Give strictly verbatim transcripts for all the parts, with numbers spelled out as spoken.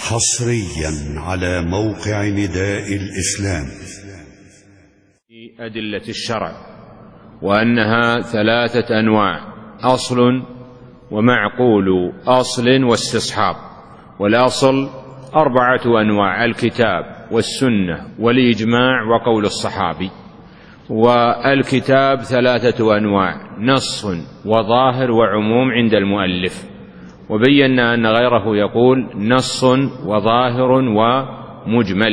حصريا على موقع نداء الإسلام. أدلة الشرع، وأنها ثلاثة أنواع: أصل ومعقول أصل واستصحاب. والأصل أربعة أنواع: الكتاب والسنة والإجماع وقول الصحابي. والكتاب ثلاثة أنواع: نص وظاهر وعموم عند المؤلف، وبينا أن غيره يقول نص وظاهر ومجمل.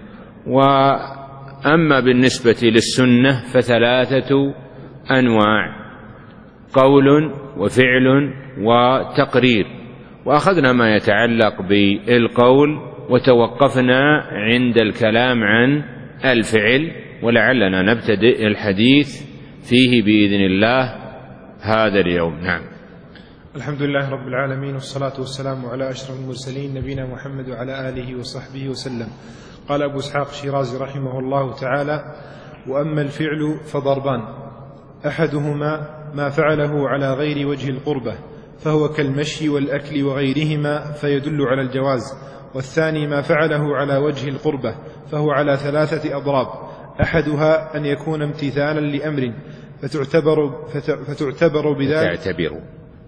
وأما بالنسبة للسنة فثلاثة أنواع: قول وفعل وتقرير. وأخذنا ما يتعلق بالقول وتوقفنا عند الكلام عن الفعل، ولعلنا نبتدئ الحديث فيه بإذن الله هذا اليوم. نعم. الحمد لله رب العالمين، والصلاة والسلام على أشرف المرسلين نبينا محمد وعلى آله وصحبه وسلم. قال أبو إسحاق الشيرازي رحمه الله تعالى: وأما الفعل فضربان: أحدهما ما فعله على غير وجه القربة فهو كالمشي والأكل وغيرهما فيدل على الجواز، والثاني ما فعله على وجه القربة فهو على ثلاثة أضراب: أحدها أن يكون امتثالا لأمر فتعتبر, فتعتبر بذلك فتعتبر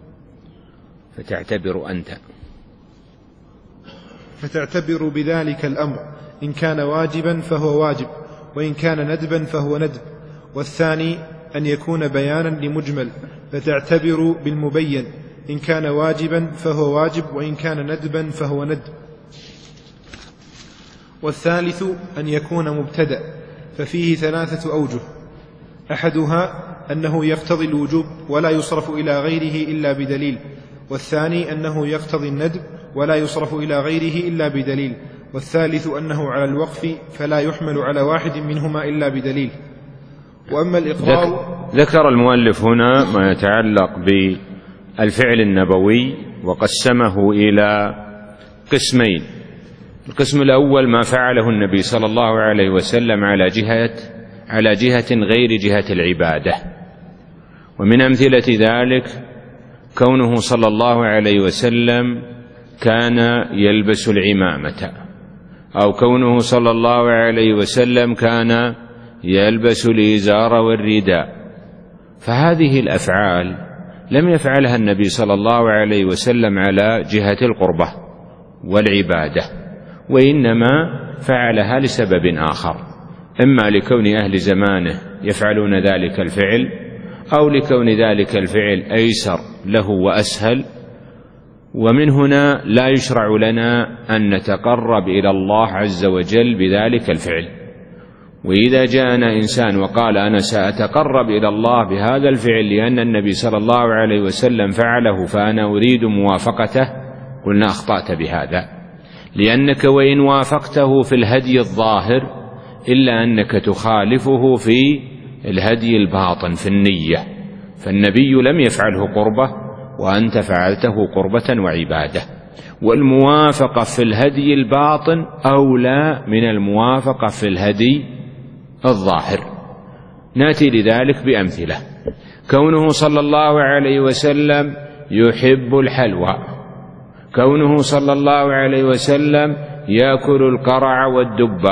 فتعتبر أنت فتعتبر بذلك الأمر إن كان واجبا فهو واجب، وإن كان ندبا فهو ندب. والثاني أن يكون بيانا لمجمل فتعتبر بالمبين إن كان واجبا فهو واجب، وإن كان ندبا فهو ندب. والثالث أن يكون مبتدأ ففيه ثلاثة أوجه: أحدها أنه يقتضي الوجوب ولا يصرف إلى غيره إلا بدليل، والثاني أنه يقتضي الندب ولا يصرف إلى غيره إلا بدليل، والثالث أنه على الوقف فلا يحمل على واحد منهما إلا بدليل. وأما الإقرار، ذكر المؤلف هنا ما يتعلق بالفعل النبوي وقسمه إلى قسمين. القسم الأول ما فعله النبي صلى الله عليه وسلم على جهة على جهة غير جهة العبادة، ومن أمثلة ذلك كونه صلى الله عليه وسلم كان يلبس العمامة، أو كونه صلى الله عليه وسلم كان يلبس الإزار والرداء. فهذه الأفعال لم يفعلها النبي صلى الله عليه وسلم على جهة القربة والعبادة، وإنما فعلها لسبب آخر: إما لكون أهل زمانه يفعلون ذلك الفعل، أو لكون ذلك الفعل أيسر له وأسهل. ومن هنا لا يشرع لنا أن نتقرب إلى الله عز وجل بذلك الفعل. وإذا جاءنا إنسان وقال أنا سأتقرب إلى الله بهذا الفعل لأن النبي صلى الله عليه وسلم فعله فأنا أريد موافقته، قلنا أخطأت بهذا، لأنك وإن وافقته في الهدي الظاهر إلا أنك تخالفه في الهدي الباطن في النية، فالنبي لم يفعله قربة وأنت فعلته قربة وعبادة. والموافقة في الهدي الباطن أولى من الموافقة في الهدي الظاهر. نأتي لذلك بأمثلة: كونه صلى الله عليه وسلم يحب الحلوى، كونه صلى الله عليه وسلم يأكل القرع والدب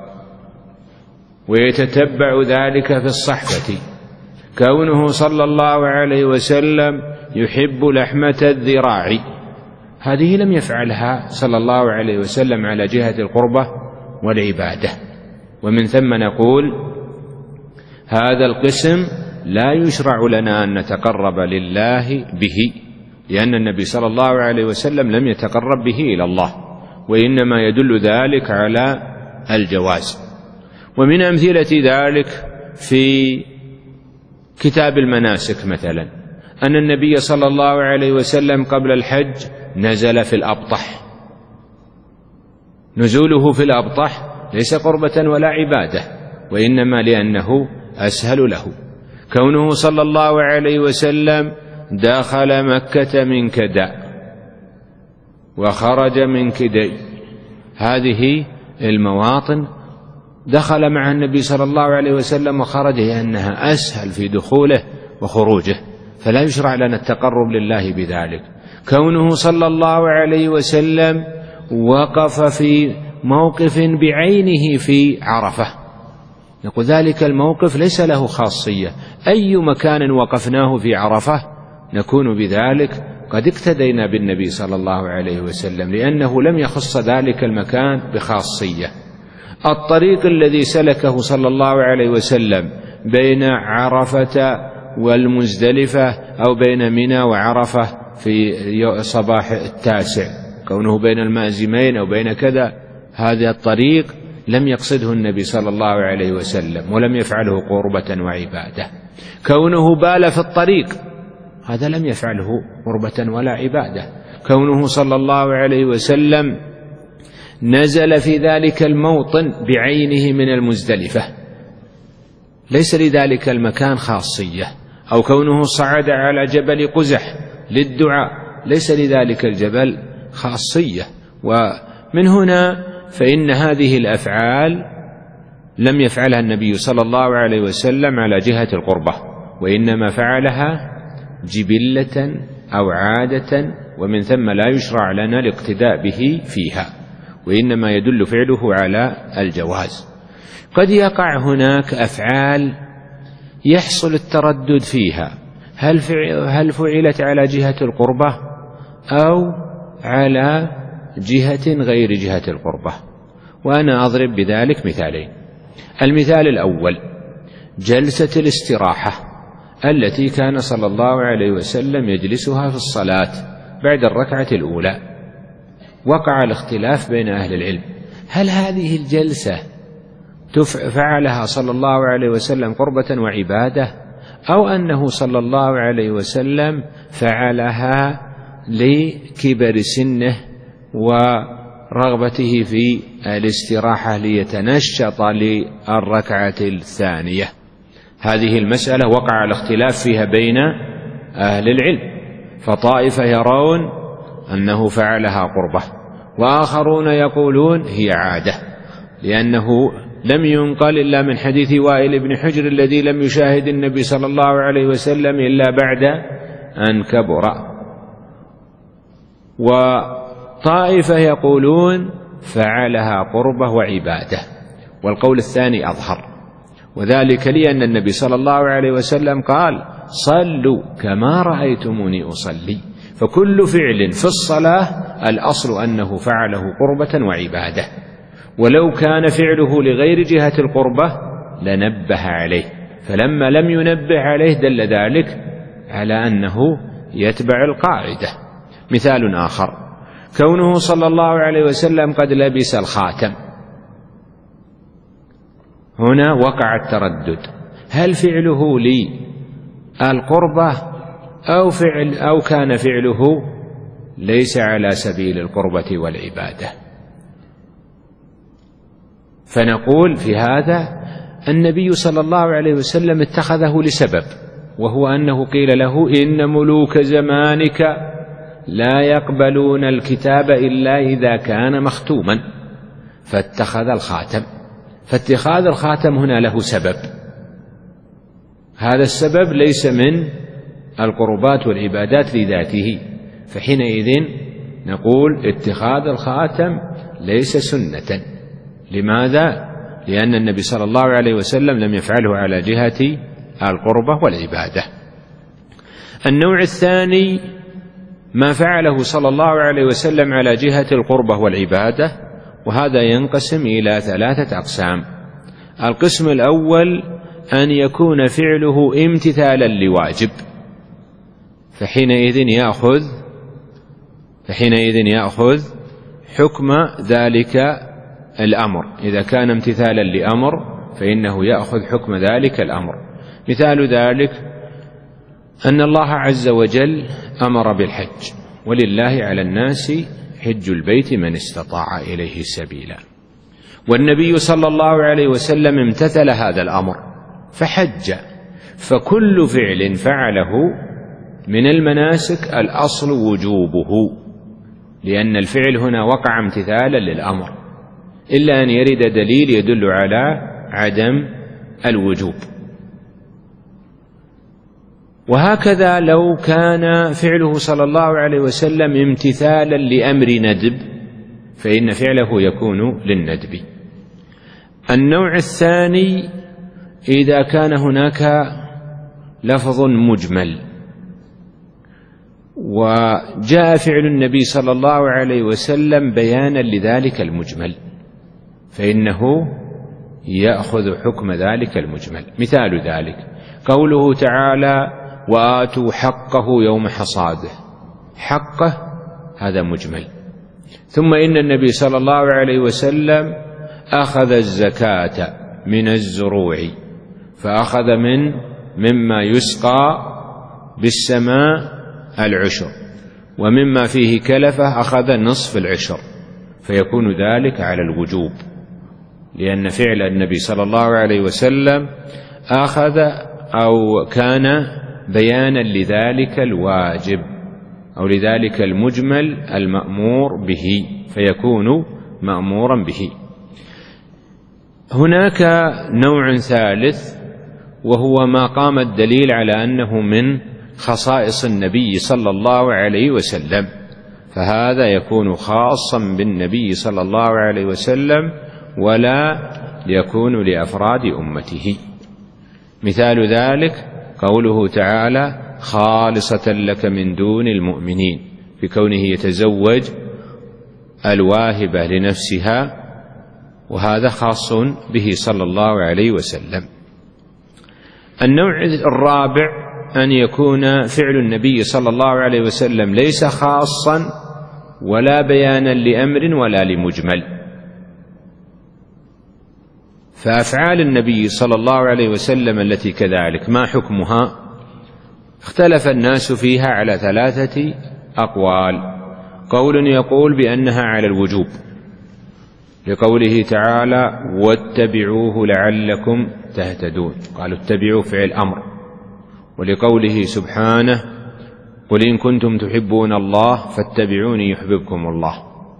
ويتتبع ذلك في الصحفة، كونه صلى الله عليه وسلم يحب لحمة الذراع. هذه لم يفعلها صلى الله عليه وسلم على جهة القربة والعبادة، ومن ثم نقول هذا القسم لا يشرع لنا أن نتقرب لله به، لأن النبي صلى الله عليه وسلم لم يتقرب به إلى الله، وإنما يدل ذلك على الجواز. ومن أمثلة ذلك في كتاب المناسك مثلا أن النبي صلى الله عليه وسلم قبل الحج نزل في الأبطح. نزوله في الأبطح ليس قربة ولا عبادة، وإنما لأنه أسهل له. كونه صلى الله عليه وسلم دخل مكة من كداء وخرج من كدي، هذه المواطن دخل مع النبي صلى الله عليه وسلم وخرج لأنها أسهل في دخوله وخروجه، فلا يشرع لنا التقرب لله بذلك. كونه صلى الله عليه وسلم وقف في موقف بعينه في عرفة، نقول ذلك الموقف ليس له خاصية، أي مكان وقفناه في عرفة نكون بذلك قد اقتدينا بالنبي صلى الله عليه وسلم، لأنه لم يخص ذلك المكان بخاصية. الطريق الذي سلكه صلى الله عليه وسلم بين عرفة والمزدلفة أو بين منى وعرفة في صباح التاسع، كونه بين المأزمين أو بين كذا، هذا الطريق لم يقصده النبي صلى الله عليه وسلم ولم يفعله قربة وعبادة. كونه بال في الطريق هذا لم يفعله قربة ولا عبادة. كونه صلى الله عليه وسلم نزل في ذلك الموطن بعينه من المزدلفة ليس لذلك المكان خاصية. أو كونه صعد على جبل قزح للدعاء ليس لذلك الجبل خاصية. ومن هنا فإن هذه الأفعال لم يفعلها النبي صلى الله عليه وسلم على جهة القربة، وإنما فعلها جبلة أو عادة، ومن ثم لا يشرع لنا الاقتداء به فيها، وإنما يدل فعله على الجواز. قد يقع هناك أفعال يحصل التردد فيها، هل هل فعلت على جهة القربة أو على جهة غير جهة القربة؟ وأنا أضرب بذلك مثالين. المثال الأول جلسة الاستراحة التي كان صلى الله عليه وسلم يجلسها في الصلاة بعد الركعة الأولى. وقع الاختلاف بين أهل العلم، هل هذه الجلسة فعلها صلى الله عليه وسلم قربة وعبادة، أو أنه صلى الله عليه وسلم فعلها لكبر سنه ورغبته في الاستراحة ليتنشط للركعة الثانية. هذه المسألة وقع الاختلاف فيها بين أهل العلم، فطائفة يرون أنه فعلها قربة، وآخرون يقولون هي عادة، لأنه لم ينقل إلا من حديث وائل بن حجر الذي لم يشاهد النبي صلى الله عليه وسلم إلا بعد أن كبر. وطائفة يقولون فعلها قربة وعبادة، والقول الثاني أظهر، وذلك لأن النبي صلى الله عليه وسلم قال صلوا كما رأيتموني أصلي، فكل فعل في الصلاة الأصل أنه فعله قربة وعبادة، ولو كان فعله لغير جهة القربة لنبه عليه، فلما لم ينبه عليه دل ذلك على أنه يتبع القاعدة. مثال آخر كونه صلى الله عليه وسلم قد لبس الخاتم، هنا وقع التردد، هل فعله للقربة أو فعل أو كان فعله ليس على سبيل القربة والعبادة؟ فنقول في هذا النبي صلى الله عليه وسلم اتخذه لسبب، وهو أنه قيل له إن ملوك زمانك لا يقبلون الكتاب إلا إذا كان مختوما، فاتخذ الخاتم. فاتخاذ الخاتم هنا له سبب، هذا السبب ليس من القربات والعبادات لذاته، فحينئذ نقول اتخاذ الخاتم ليس سنة. لماذا؟ لأن النبي صلى الله عليه وسلم لم يفعله على جهة القربة والعبادة. النوع الثاني ما فعله صلى الله عليه وسلم على جهة القربة والعبادة، وهذا ينقسم إلى ثلاثة أقسام. القسم الأول أن يكون فعله امتثالا لواجب، فحينئذ يأخذ فحينئذ يأخذ حكم ذلك الأمر، إذا كان امتثالا لأمر فإنه يأخذ حكم ذلك الأمر. مثال ذلك أن الله عز وجل أمر بالحج، ولله على الناس حج البيت من استطاع إليه سبيلا، والنبي صلى الله عليه وسلم امتثل هذا الأمر فحج. فكل فعل فعله من المناسك الأصل وجوبه، لأن الفعل هنا وقع امتثالا للأمر، إلا أن يرد دليل يدل على عدم الوجوب. وهكذا لو كان فعله صلى الله عليه وسلم امتثالا لأمر ندب، فإن فعله يكون للندب. النوع الثاني إذا كان هناك لفظ مجمل وجاء فعل النبي صلى الله عليه وسلم بيانا لذلك المجمل، فإنه يأخذ حكم ذلك المجمل. مثال ذلك قوله تعالى: وآتوا حقه يوم حصاده. حقه هذا مجمل. ثم إن النبي صلى الله عليه وسلم أخذ الزكاة من الزروع، فأخذ من مما يسقى بالسماء العشر، ومما فيه كلفة أخذ نصف العشر، فيكون ذلك على الوجوب، لأن فعل النبي صلى الله عليه وسلم أخذ أو كان بيانا لذلك الواجب أو لذلك المجمل المأمور به، فيكون مأمورا به. هناك نوع ثالث وهو ما قام الدليل على أنه من خصائص النبي صلى الله عليه وسلم، فهذا يكون خاصا بالنبي صلى الله عليه وسلم ولا يكون لأفراد أمته. مثال ذلك قوله تعالى: خالصة لك من دون المؤمنين، بكونه يتزوج الواهبة لنفسها، وهذا خاص به صلى الله عليه وسلم. النوع الرابع أن يكون فعل النبي صلى الله عليه وسلم ليس خاصا ولا بيانا لأمر ولا لمجمل، فأفعال النبي صلى الله عليه وسلم التي كذلك ما حكمها؟ اختلف الناس فيها على ثلاثة أقوال. قول يقول بأنها على الوجوب، لقوله تعالى: واتبعوه لعلكم تهتدون، قالوا اتبعوا فعل أمر. ولقوله سبحانه: قل إن كنتم تحبون الله فاتبعوني يحببكم الله.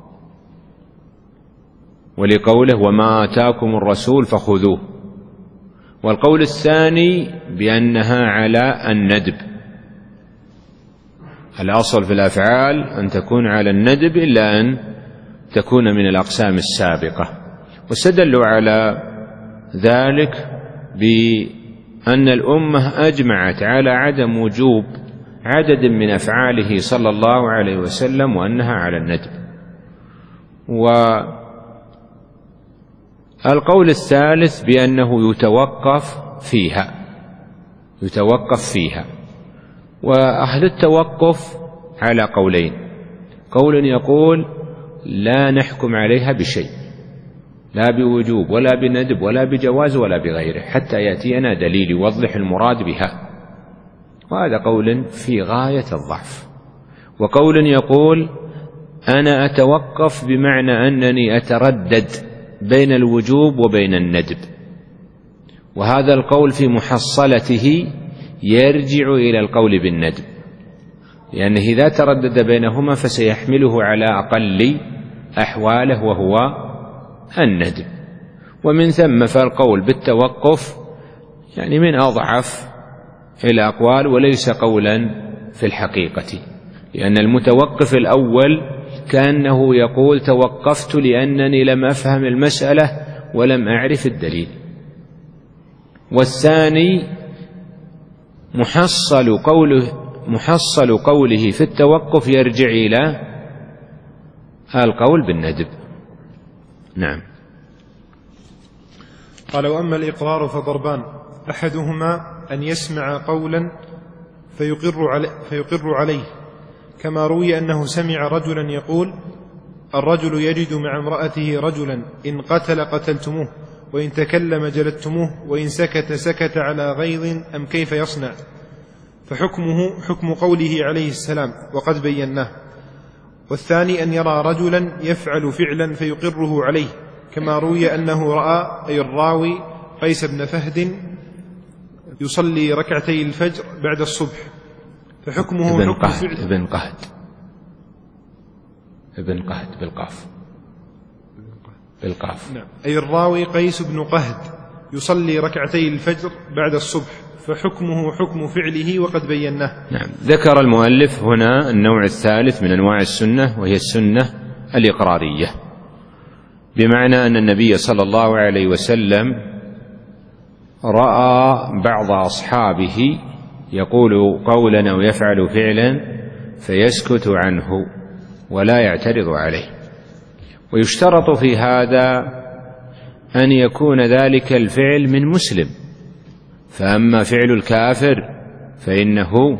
ولقوله: وما آتاكم الرسول فخذوه. والقول الثاني بأنها على الندب، الأصل في الأفعال أن تكون على الندب إلا أن تكون من الأقسام السابقة. واستدلوا على ذلك بأن الأمة أجمعت على عدم وجوب عدد من أفعاله صلى الله عليه وسلم وأنها على الندب. والقول الثالث بأنه يتوقف فيها يتوقف فيها وأهل التوقف على قولين: قول يقول لا نحكم عليها بشيء، لا بوجوب ولا بندب ولا بجواز ولا بغيره حتى يأتينا دليل يوضح المراد بها، وهذا قول في غاية الضعف. وقول يقول أنا أتوقف بمعنى أنني أتردد بين الوجوب وبين الندب، وهذا القول في محصلته يرجع إلى القول بالندب، لأنه إذا تردد بينهما فسيحمله على أقل أحواله وهو الندب. ومن ثم فالقول بالتوقف يعني من أضعف الأقوال وليس قولا في الحقيقة، لأن المتوقف الأول كأنه يقول توقفت لأنني لم أفهم المسألة ولم أعرف الدليل. والثاني محصل قوله محصل قوله في التوقف يرجع إلى القول بالندب. نعم. قال: وأما الإقرار فضربان، أحدهما أن يسمع قولا فيقر عليه, فيقر عليه كما روي أنه سمع رجلا يقول: الرجل يجد مع امرأته رجلا إن قتل قتلتموه وإن تكلم جلدتموه وإن سكت سكت على غيظ أم كيف يصنع، فحكمه حكم قوله عليه السلام وقد بيناه. والثاني أن يرى رجلا يفعل فعلا فيقره عليه كما روي أنه رأى أي الراوي قيس بن فهد يصلي ركعتي الفجر بعد الصبح، فحكمه ابن حكم قهد فعل ابن قهد ابن قهد بالقاف بالقاف نعم. أي الراوي قيس بن قهد يصلي ركعتي الفجر بعد الصبح، فحكمه حكم فعله وقد بيناه. نعم. ذكر المؤلف هنا النوع الثالث من أنواع السنة وهي السنة الإقرارية. بمعنى أن النبي صلى الله عليه وسلم رأى بعض أصحابه يقول قولا أو يفعل فعلا فيسكت عنه ولا يعترض عليه. ويشترط في هذا أن يكون ذلك الفعل من مسلم، فأما فعل الكافر فإنه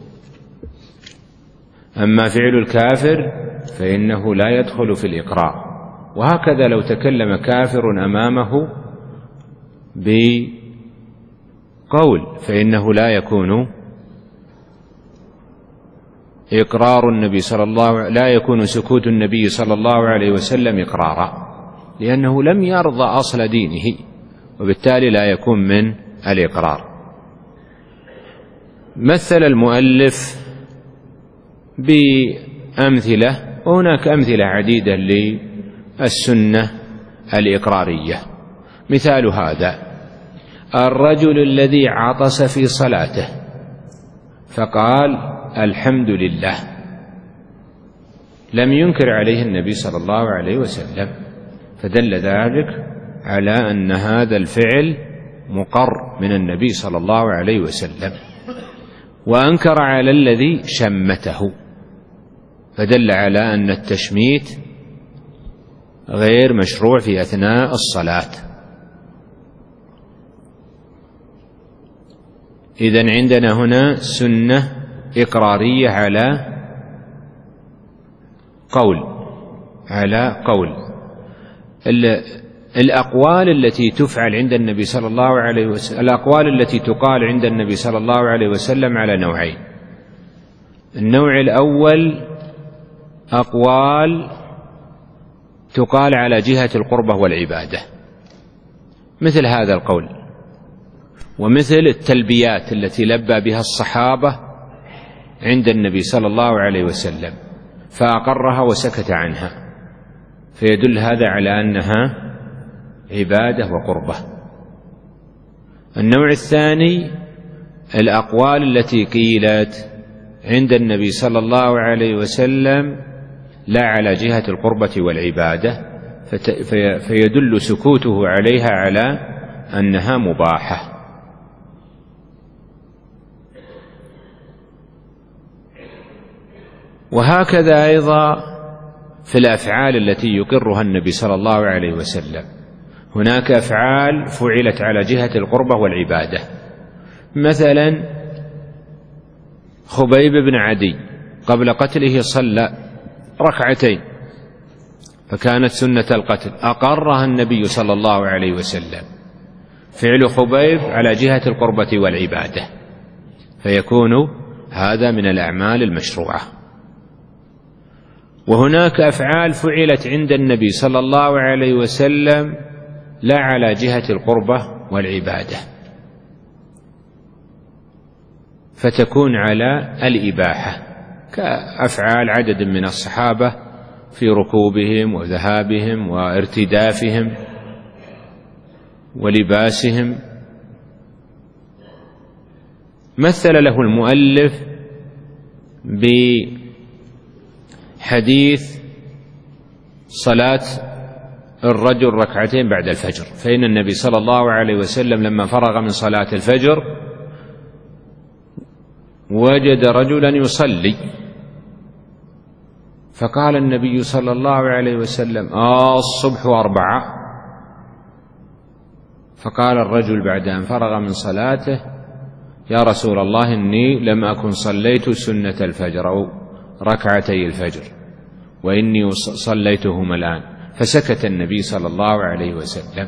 أما فعل الكافر فإنه لا يدخل في الإقرار. وهكذا لو تكلم كافر أمامه بقول فإنه لا يكون إقرار النبي صلى الله لا يكون سكوت النبي صلى الله عليه وسلم إقرارا، لأنه لم يرضى أصل دينه، وبالتالي لا يكون من الإقرار. مثل المؤلف بأمثلة، وهناك أمثلة عديدة للسنة الإقرارية. مثال هذا: الرجل الذي عطس في صلاته فقال الحمد لله، لم ينكر عليه النبي صلى الله عليه وسلم، فدل ذلك على أن هذا الفعل مقر من النبي صلى الله عليه وسلم. وأنكر على الذي شمته، فدل على أن التشميت غير مشروع في أثناء الصلاة. إذن عندنا هنا سنة إقرارية على قول على قول الأقوال التي تفعل عند النبي صلى الله عليه وسلم الأقوال التي تقال عند النبي صلى الله عليه وسلم على نوعين. النوع الأول أقوال تقال على جهة القربة والعبادة، مثل هذا القول، ومثل التلبيات التي لبى بها الصحابة عند النبي صلى الله عليه وسلم فأقرها وسكت عنها، فيدل هذا على أنها عبادة وقربة. النوع الثاني الأقوال التي قيلت عند النبي صلى الله عليه وسلم لا على جهة القربة والعبادة، فيدل سكوته عليها على أنها مباحة. وهكذا أيضا في الأفعال التي يقرها النبي صلى الله عليه وسلم، هناك أفعال فعلت على جهة القربة والعبادة. مثلا خبيب بن عدي قبل قتله صلى ركعتين فكانت سنة القتل، أقرها النبي صلى الله عليه وسلم. فعل خبيب على جهة القربة والعبادة، فيكون هذا من الأعمال المشروعة. وهناك أفعال فعلت عند النبي صلى الله عليه وسلم لا على جهة القربة والعبادة، فتكون على الإباحة، كأفعال عدد من الصحابة في ركوبهم وذهابهم وارتدافهم ولباسهم. مثل له المؤلف بحديث صلاة الرجل ركعتين بعد الفجر، فإن النبي صلى الله عليه وسلم لما فرغ من صلاة الفجر وجد رجلا يصلي، فقال النبي صلى الله عليه وسلم آه الصبح أربعة. فقال الرجل بعد أن فرغ من صلاته يا رسول الله إني لم أكن صليت سنة الفجر أو ركعتي الفجر وإني صليتهما الآن، فسكت النبي صلى الله عليه وسلم.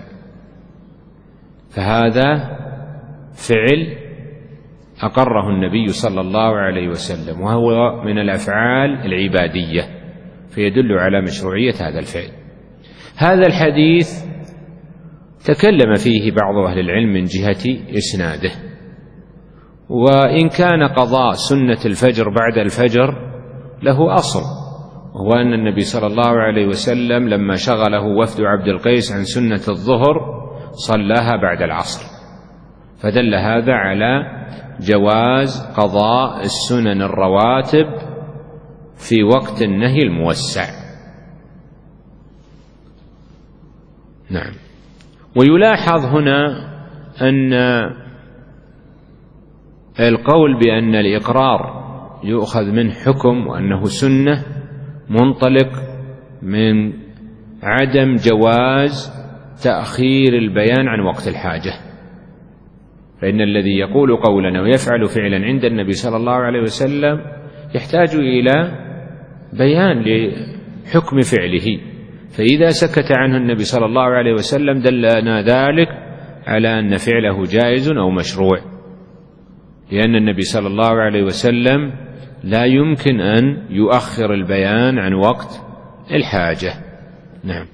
فهذا فعل أقره النبي صلى الله عليه وسلم، وهو من الأفعال العبادية، فيدل على مشروعية هذا الفعل. هذا الحديث تكلم فيه بعض أهل العلم من جهة إسناده، وإن كان قضاء سنة الفجر بعد الفجر له أصل، وهو أن النبي صلى الله عليه وسلم لما شغله وفد عبد القيس عن سنة الظهر صلاها بعد العصر، فدل هذا على جواز قضاء السنن الرواتب في وقت النهي الموسع. نعم. ويلاحظ هنا أن القول بأن الإقرار يؤخذ منه حكم وأنه سنة منطلق من عدم جواز تأخير البيان عن وقت الحاجة، فإن الذي يقول قولا ويفعل فعلا عند النبي صلى الله عليه وسلم يحتاج إلى بيان لحكم فعله، فإذا سكت عنه النبي صلى الله عليه وسلم دلنا ذلك على أن فعله جائز أو مشروع، لأن النبي صلى الله عليه وسلم لا يمكن أن يؤخر البيان عن وقت الحاجة. نعم.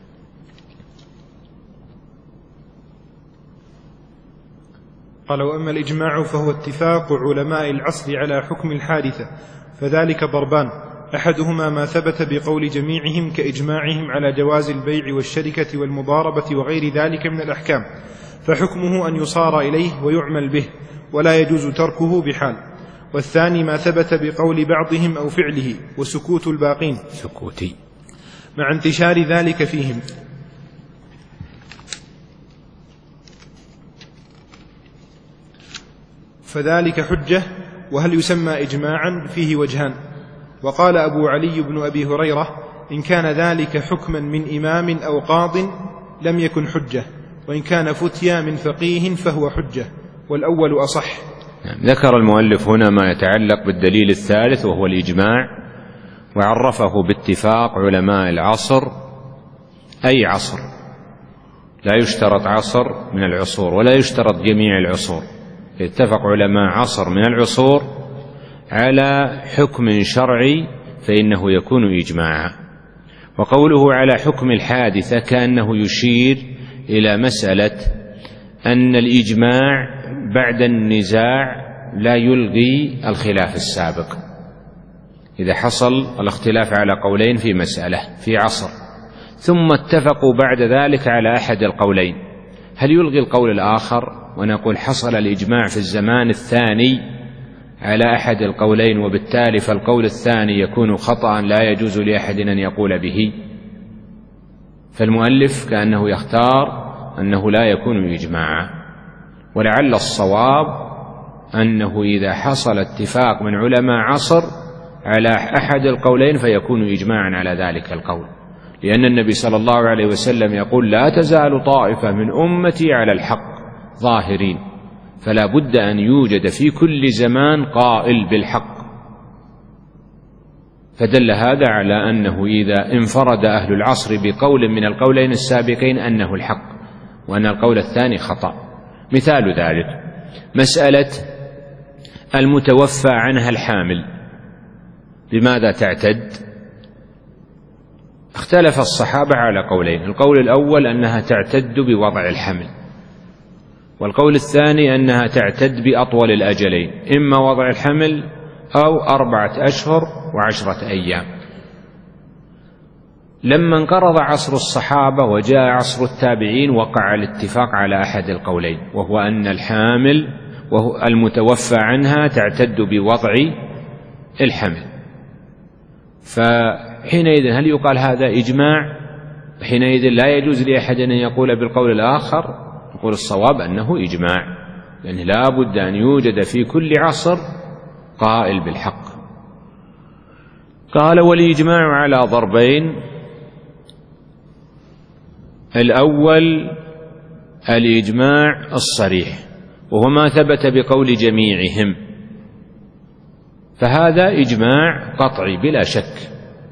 قال: وأما الإجماع فهو اتفاق علماء العصر على حكم الحادثة، فذلك ضربان: أحدهما ما ثبت بقول جميعهم كإجماعهم على جواز البيع والشركة والمضاربة وغير ذلك من الأحكام، فحكمه أن يصار إليه ويعمل به ولا يجوز تركه بحال. والثاني ما ثبت بقول بعضهم أو فعله وسكوت الباقين سكوتي مع انتشار ذلك فيهم، فذلك حجة. وهل يسمى إجماعا؟ فيه وجهان. وقال أبو علي بن أبي هريرة: إن كان ذلك حكما من إمام أو قاض لم يكن حجة، وإن كان فتيا من فقيه فهو حجة، والأول أصح. ذكر المؤلف هنا ما يتعلق بالدليل الثالث وهو الإجماع، وعرفه باتفاق علماء العصر، أي عصر، لا يشترط عصر من العصور ولا يشترط جميع العصور، اتفق علماء عصر من العصور على حكم شرعي فإنه يكون إجماعا. وقوله على حكم الحادثة كأنه يشير إلى مسألة أن الإجماع بعد النزاع لا يلغي الخلاف السابق. إذا حصل الاختلاف على قولين في مسألة في عصر ثم اتفقوا بعد ذلك على أحد القولين، هل يلغي القول الآخر ونقول حصل الإجماع في الزمان الثاني على أحد القولين وبالتالي فالقول الثاني يكون خطأ لا يجوز لأحد أن يقول به؟ فالمؤلف كأنه يختار أنه لا يكون إجماعا، ولعل الصواب أنه إذا حصل اتفاق من علماء عصر على أحد القولين فيكون إجماعا على ذلك القول، لأن النبي صلى الله عليه وسلم يقول: لا تزال طائفة من أمتي على الحق ظاهرين، فلا بد أن يوجد في كل زمان قائل بالحق. فدل هذا على أنه إذا انفرد أهل العصر بقول من القولين السابقين أنه الحق وأن القول الثاني خطأ. مثال ذلك مسألة المتوفى عنها الحامل بماذا تعتد؟ اختلف الصحابة على قولين: القول الأول أنها تعتد بوضع الحمل، والقول الثاني أنها تعتد بأطول الأجلين، إما وضع الحمل أو أربعة أشهر وعشرة أيام. لما انقرض عصر الصحابة وجاء عصر التابعين وقع الاتفاق على أحد القولين، وهو أن الحامل وهو المتوفى عنها تعتد بوضع الحمل. فحينئذ هل يقال هذا إجماع؟ حينئذ لا يجوز لأحد أن يقول بالقول الآخر. نقول الصواب أنه إجماع، لأنه لا بد أن يوجد في كل عصر قائل بالحق. قال: والإجماع على ضربين: الأول الإجماع الصريح وهو ما ثبت بقول جميعهم، فهذا إجماع قطعي بلا شك،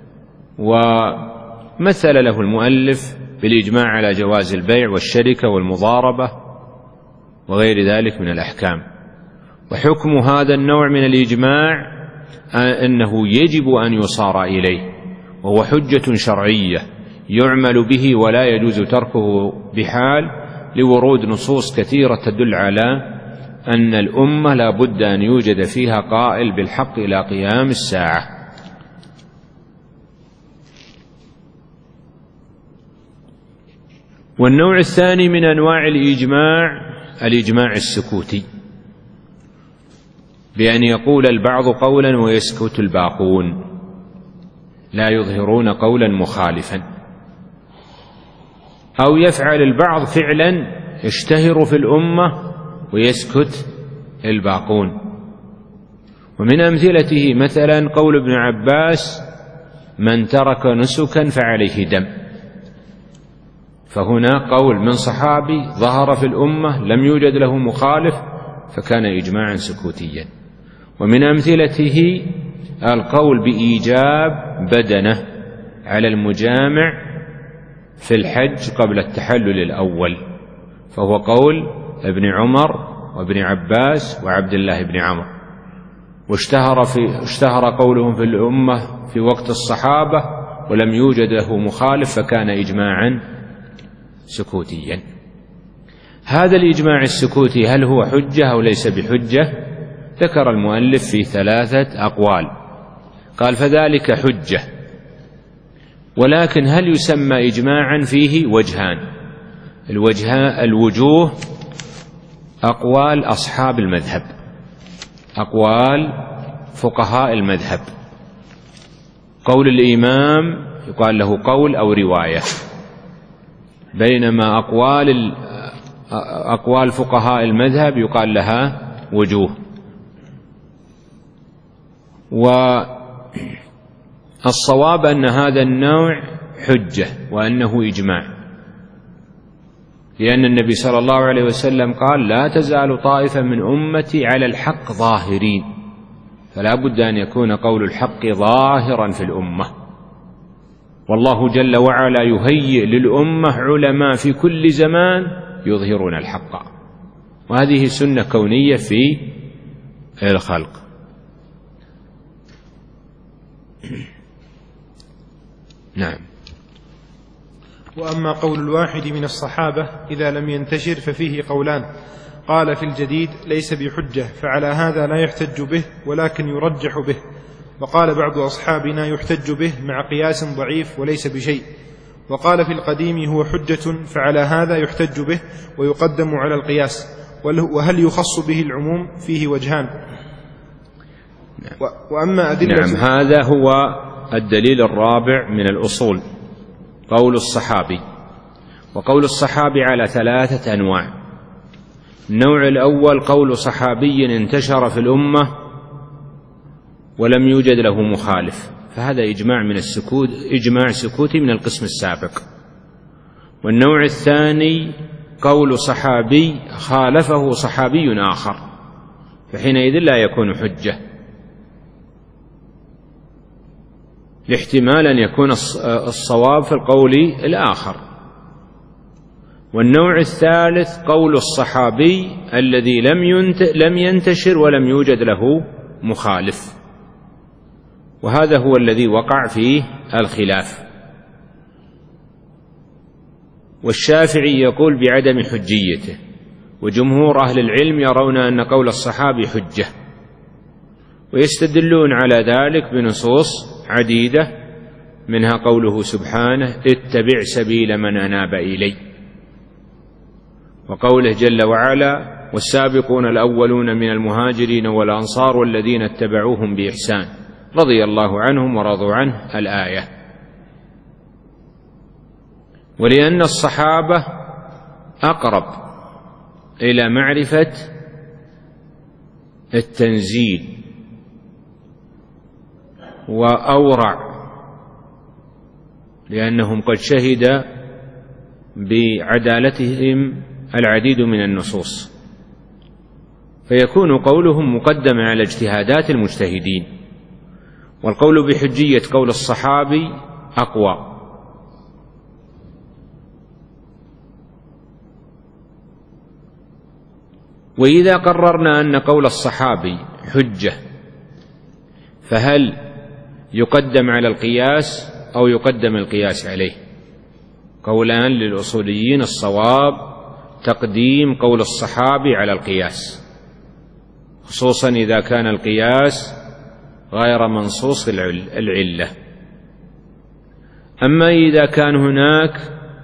ومثل له المؤلف بالإجماع على جواز البيع والشركة والمضاربة وغير ذلك من الأحكام. وحكم هذا النوع من الإجماع أنه يجب أن يصار إليه، وهو حجة شرعية يعمل به ولا يجوز تركه بحال، لورود نصوص كثيرة تدل على أن الأمة لا بد أن يوجد فيها قائل بالحق إلى قيام الساعة. والنوع الثاني من أنواع الإجماع الإجماع السكوتي، بأن يقول البعض قولا ويسكت الباقون، لا يظهرون قولا مخالفا. أو يفعل البعض فعلا يشتهر في الأمة ويسكت الباقون. ومن أمثلته مثلا قول ابن عباس: من ترك نسكا فعليه دم. فهنا قول من صحابي ظهر في الأمة لم يوجد له مخالف فكان إجماعا سكوتيا. ومن أمثلته القول بإيجاب بدنه على المجامع في الحج قبل التحلل الأول، فهو قول ابن عمر وابن عباس وعبد الله بن عمرو، واشتهر في اشتهر قولهم في الأمة في وقت الصحابة ولم يوجد له مخالف فكان إجماعا سكوتيا. هذا الإجماع السكوتي هل هو حجة أو ليس بحجة؟ ذكر المؤلف في ثلاثة أقوال. قال: فذلك حجة، ولكن هل يسمى إجماعا؟ فيه وجهان. الوجه الوجوه أقوال أصحاب المذهب، أقوال فقهاء المذهب. قول الإمام يقال له قول أو رواية، بينما أقوال أقوال فقهاء المذهب يقال لها وجوه. والصواب أن هذا النوع حجة وأنه إجماع، لأن النبي صلى الله عليه وسلم قال: لا تزال طائفة من أمتي على الحق ظاهرين، فلا بد أن يكون قول الحق ظاهرا في الأمة. والله جل وعلا يهيئ للأمة علماء في كل زمان يظهرون الحق، وهذه سنة كونية في الخلق. نعم. وأما قول الواحد من الصحابة إذا لم ينتشر ففيه قولان. قال في الجديد: ليس بحجة، فعلى هذا لا يحتج به ولكن يرجح به. وقال بعض أصحابنا: يحتج به مع قياس ضعيف وليس بشيء. وقال في القديم: هو حجة، فعلى هذا يحتج به ويقدم على القياس. وهل يخص به العموم؟ فيه وجهان. وأما أدلة نعم، هذا هو الدليل الرابع من الأصول، قول الصحابي. وقول الصحابي على ثلاثة أنواع. النوع الأول قول صحابي انتشر في الأمة ولم يوجد له مخالف، فهذا إجماع من السكوت، إجماع سكوتي من القسم السابق. والنوع الثاني قول صحابي خالفه صحابي آخر، فحينئذ لا يكون حجة، لاحتمال أن يكون الصواب في القول الآخر. والنوع الثالث قول الصحابي الذي لم ينتشر ولم يوجد له مخالف، وهذا هو الذي وقع فيه الخلاف. والشافعي يقول بعدم حجيته، وجمهور أهل العلم يرون أن قول الصحابي حجة، ويستدلون على ذلك بنصوص عديدة، منها قوله سبحانه: اتبع سبيل من أناب إلي، وقوله جل وعلا: والسابقون الأولون من المهاجرين والأنصار والذين اتبعوهم بإحسان رضي الله عنهم ورضوا عنه، الآية. ولأن الصحابة أقرب إلى معرفة التنزيل وأورع، لأنهم قد شهد بعدالتهم العديد من النصوص، فيكون قولهم مقدم على اجتهادات المجتهدين. والقول بحجية قول الصحابي أقوى. وإذا قررنا أن قول الصحابي حجة، فهل يقدم على القياس أو يقدم القياس عليه؟ قولان للأصوليين، الصواب تقديم قول الصحابي على القياس، خصوصا إذا كان القياس غير منصوص العلة. أما إذا كان هناك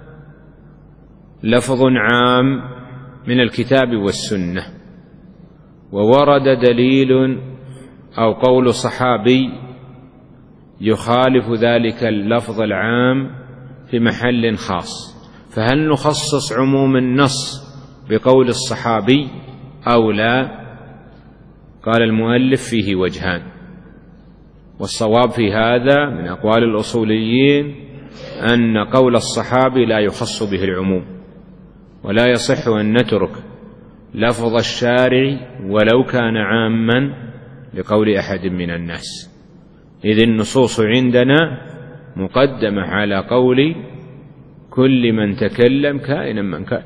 لفظ عام من الكتاب والسنة وورد دليل أو قول صحابي يخالف ذلك اللفظ العام في محل خاص، فهل نخصص عموم النص بقول الصحابي أو لا؟ قال المؤلف فيه وجهان، والصواب في هذا من أقوال الأصوليين أن قول الصحابي لا يخص به العموم، ولا يصح أن نترك لفظ الشارع ولو كان عاما لقول أحد من الناس، إذ النصوص عندنا مقدمة على قول كل من تكلم كائنا من كان.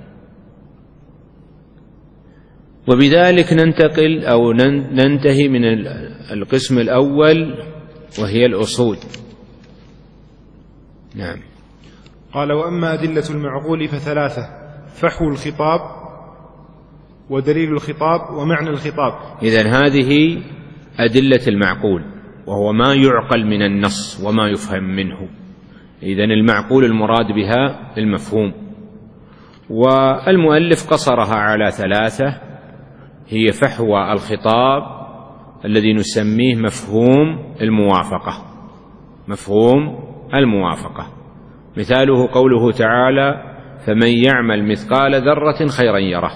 وبذلك ننتقل أو ننتهي من القسم الأول وهي الأصول. نعم. قال: وأما أدلة المعقول فثلاثة: فحو الخطاب، ودليل الخطاب، ومعنى الخطاب. إذن هذه أدلة المعقول، وهو ما يعقل من النص وما يفهم منه. إذن المعقول المراد بها المفهوم، والمؤلف قصرها على ثلاثة، هي فحوى الخطاب الذي نسميه مفهوم الموافقة. مفهوم الموافقة مثاله قوله تعالى: فمن يعمل مثقال ذرة خيرا يره.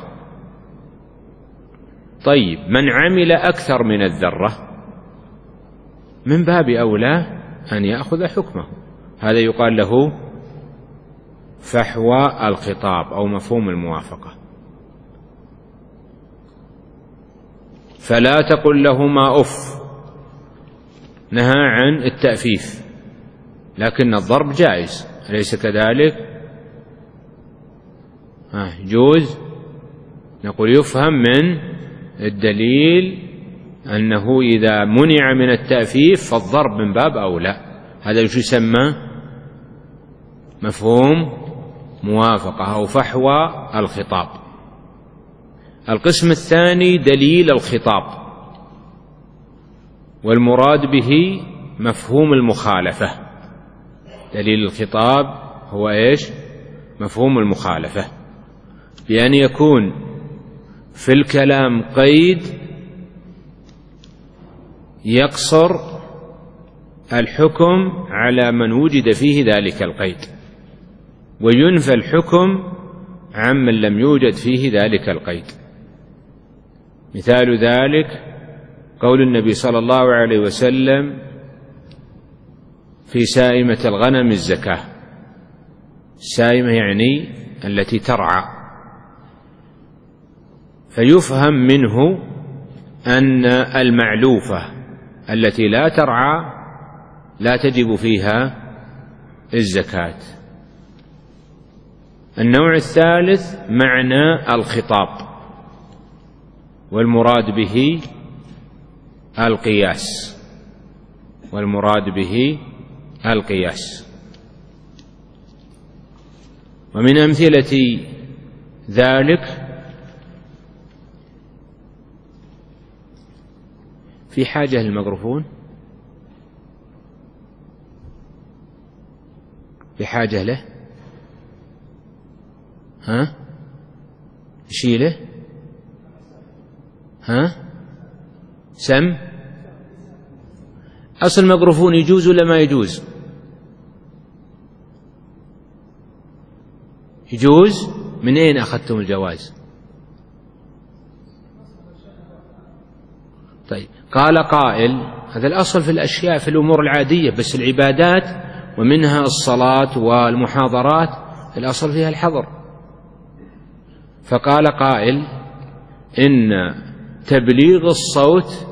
طيب، من عمل أكثر من الذرة من باب أولى أن يأخذ حكمه، هذا يقال له فحوى الخطاب أو مفهوم الموافقة. فلا تقل لهما أف، نهى عن التأفيف، لكن الضرب جائز، أليس كذلك؟ يجوز. نقول يفهم من الدليل أنه إذا منع من التأفيف فالضرب من باب أولى، هذا يسمى مفهوم موافقة أو فحوى الخطاب. القسم الثاني دليل الخطاب، والمراد به مفهوم المخالفة. دليل الخطاب هو إيش؟ مفهوم المخالفة، بأن يكون في الكلام قيد يقصر الحكم على من وجد فيه ذلك القيد، وينفى الحكم عمن لم يوجد فيه ذلك القيد. مثال ذلك قول النبي صلى الله عليه وسلم في سائمة الغنم الزكاة. السائمة يعني التي ترعى، فيفهم منه أن المعلوفة التي لا ترعى لا تجب فيها الزكاة. النوع الثالث معنى الخطاب، والمراد به القياس، والمراد به القياس. ومن أمثلة ذلك في حاجة للميكروفون، بحاجة له، ها شيله، ها سم. أصل الميكروفون يجوز ولا ما يجوز؟ يجوز. من أين أخذتم الجواز؟ طيب، قال قائل: هذا الأصل في الأشياء في الأمور العادية، بس العبادات ومنها الصلاة والمحاضرات الأصل فيها الحظر. فقال قائل: إن تبليغ الصوت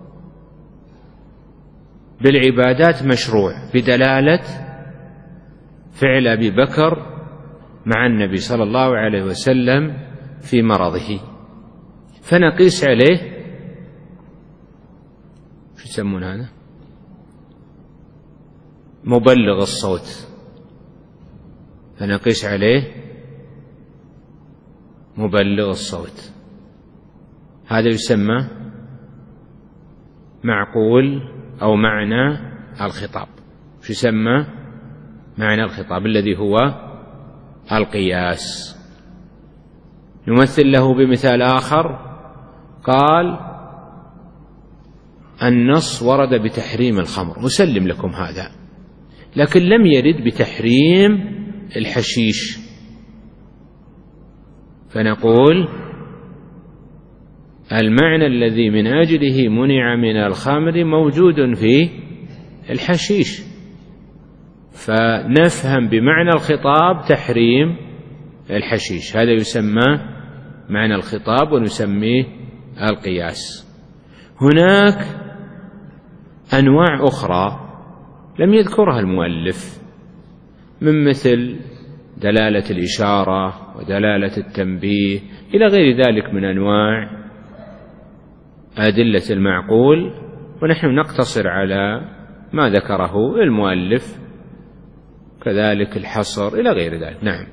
بالعبادات مشروع بدلالة فعل أبي بكر مع النبي صلى الله عليه وسلم في مرضه، فنقيس عليه شو يسمون هذا؟ مبلغ الصوت، فنقيس عليه مبلغ الصوت. هذا يسمى معقول أو معنى الخطاب. شو يسمى معنى الخطاب؟ الذي هو القياس. نمثل له بمثال آخر. قال: النص ورد بتحريم الخمر، نسلم لكم هذا، لكن لم يرد بتحريم الحشيش. فنقول المعنى الذي من أجله منع من الخمر موجود في الحشيش، فنفهم بمعنى الخطاب تحريم الحشيش، هذا يسمى معنى الخطاب ونسميه القياس. هناك أنواع أخرى لم يذكرها المؤلف، من مثل دلالة الإشارة ودلالة التنبيه إلى غير ذلك من أنواع أدلة المعقول، ونحن نقتصر على ما ذكره المؤلف، كذلك الحصر إلى غير ذلك. نعم.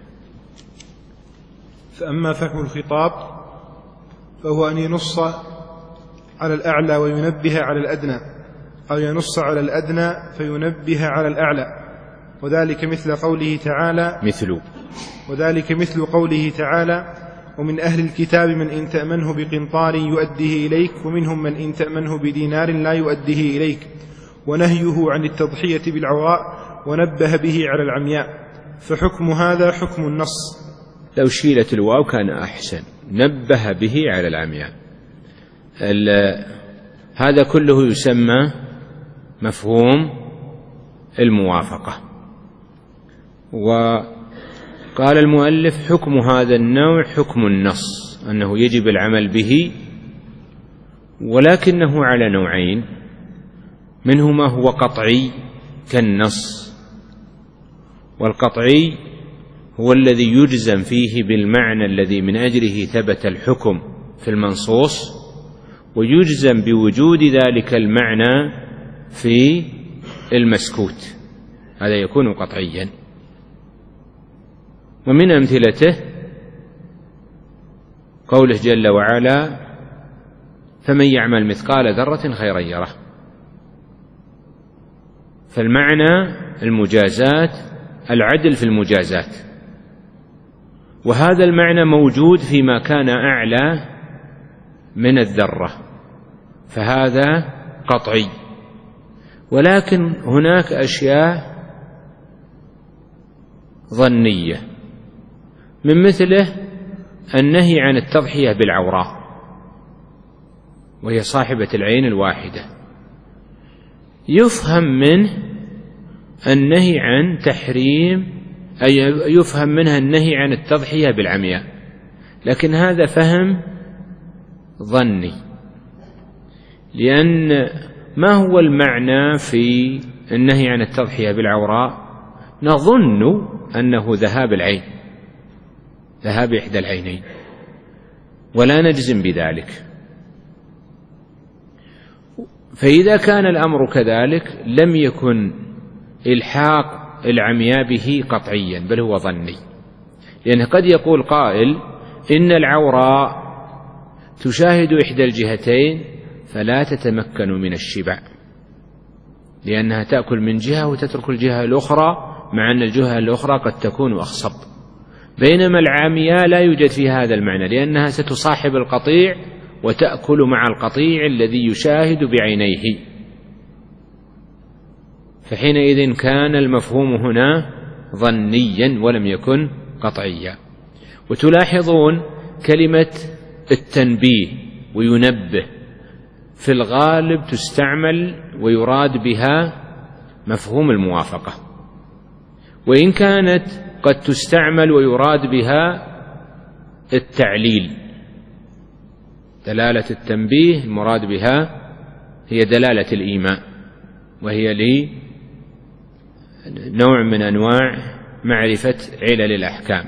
فأما فهم الخطاب فهو أن ينص على الأعلى وينبه على الأدنى، أو ينص على الأدنى فينبه على الأعلى، وذلك مثل قوله تعالى مثل وذلك مثل قوله تعالى: ومن أهل الكتاب من إن تأمنه بقنطار يؤديه إليك ومنهم من إن تأمنه بدينار لا يؤديه إليك، ونهيه عن التضحية بالعوراء ونبه به على العمياء، فحكم هذا حكم النص. لو شيلت الواو كان أحسن، نبه به على العمياء. هذا كله يسمى مفهوم الموافقة. وقال المؤلف: حكم هذا النوع حكم النص، أنه يجب العمل به، ولكنه على نوعين، منه ما هو قطعي كالنص، والقطعي هو الذي يجزم فيه بالمعنى الذي من أجله ثبت الحكم في المنصوص، ويجزم بوجود ذلك المعنى في المسكوت، هذا يكون قطعيا. ومن أمثلته قوله جل وعلا: فمن يعمل مثقال ذرة خيرا يره. فالمعنى المجازات، العدل في المجازات، وهذا المعنى موجود فيما كان أعلى من الذرة، فهذا قطعي. ولكن هناك أشياء ظنية، من مثله النهي عن التضحية بالعوراء، وهي صاحبة العين الواحدة، يفهم منه النهي عن تحريم، أي يفهم منها النهي عن التضحية بالعمياء، لكن هذا فهم ظني، لأن ما هو المعنى في النهي عن التضحية بالعوراء؟ نظن أنه ذهاب العين، ذهاب إحدى العينين، ولا نجزم بذلك. فإذا كان الأمر كذلك لم يكن إلحاق العمياء به قطعيا، بل هو ظني، لأنه قد يقول قائل: إن العوراء تشاهد إحدى الجهتين فلا تتمكن من الشبع، لأنها تأكل من جهة وتترك الجهة الأخرى، مع أن الجهة الأخرى قد تكون أخصب. بينما العمياء لا يوجد في هذا المعنى، لأنها ستصاحب القطيع وتأكل مع القطيع الذي يشاهد بعينيه، فحينئذ كان المفهوم هنا ظنيا ولم يكن قطعيا. وتلاحظون كلمة التنبيه وينبه في الغالب تستعمل ويراد بها مفهوم الموافقة، وإن كانت قد تستعمل ويراد بها التعليل. دلالة التنبيه المراد بها هي دلالة الإيماء، وهي لي نوع من أنواع معرفة علل الأحكام.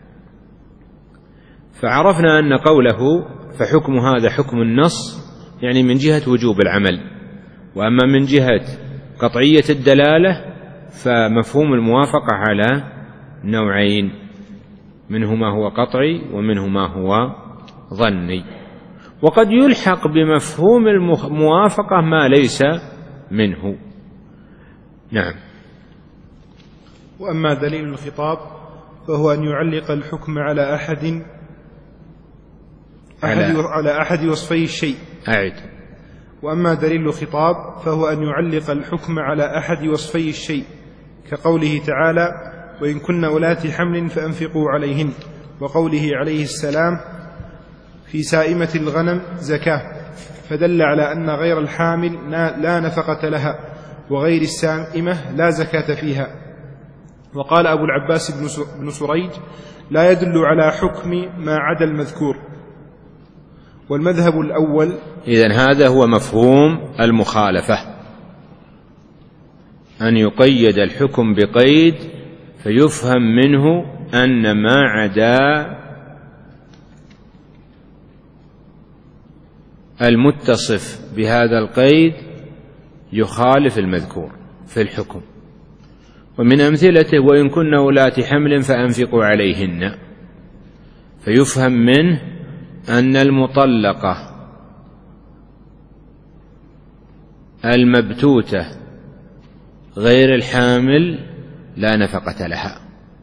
فعرفنا أن قوله فحكم هذا حكم النص يعني من جهة وجوب العمل، وأما من جهة قطعية الدلالة فمفهوم الموافقة على نوعين، منه ما هو قطعي ومنه ما هو ظني، وقد يلحق بمفهوم الموافقة ما ليس منه. نعم. وأما دليل الخطاب فهو أن يعلق الحكم على أحد أحد على, على أحد وصفي الشيء. أعد. وأما دليل الخطاب فهو أن يعلق الحكم على أحد وصفي الشيء، كقوله تعالى: وإن كن أولات حمل فأنفقوا عليهن، وقوله عليه السلام في سائمة الغنم زكاة، فدل على أن غير الحامل لا نفقة لها، وغير السائمة لا زكاة فيها. وقال أبو العباس بن سريج لا يدل على حكم ما عدا المذكور. والمذهب الأول. إذن هذا هو مفهوم المخالفة، أن يقيد الحكم بقيد فيفهم منه أن ما عدا المتصف بهذا القيد يخالف المذكور في الحكم. ومن أمثلته وإن كن أولات حمل فأنفقوا عليهن، فيفهم منه أن المطلقة المبتوتة غير الحامل لا نفقة لها،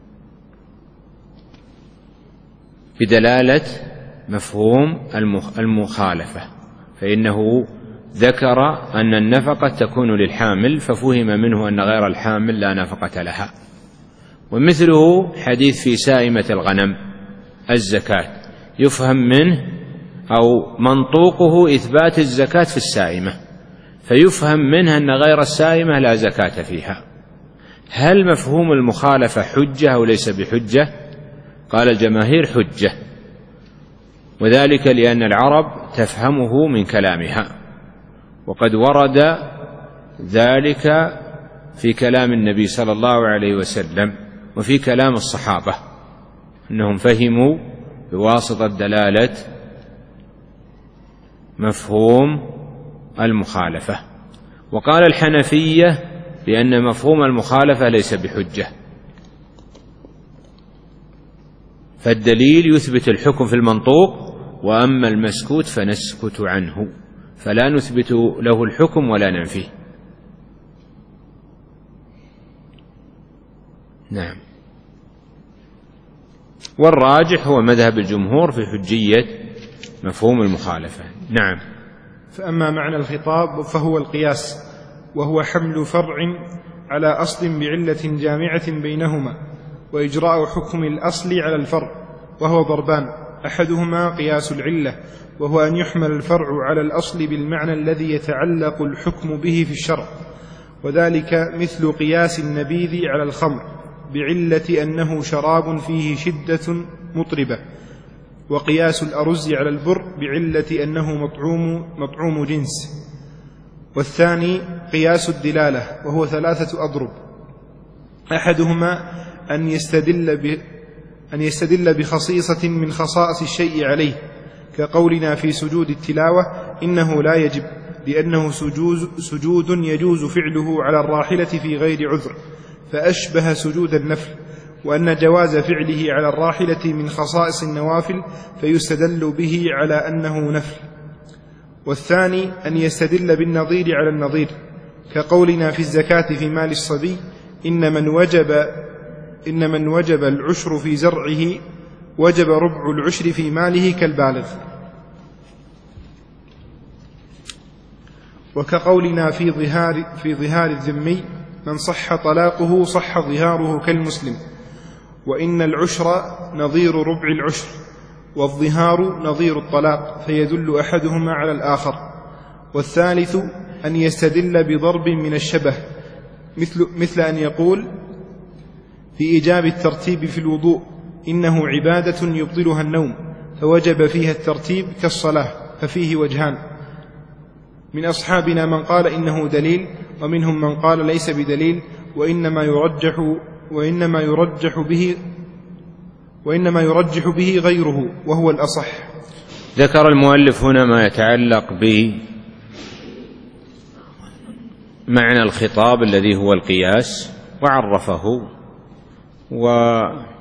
بدلالة مفهوم المخالفة، فإنه ذكر أن النفقة تكون للحامل ففهم منه أن غير الحامل لا نفقة لها. ومثله حديث في سائمة الغنم الزكاة، يفهم منه أو منطوقه إثبات الزكاة في السائمة، فيفهم منه أن غير السائمة لا زكاة فيها. هل مفهوم المخالفة حجة أو ليس بحجة؟ قال الجماهير حجة، وذلك لأن العرب تفهمه من كلامها، وقد ورد ذلك في كلام النبي صلى الله عليه وسلم وفي كلام الصحابة، أنهم فهموا بواسطة دلالة مفهوم المخالفة. وقال الحنفية بأن مفهوم المخالفة ليس بحجة، فالدليل يثبت الحكم في المنطوق، وأما المسكوت فنسكت عنه، فلا نثبت له الحكم ولا ننفيه. نعم. والراجح هو مذهب الجمهور في حجية مفهوم المخالفة. نعم. فأما معنى الخطاب فهو القياس، وهو حمل فرع على أصل بعلة جامعة بينهما، وإجراء حكم الأصل على الفرع، وهو ضربان: أحدهما قياس العلة، وهو أن يحمل الفرع على الأصل بالمعنى الذي يتعلق الحكم به في الشرع، وذلك مثل قياس النبيذ على الخمر بعلة أنه شراب فيه شدة مطربة، وقياس الأرز على البر بعلة أنه مطعوم, مطعوم جنس. والثاني قياس الدلالة، وهو ثلاثة أضرب: أحدهما أن يستدل, ب... أن يستدل بخصيصة من خصائص الشيء عليه، كقولنا في سجود التلاوة إنه لا يجب لأنه سجود, سجود يجوز فعله على الراحلة في غير عذر، فأشبه سجود النفل، وأن جواز فعله على الراحلة من خصائص النوافل فيستدل به على أنه نفل. والثاني أن يستدل بالنظير على النظير، كقولنا في الزكاة في مال الصبي إن من وجب, إن من وجب العشر في زرعه وجب ربع العشر في ماله كالبالغ. وكقولنا في ظهار, في ظهار الذمي من صح طلاقه صح ظهاره كالمسلم، وإن العشر نظير ربع العشر، والظهار نظير الطلاق، فيدل أحدهما على الآخر. والثالث أن يستدل بضرب من الشبه، مثل, مثل أن يقول في إيجاب الترتيب في الوضوء إنه عبادة يبطلها النوم فوجب فيها الترتيب كالصلاة، ففيه وجهان: من أصحابنا من قال إنه دليل، ومنهم من قال ليس بدليل، وإنما يرجح وإنما يرجح به وإنما يرجح به غيره، وهو الأصح. ذكر المؤلف هنا ما يتعلق بمعنى الخطاب الذي هو القياس، وعرفه. وقوله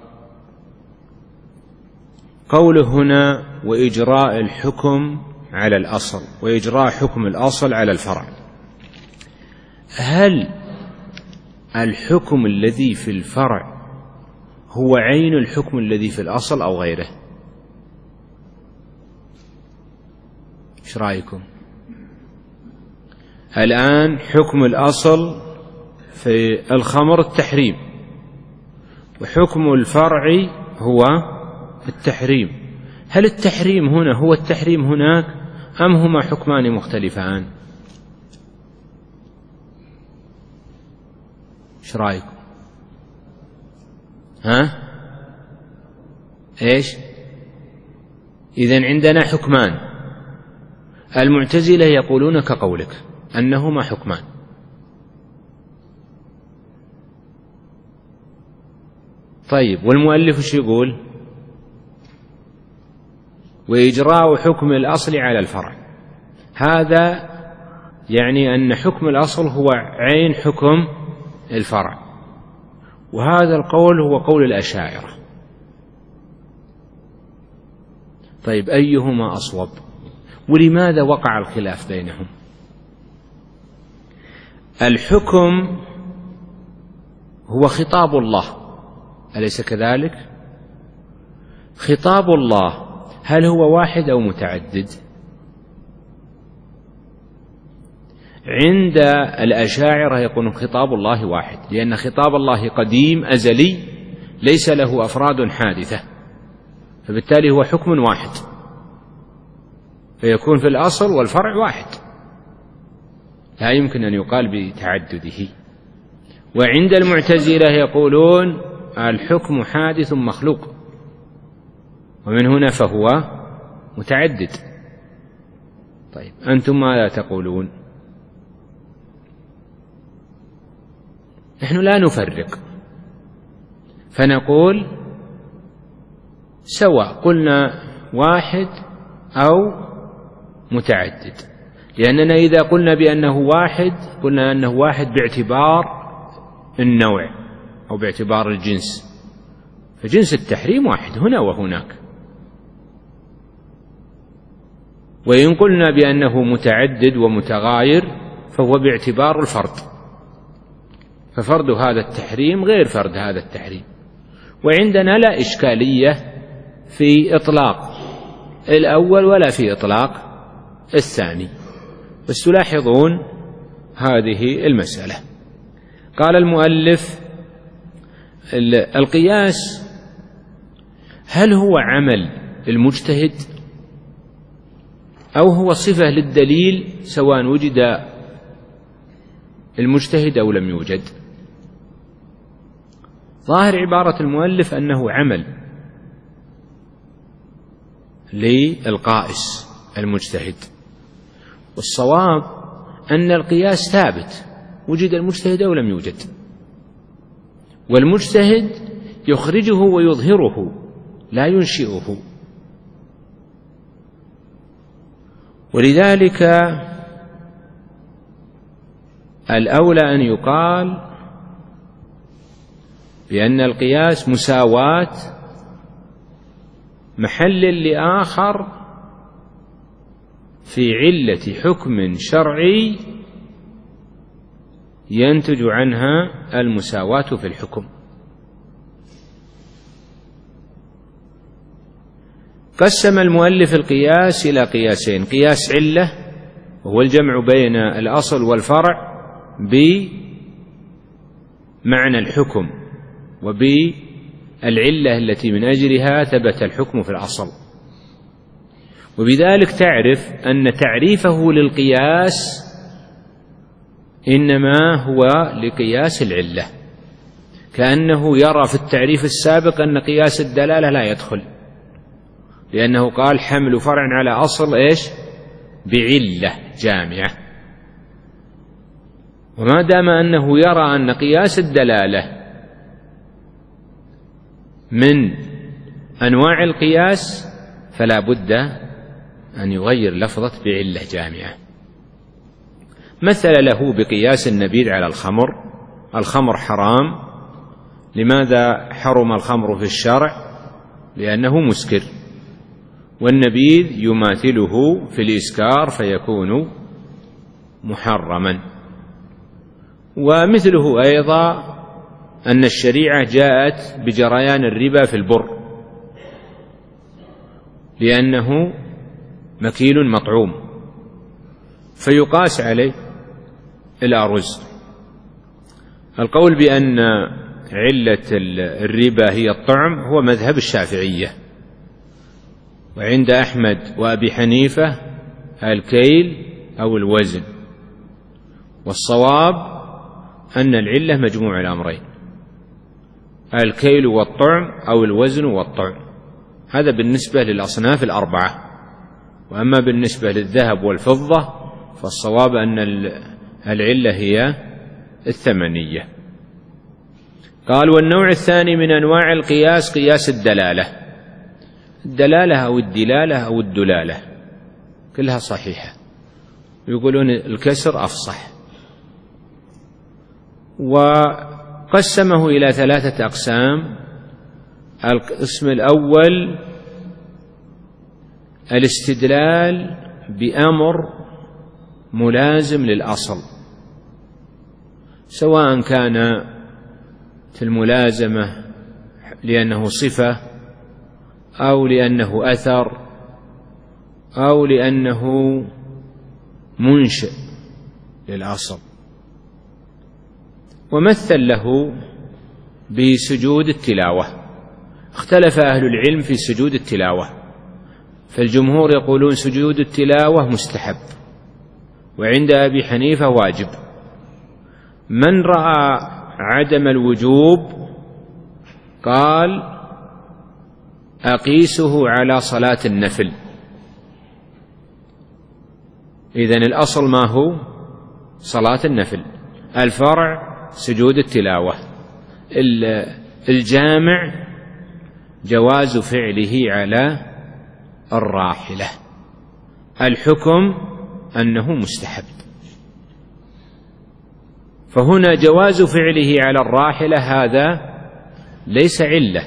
هنا وإجراء الحكم على الأصل، وإجراء حكم الأصل على الفرع، هل الحكم الذي في الفرع هو عين الحكم الذي في الأصل أو غيره؟ ايش رأيكم؟ الآن حكم الأصل في الخمر التحريم، وحكم الفرع هو التحريم. هل التحريم هنا هو التحريم هناك أم هما حكمان مختلفان؟ ايش رأيكم؟ ها؟ ايش؟ إذن عندنا حكمان. المعتزلة يقولون كقولك أنهما حكمان. طيب والمؤلف ايش يقول؟ وإجراء حكم الأصل على الفرع. هذا يعني أن حكم الأصل هو عين حكم الفرع، وهذا القول هو قول الأشاعرة. طيب أيهما أصوب؟ ولماذا وقع الخلاف بينهم؟ الحكم هو خطاب الله، أليس كذلك؟ خطاب الله هل هو واحد أو متعدد؟ عند الأشاعرة يقولون خطاب الله واحد، لأن خطاب الله قديم أزلي ليس له أفراد حادثة، فبالتالي هو حكم واحد، فيكون في الأصل والفرع واحد، لا يمكن أن يقال بتعدده. وعند المعتزلة يقولون الحكم حادث مخلوق، ومن هنا فهو متعدد. طيب أنتم ماذا تقولون؟ نحن لا نفرق، فنقول سواء قلنا واحد أو متعدد، لأننا إذا قلنا بأنه واحد قلنا أنه واحد باعتبار النوع أو باعتبار الجنس، فجنس التحريم واحد هنا وهناك. وإن قلنا بأنه متعدد ومتغاير فهو باعتبار الفرد، ففرد هذا التحريم غير فرد هذا التحريم. وعندنا لا إشكالية في إطلاق الأول ولا في إطلاق الثاني، بس تلاحظون هذه المسألة. قال المؤلف القياس هل هو عمل المجتهد أو هو صفة للدليل سواء وجد المجتهد أو لم يوجد؟ ظاهر عبارة المؤلف أنه عمل للقائس المجتهد، والصواب أن القياس ثابت وجد المجتهد أو لم يوجد، والمجتهد يخرجه ويظهره لا ينشئه. ولذلك الأولى أن يقال بأن القياس مساواة محل لآخر في علة حكم شرعي ينتج عنها المساواة في الحكم. قسم المؤلف القياس إلى قياسين: قياس علة وهو الجمع بين الأصل والفرع بمعنى الحكم وبالعلة التي من أجلها ثبت الحكم في الأصل. وبذلك تعرف أن تعريفه للقياس إنما هو لقياس العلة، كأنه يرى في التعريف السابق أن قياس الدلالة لا يدخل، لأنه قال حمل فرع على أصل إيش؟ بعلة جامعة. وما دام أنه يرى أن قياس الدلالة من أنواع القياس فلا بد أن يغير لفظة بعلة جامعة. مثل له بقياس النبيذ على الخمر: الخمر حرام، لماذا حرم الخمر في الشرع؟ لأنه مسكر، والنبيذ يماثله في الإسكار فيكون محرما. ومثله أيضا أن الشريعة جاءت بجريان الربا في البر لأنه مكيل مطعوم فيقاس عليه الأرز. القول بأن علة الربا هي الطعم هو مذهب الشافعية، وعند أحمد وأبي حنيفة الكيل أو الوزن، والصواب أن العلة مجموع الأمرين، الكيل والطعم أو الوزن والطعم. هذا بالنسبة للأصناف الأربعة. وأما بالنسبة للذهب والفضة فالصواب أن العلة هي الثمنية. قال: والنوع الثاني من أنواع القياس قياس الدلالة. الدلالة أو الدلالة أو الدلالة كلها صحيحة، يقولون الكسر أفصح. وقسمه إلى ثلاثة أقسام. القسم الأول الاستدلال بأمر ملازم للأصل، سواء كان في الملازمة لأنه صفة أو لأنه أثر أو لأنه منشئ للأصل. ومثل له بسجود التلاوة. اختلف أهل العلم في سجود التلاوة، فالجمهور يقولون سجود التلاوة مستحب، وعند أبي حنيفة واجب. من رأى عدم الوجوب قال أقيسه على صلاة النفل. إذن الأصل ما هو؟ صلاة النفل. الفرع سجود التلاوة. الجامع جواز فعله على الراحلة. الحكم أنه مستحب. فهنا جواز فعله على الراحلة هذا ليس علة،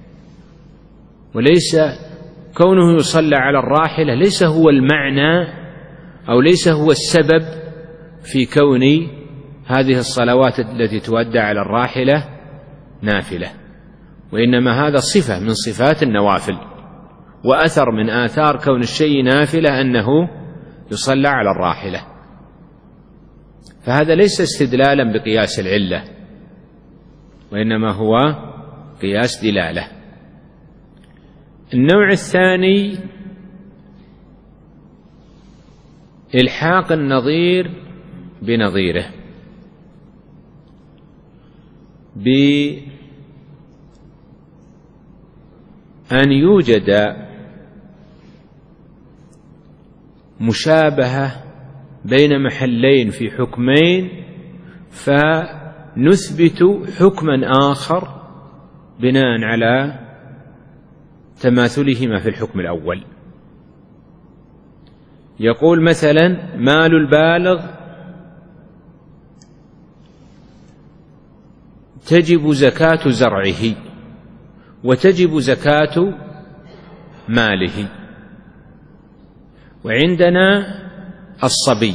وليس كونه يصلى على الراحلة ليس هو المعنى أو ليس هو السبب في كون هذه الصلوات التي تؤدى على الراحلة نافلة، وإنما هذا صفة من صفات النوافل، وأثر من آثار كون الشيء نافلة أنه يصلى على الراحلة. فهذا ليس استدلالا بقياس العلة، وإنما هو قياس دلالة. النوع الثاني إلحاق النظير بنظيره، بأن يوجد مشابهة بين محلين في حكمين فنثبت حكما آخر بناء على تماثلهما في الحكم الأول. يقول مثلا: مال البالغ تجب زكاة زرعه وتجب زكاة ماله، وعندنا الصبي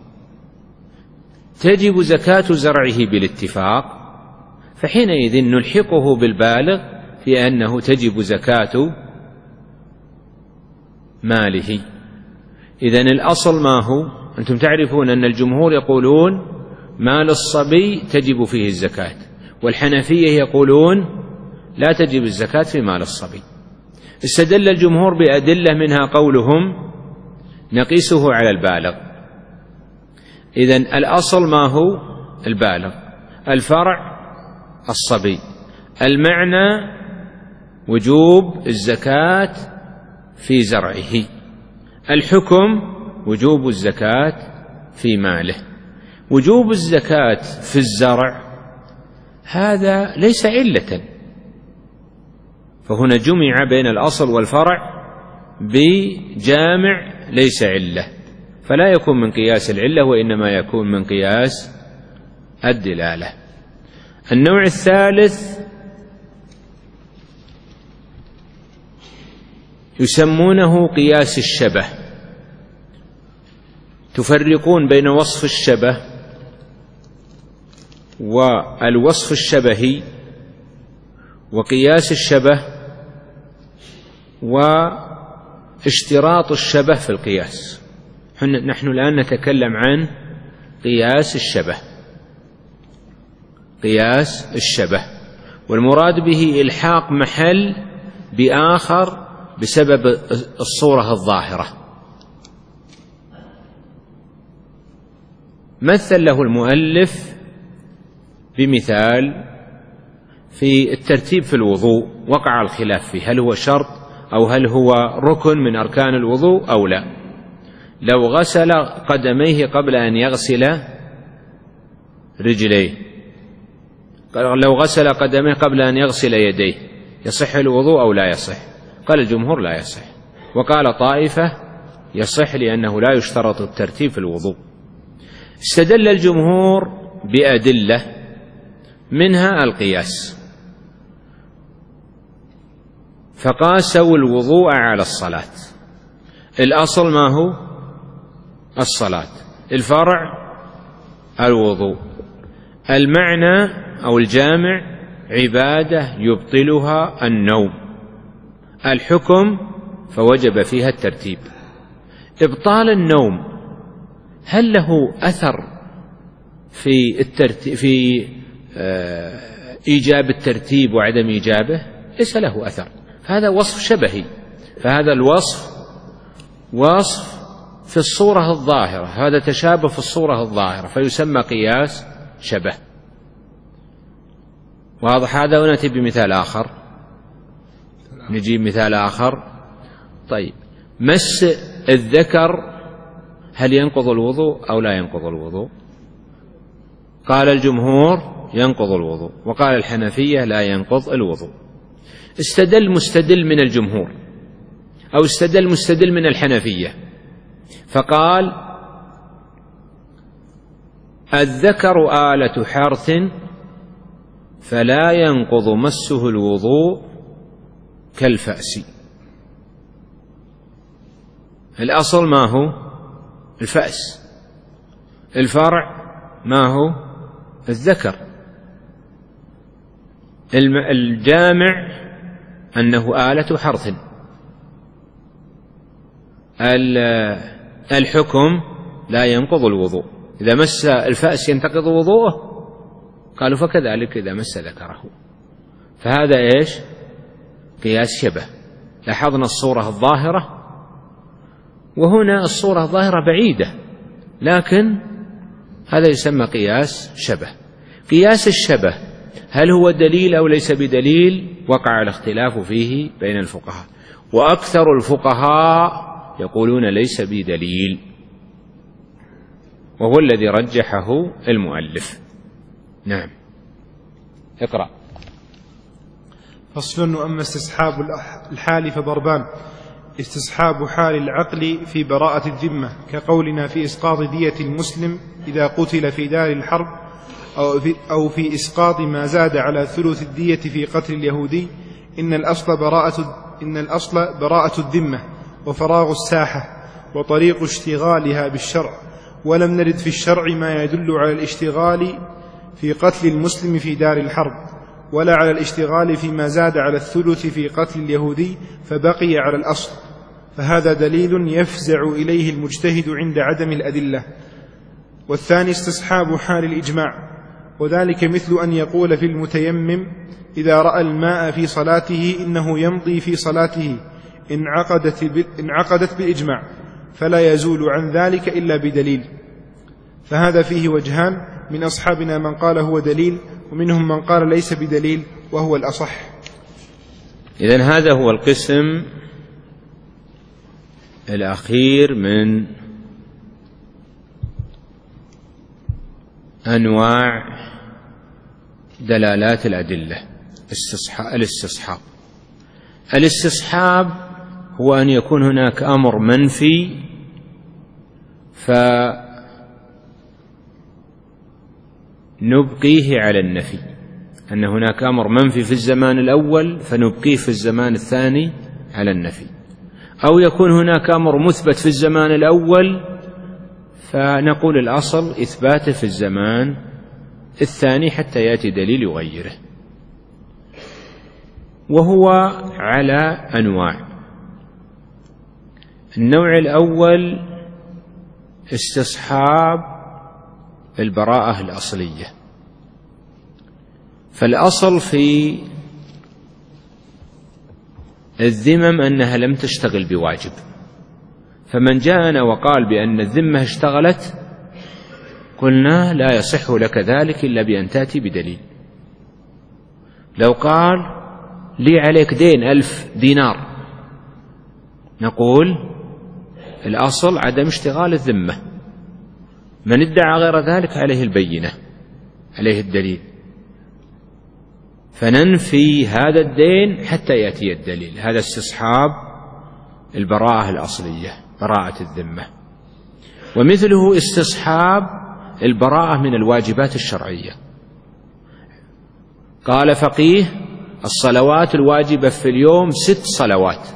تجب زكاة زرعه بالاتفاق، فحينئذ نلحقه بالبالغ في أنه تجب زكاة ماله. إذن الأصل ما هو؟ أنتم تعرفون أن الجمهور يقولون مال الصبي تجب فيه الزكاة، والحنفية يقولون لا تجب الزكاة في مال الصبي. استدل الجمهور بأدلة منها قولهم نقيسه على البالغ. إذن الأصل ما هو؟ البالغ. الفرع الصبي. المعنى وجوب الزكاة في زرعه. الحكم وجوب الزكاة في ماله. وجوب الزكاة في الزرع هذا ليس علة، فهنا جمع بين الأصل والفرع بجامع ليس علة، فلا يكون من قياس العلة، وإنما يكون من قياس الدلالة. النوع الثالث يسمونه قياس الشبه. تفرقون بين وصف الشبه والوصف الشبهي وقياس الشبه واشتراط الشبه في القياس. نحن الآن نتكلم عن قياس الشبه. قياس الشبه والمراد به إلحاق محل بآخر بسبب الصورة الظاهرة. مثل له المؤلف بمثال في الترتيب في الوضوء وقع الخلاف فيه، هل هو شرط أو هل هو ركن من أركان الوضوء أو لا. لو غسل قدميه قبل أن يغسل رجليه، لو غسل قدميه قبل أن يغسل يديه يصح الوضوء أو لا يصح؟ قال الجمهور لا يصح، وقال طائفة يصح لأنه لا يشترط الترتيب في الوضوء. استدل الجمهور بأدلة منها القياس، فقاسوا الوضوء على الصلاة. الأصل ما هو؟ الصلاة، الفرع الوضوء، المعنى أو الجامع عبادة يبطلها النوم، الحكم فوجب فيها الترتيب. إبطال النوم هل له أثر في الترتيب في إيجاب الترتيب وعدم إيجابه؟ ليس له أثر، هذا وصف شبهي، فهذا الوصف وصف في الصورة الظاهرة، هذا تشابه في الصورة الظاهرة فيسمى قياس شبه. واضح هذا؟ ونأتي بمثال آخر، نجيب مثال آخر. طيب، مس الذكر هل ينقض الوضوء أو لا ينقض الوضوء؟ قال الجمهور ينقض الوضوء، وقال الحنفية لا ينقض الوضوء. استدل مستدل من الجمهور أو استدل مستدل من الحنفية فقال الذكر آلة حرث فلا ينقض مسه الوضوء كالفأس. الأصل ما هو؟ الفأس، الفرع ما هو؟ الذكر، الجامع أنه آلة حرث، الحكم لا ينقض الوضوء. إذا مس الفأس ينتقض وضوءه؟ قالوا فكذلك إذا مس ذكره. فهذا إيش؟ قياس شبه. لاحظنا الصورة الظاهرة، وهنا الصورة الظاهرة بعيدة، لكن هذا يسمى قياس شبه. قياس الشبه هل هو دليل أو ليس بدليل؟ وقع الاختلاف فيه بين الفقهاء، وأكثر الفقهاء يقولون ليس بدليل، وهو الذي رجحه المؤلف. نعم، اقرأ. فصل. وأما استصحاب الحال فضربان: استصحاب حال العقل في براءة الذمة، كقولنا في إسقاط دية المسلم إذا قتل في دار الحرب، أو في, أو في إسقاط ما زاد على ثلث الدية في قتل اليهودي. إن الأصل براءة, إن الأصل براءة الذمة وفراغ الساحة وطريق اشتغالها بالشرع، ولم نرد في الشرع ما يدل على الاشتغال في قتل المسلم في دار الحرب، ولا على الاشتغال فيما زاد على الثلث في قتل اليهودي، فبقي على الأصل. فهذا دليل يفزع إليه المجتهد عند عدم الأدلة. والثاني استصحاب حال الإجماع، وذلك مثل أن يقول في المتيمم إذا رأى الماء في صلاته إنه يمضي في صلاته انعقدت بالإجماع، فلا يزول عن ذلك إلا بدليل. فهذا فيه وجهان، من أصحابنا من قال هو دليل، ومنهم من قال ليس بدليل، وهو الأصح. إذن هذا هو القسم الأخير من أنواع دلالات الأدلة، الاستصحاب. الاستصحاب هو أن يكون هناك أمر منفي فنبقيه على النفي، أن هناك أمر منفي في الزمان الأول فنبقيه في الزمان الثاني على النفي، أو يكون هناك أمر مثبت في الزمان الأول فنقول الأصل إثباته في الزمان الثاني حتى يأتي دليل يغيره. وهو على أنواع. النوع الأول استصحاب البراءة الأصلية، فالأصل في الذمم أنها لم تشتغل بواجب، فمن جاءنا وقال بأن الذمة اشتغلت قلنا لا يصح لك ذلك إلا بأن تأتي بدليل. لو قال لي عليك دين ألف دينار نقول الأصل عدم اشتغال الذمة، من ادعى غير ذلك عليه البينة، عليه الدليل، فننفي هذا الدين حتى يأتي الدليل. هذا استصحاب البراءة الأصلية، براءة الذمة. ومثله استصحاب البراءة من الواجبات الشرعية. قال فقيه الصلوات الواجبة في اليوم ست صلوات،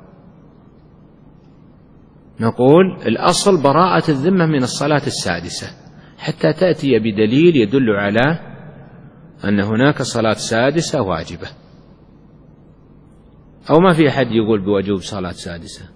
نقول الأصل براءة الذمة من الصلاة السادسة حتى تأتي بدليل يدل على أن هناك صلاة سادسة واجبة، أو ما في أحد يقول بوجوب صلاة سادسة.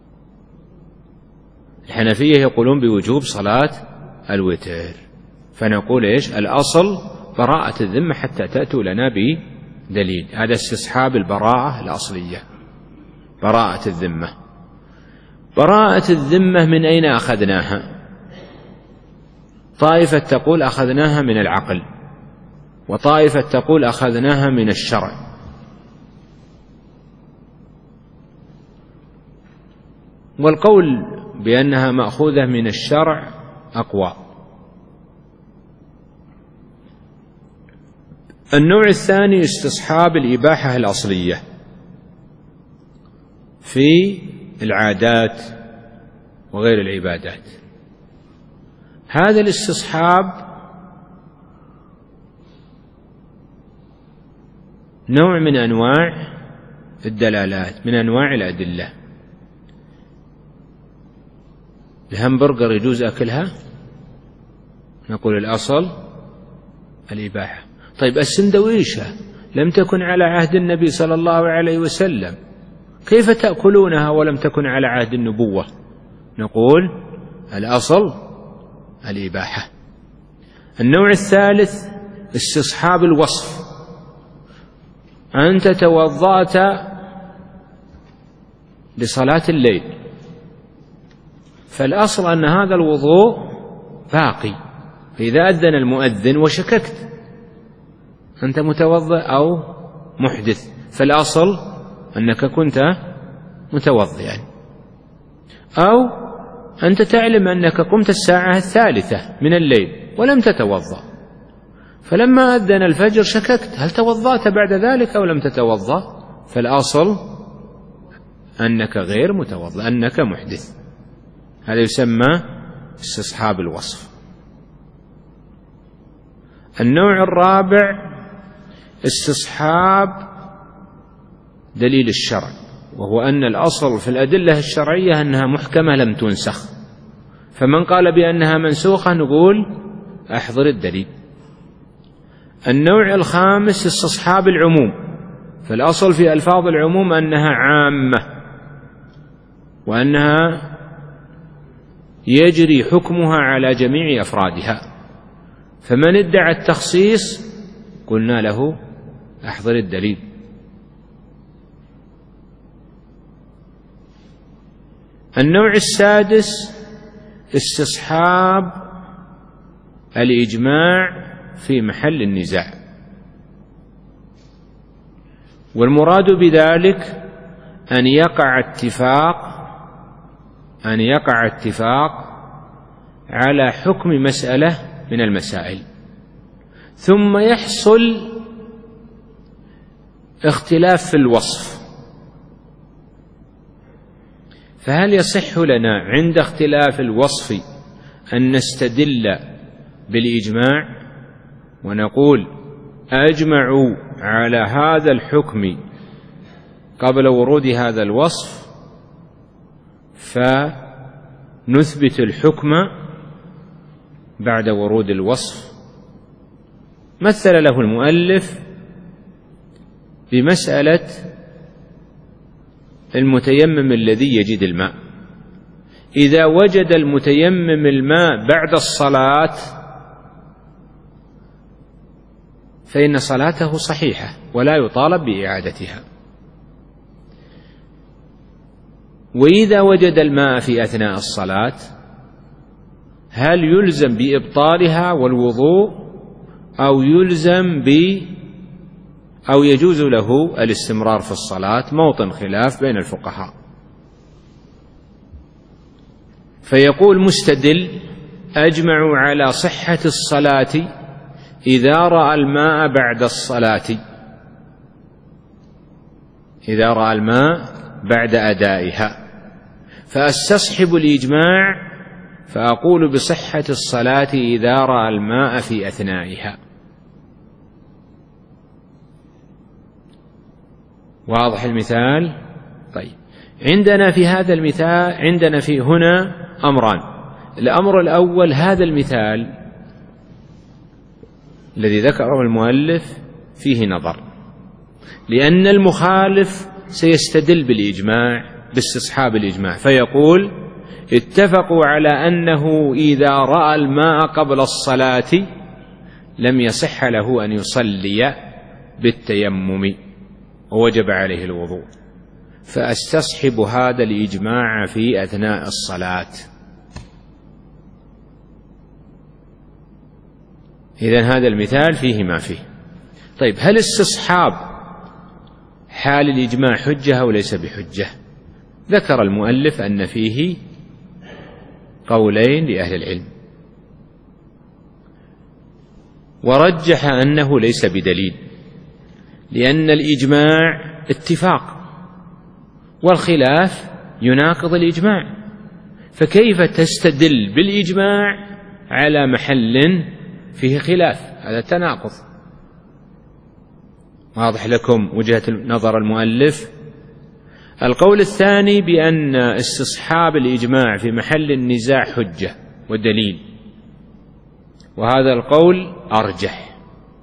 الحنفية يقولون بوجوب صلاة الوتر، فنقول إيش؟ الأصل براءة الذمة حتى تأتوا لنا بدليل. هذا استصحاب البراءة الأصلية، براءة الذمة. براءة الذمة من أين أخذناها؟ طائفة تقول أخذناها من العقل، وطائفة تقول أخذناها من الشرع. والقول بأنها مأخوذة من الشرع أقوى. النوع الثاني استصحاب الإباحة الأصلية في العادات وغير العبادات. هذا الاستصحاب نوع من أنواع الدلالات، من أنواع الأدلة. الهمبرجر يجوز أكلها؟ نقول الأصل الإباحة. طيب السندويشة لم تكن على عهد النبي صلى الله عليه وسلم، كيف تأكلونها ولم تكن على عهد النبوة؟ نقول الأصل الإباحة. النوع الثالث استصحاب الوصف. أنت توضأت لصلاة الليل، فالأصل أن هذا الوضوء باقي، فإذا أذن المؤذن وشككت أنت متوضئ أو محدث، فالأصل أنك كنت متوضئا. أو أنت تعلم أنك قمت الساعة الثالثة من الليل ولم تتوضأ، فلما أذن الفجر شككت هل توضأت بعد ذلك أو لم تتوضأ، فالأصل أنك غير متوضئ، أنك محدث. هذا يسمى استصحاب الوصف. النوع الرابع استصحاب دليل الشرع، وهو أن الأصل في الأدلة الشرعية أنها محكمة لم تنسخ، فمن قال بأنها منسوخة نقول أحضر الدليل. النوع الخامس استصحاب العموم، فالأصل في ألفاظ العموم أنها عامة وأنها يجري حكمها على جميع أفرادها، فمن ادعى التخصيص قلنا له أحضر الدليل. النوع السادس استصحاب الإجماع في محل النزاع، والمراد بذلك أن يقع اتفاق أن يقع اتفاق على حكم مسألة من المسائل، ثم يحصل اختلاف في الوصف، فهل يصح لنا عند اختلاف الوصف أن نستدل بالإجماع ونقول أجمعوا على هذا الحكم قبل ورود هذا الوصف فنثبت الحكم بعد ورود الوصف؟ مثل له المؤلف بمسألة المتيمم الذي يجد الماء، إذا وجد المتيمم الماء بعد الصلاة فإن صلاته صحيحة ولا يطالب بإعادتها، وإذا وجد الماء في أثناء الصلاة هل يلزم بإبطالها والوضوء أو يلزم ب أو يجوز له الاستمرار في الصلاة؟ موطن خلاف بين الفقهاء. فيقول مستدل: أجمعوا على صحة الصلاة إذا رأى الماء بعد الصلاة، إذا رأى الماء بعد أدائها، فأستصحب الإجماع فأقول بصحة الصلاة إذا رأى الماء في أثنائها. واضح المثال؟ طيب، عندنا في هذا المثال عندنا في هنا أمران. الأمر الأول، هذا المثال الذي ذكره المؤلف فيه نظر، لأن المخالف سيستدل بالإجماع باستصحاب الإجماع، فيقول: اتفقوا على أنه إذا رأى الماء قبل الصلاة لم يصح له أن يصلي بالتيمم ووجب عليه الوضوء، فأستصحب هذا الإجماع في أثناء الصلاة. إذن هذا المثال فيه ما فيه. طيب، هل استصحاب حال الإجماع حجة أو ليس بحجة؟ ذكر المؤلف أن فيه قولين لأهل العلم، ورجح أنه ليس بدليل، لأن الإجماع اتفاق والخلاف يناقض الإجماع، فكيف تستدل بالإجماع على محل فيه خلاف؟ هذا تناقض. واضح لكم وجهة نظر المؤلف؟ القول الثاني بأن استصحاب الإجماع في محل النزاع حجة ودليل، وهذا القول أرجح،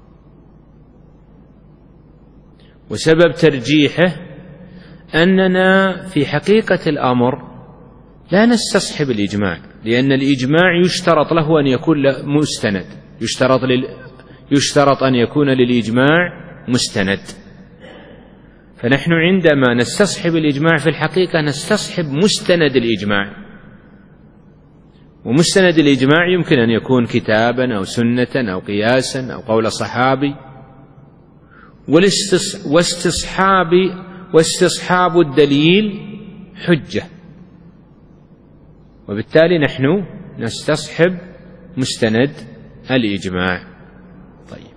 وسبب ترجيحه أننا في حقيقة الأمر لا نستصحب الإجماع، لأن الإجماع يشترط له أن يكون مستند، يشترط, لل... يشترط أن يكون للإجماع مستند. فنحن عندما نستصحب الإجماع في الحقيقة نستصحب مستند الإجماع، ومستند الإجماع يمكن أن يكون كتابا أو سنة أو قياسا أو قول صحابي، واستصحاب واستصحاب الدليل حجة، وبالتالي نحن نستصحب مستند الإجماع. طيب،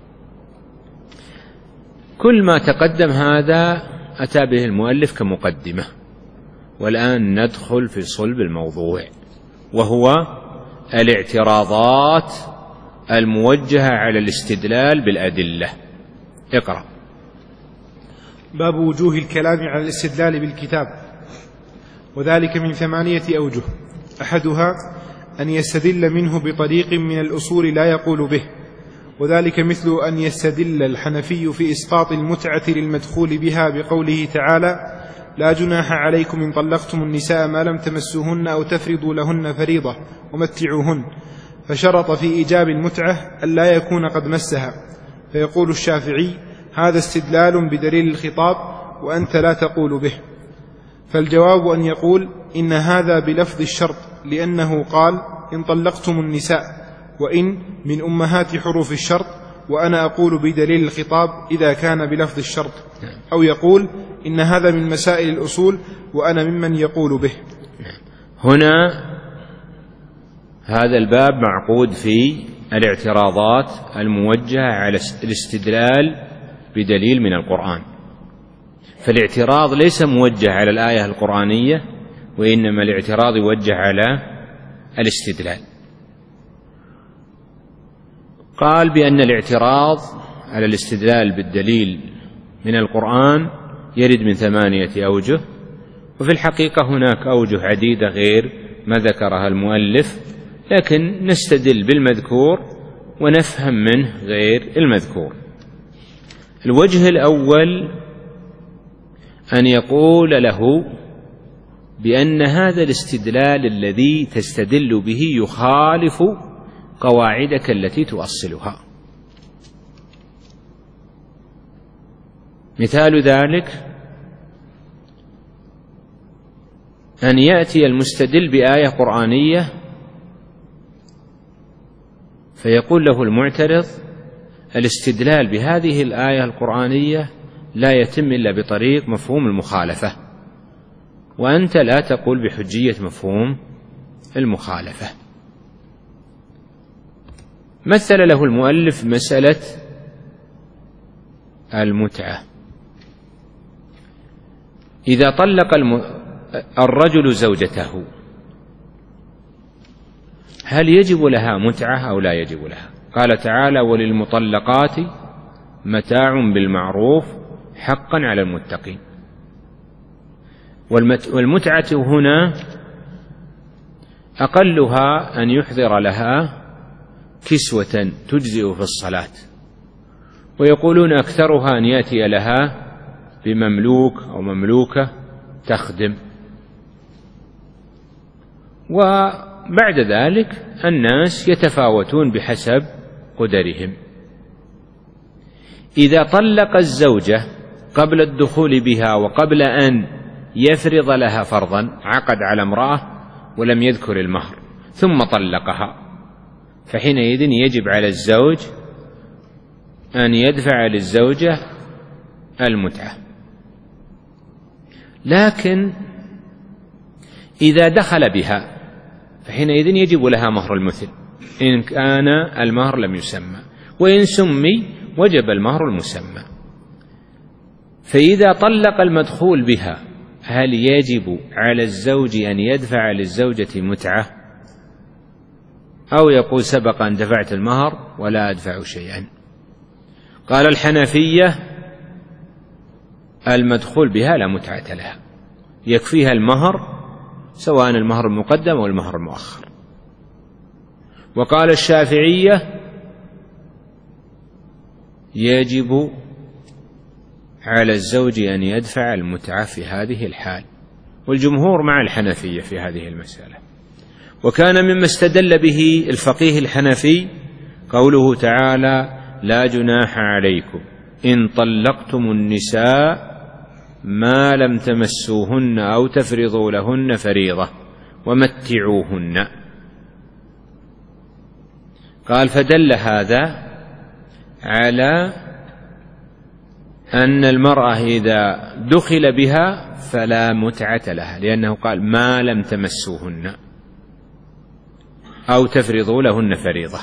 كل ما تقدم هذا أتى به المؤلف كمقدمة، والآن ندخل في صلب الموضوع، وهو الاعتراضات الموجهة على الاستدلال بالأدلة. اقرأ. باب وجوه الكلام على الاستدلال بالكتاب، وذلك من ثمانية أوجه. أحدها أن يستدل منه بطريق من الأصول لا يقول به، وذلك مثل أن يستدل الحنفي في إسقاط المتعة للمدخول بها بقوله تعالى: لا جناح عليكم إن طلقتم النساء ما لم تمسوهن أو تفرضوا لهن فريضة ومتعوهن، فشرط في إيجاب المتعة أن لا يكون قد مسها، فيقول الشافعي: هذا استدلال بدليل الخطاب وأنت لا تقول به. فالجواب أن يقول: إن هذا بلفظ الشرط، لأنه قال: إن طلقتم النساء، وإن من أمهات حروف الشرط، وأنا أقول بدليل الخطاب إذا كان بلفظ الشرط. أو يقول: إن هذا من مسائل الأصول وأنا ممن يقول به. هنا هذا الباب معقود في الاعتراضات الموجهة على الاستدلال بدليل من القرآن. فالاعتراض ليس موجه على الآية القرآنية، وإنما الاعتراض يوجه على الاستدلال. قال بأن الاعتراض على الاستدلال بالدليل من القرآن يرد من ثمانية أوجه، وفي الحقيقة هناك أوجه عديدة غير ما ذكرها المؤلف، لكن نستدل بالمذكور ونفهم منه غير المذكور. الوجه الأول أن يقول له بأن هذا الاستدلال الذي تستدل به يخالف قواعدك التي تؤصلها. مثال ذلك: أن يأتي المستدل بآية قرآنية فيقول له المعترض: الاستدلال بهذه الآية القرآنية لا يتم إلا بطريق مفهوم المخالفة، وأنت لا تقول بحجية مفهوم المخالفة. مثل له المؤلف مسألة المتعة. إذا طلق الرجل زوجته هل يجب لها متعة أو لا يجب لها؟ قال تعالى: وللمطلقات متاع بالمعروف حقا على المتقين. والمتعة هنا أقلها أن يحضر لها كسوة تجزئ في الصلاة، ويقولون أكثرها أن يأتي لها بمملوك أو مملوكة تخدم، وبعد ذلك الناس يتفاوتون بحسب قدرهم. إذا طلق الزوجة قبل الدخول بها وقبل أن يفرض لها فرضا، عقد على امرأة ولم يذكر المهر ثم طلقها، فحينئذ يجب على الزوج أن يدفع للزوجة المتعة. لكن إذا دخل بها فحينئذ يجب لها مهر المثل إن كان المهر لم يسمى، وإن سمي وجب المهر المسمى. فإذا طلق المدخول بها هل يجب على الزوج أن يدفع للزوجة متعة، أو يقول: سبق أن دفعت المهر ولا أدفع شيئا؟ قال الحنفية: المدخول بها لا متعة لها، يكفيها المهر سواء المهر المقدم أو المهر المؤخر. وقال الشافعية: يجب على الزوج أن يدفع المتعة في هذه الحال، والجمهور مع الحنفية في هذه المسألة. وكان مما استدل به الفقيه الحنفي قوله تعالى: لا جناح عليكم إن طلقتم النساء ما لم تمسوهن أو تفرضوا لهن فريضة ومتعوهن. قال: فدل هذا على أن المرأة إذا دخل بها فلا متعة لها، لأنه قال: ما لم تمسوهن أو تفرضوا لهن فريضة.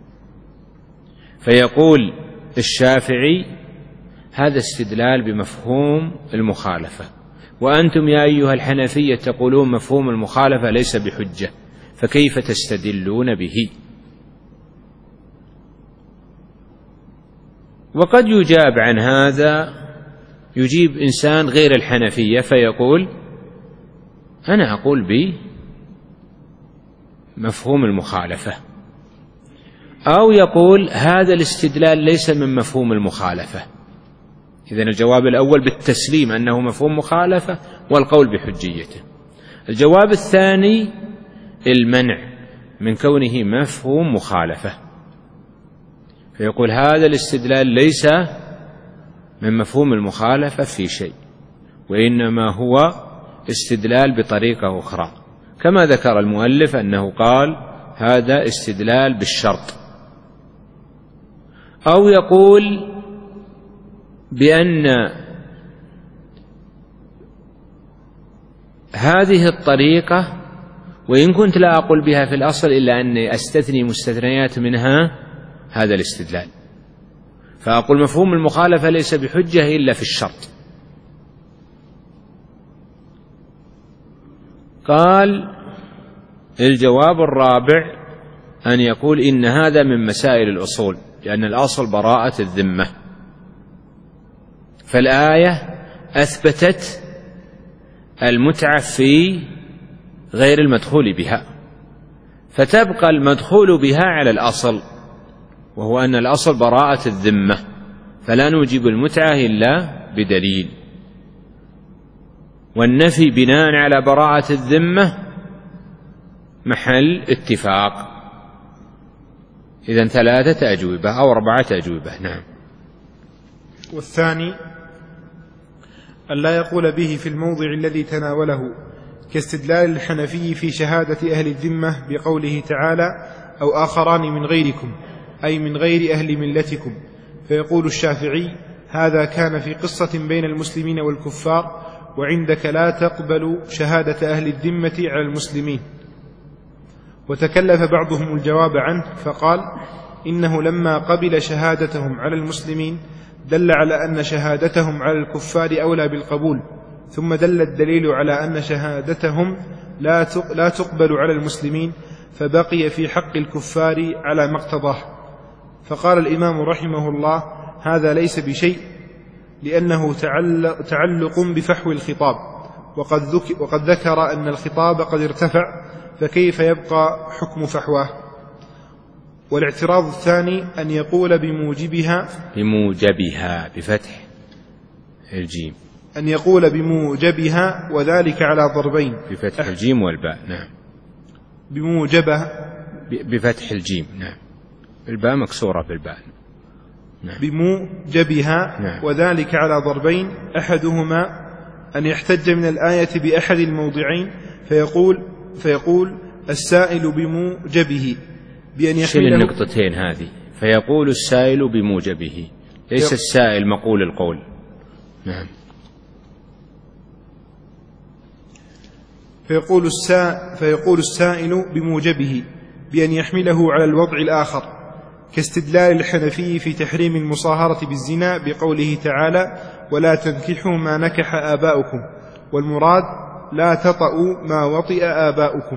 فيقول الشافعي: هذا استدلال بمفهوم المخالفة، وأنتم يا أيها الحنفية تقولون مفهوم المخالفة ليس بحجة، فكيف تستدلون به؟ وقد يجاب عن هذا، يجيب إنسان غير الحنفية فيقول: أنا أقول بمفهوم المخالفة، أو يقول هذا الاستدلال ليس من مفهوم المخالفة. إذن الجواب الأول بالتسليم أنه مفهوم مخالفة والقول بحجيته. الجواب الثاني المنع من كونه مفهوم مخالفة، فيقول هذا الاستدلال ليس من مفهوم المخالفة في شيء، وإنما هو استدلال بطريقة أخرى، كما ذكر المؤلف أنه قال هذا استدلال بالشرط. أو يقول بأن هذه الطريقة وإن كنت لا أقول بها في الأصل إلا أني أستثني مستثنيات منها هذا الاستدلال، فأقول مفهوم المخالفة ليس بحجة إلا في الشرط. قال الجواب الرابع أن يقول إن هذا من مسائل الأصول، لأن الأصل براءة الذمة، فالآية أثبتت المتعة في غير المدخول بها، فتبقى المدخول بها على الأصل، وهو أن الأصل براءة الذمة، فلا نوجب المتعة إلا بدليل، والنفي بناء على براءة الذمة محل اتفاق. إذن ثلاثة أجوبة أو أربعة أجوبة. نعم. والثاني أن لا يقول به في الموضع الذي تناوله كاستدلال الحنفي في شهادة أهل الذمة بقوله تعالى أو آخران من غيركم، أي من غير أهل ملتكم. فيقول الشافعي هذا كان في قصة بين المسلمين والكفار، وعندك لا تقبل شهادة أهل الذمة على المسلمين. وتكلف بعضهم الجواب عنه فقال إنه لما قبل شهادتهم على المسلمين دل على أن شهادتهم على الكفار أولى بالقبول، ثم دل الدليل على أن شهادتهم لا تقبل على المسلمين، فبقي في حق الكفار على ما اقتضاه. فقال الإمام رحمه الله هذا ليس بشيء، لأنه تعلق بفحوى الخطاب، وقد, ذك وقد ذكر أن الخطاب قد ارتفع، فكيف يبقى حكم فحواه؟ والاعتراض الثاني أن يقول بموجبها بموجبها بفتح الجيم، أن يقول بموجبها وذلك على ضربين بفتح الجيم والباء. نعم. بموجبه بفتح الجيم. نعم. الباء مكسورة بالباء. نعم. بموجبها. نعم. وذلك على ضربين، أحدهما أن يحتج من الآية بأحد الموضعين فيقول, فيقول السائل بموجبه بأن يحمله. شيل النقطتين هذه، فيقول السائل بموجبه، ليس السائل مقول القول. نعم. فيقول, السا فيقول السائل بموجبه بأن يحمله على الوضع الآخر، كاستدلال الحنفي في تحريم المصاهرة بالزنا بقوله تعالى ولا تنكحوا ما نكح آباؤكم، والمراد لا تطأوا ما وطئ آباؤكم.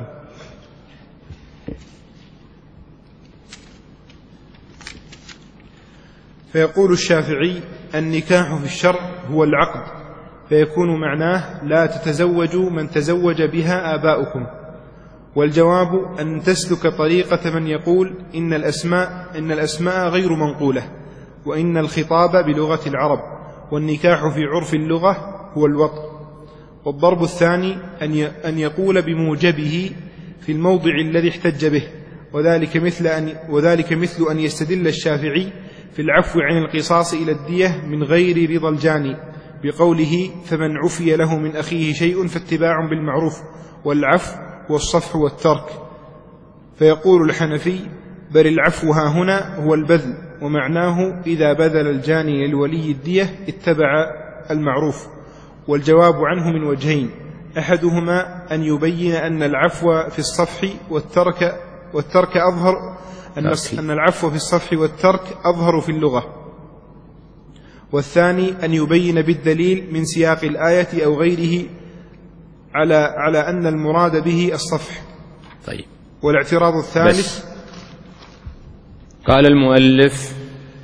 فيقول الشافعي النكاح في الشرع هو العقد، فيكون معناه لا تتزوجوا من تزوج بها آباؤكم. والجواب أن تسلك طريقة من يقول إن الأسماء, إن الأسماء غير منقولة، وإن الخطاب بلغة العرب، والنكاح في عرف اللغة هو الوطء. والضرب الثاني أن يقول بموجبه في الموضع الذي احتج به، وذلك مثل أن, وذلك مثل أن يستدل الشافعي في العفو عن القصاص إلى الدية من غير رضا الجاني بقوله فمن عفي له من أخيه شيء فاتباع بالمعروف، والعفو والصفح والترك. فيقول الحنفي بل العفو ها هنا هو البذل، ومعناه إذا بذل الجاني للولي الدية اتبع المعروف. والجواب عنه من وجهين، أحدهما أن يبين أن العفو في الصفح والترك, والترك أظهر أن العفو في الصفح والترك أظهر في اللغة، والثاني أن يبين بالدليل من سياق الآية أو غيره على, على أن المراد به الصفح. طيب. والاعتراض الثالث بس. قال المؤلف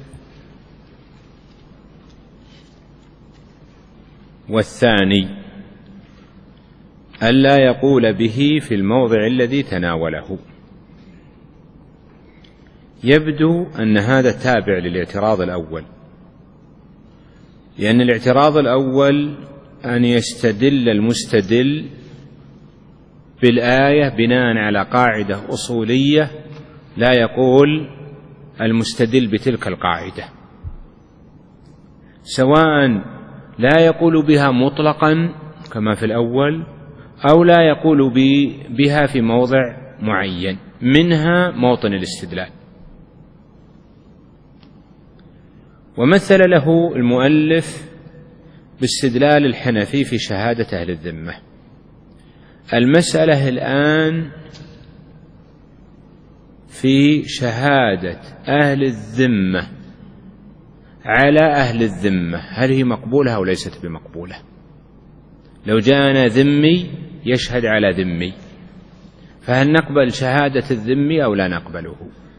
والثاني ألا يقول به في الموضع الذي تناوله. يبدو أن هذا تابع للاعتراض الأول، لأن الاعتراض الأول أن يستدل المستدل بالآية بناء على قاعدة أصولية لا يقول المستدل بتلك القاعدة، سواء لا يقول بها مطلقا كما في الأول أو لا يقول بها في موضع معين، منها موطن الاستدلال. ومثل له المؤلف باستدلال الحنفي في شهادة أهل الذمة. المسألة الآن في شهادة أهل الذمة على أهل الذمة، هل هي مقبولة أو ليست بمقبولة؟ لو جاءنا ذمي يشهد على ذمي، فهل نقبل شهادة الذمي أو لا نقبله؟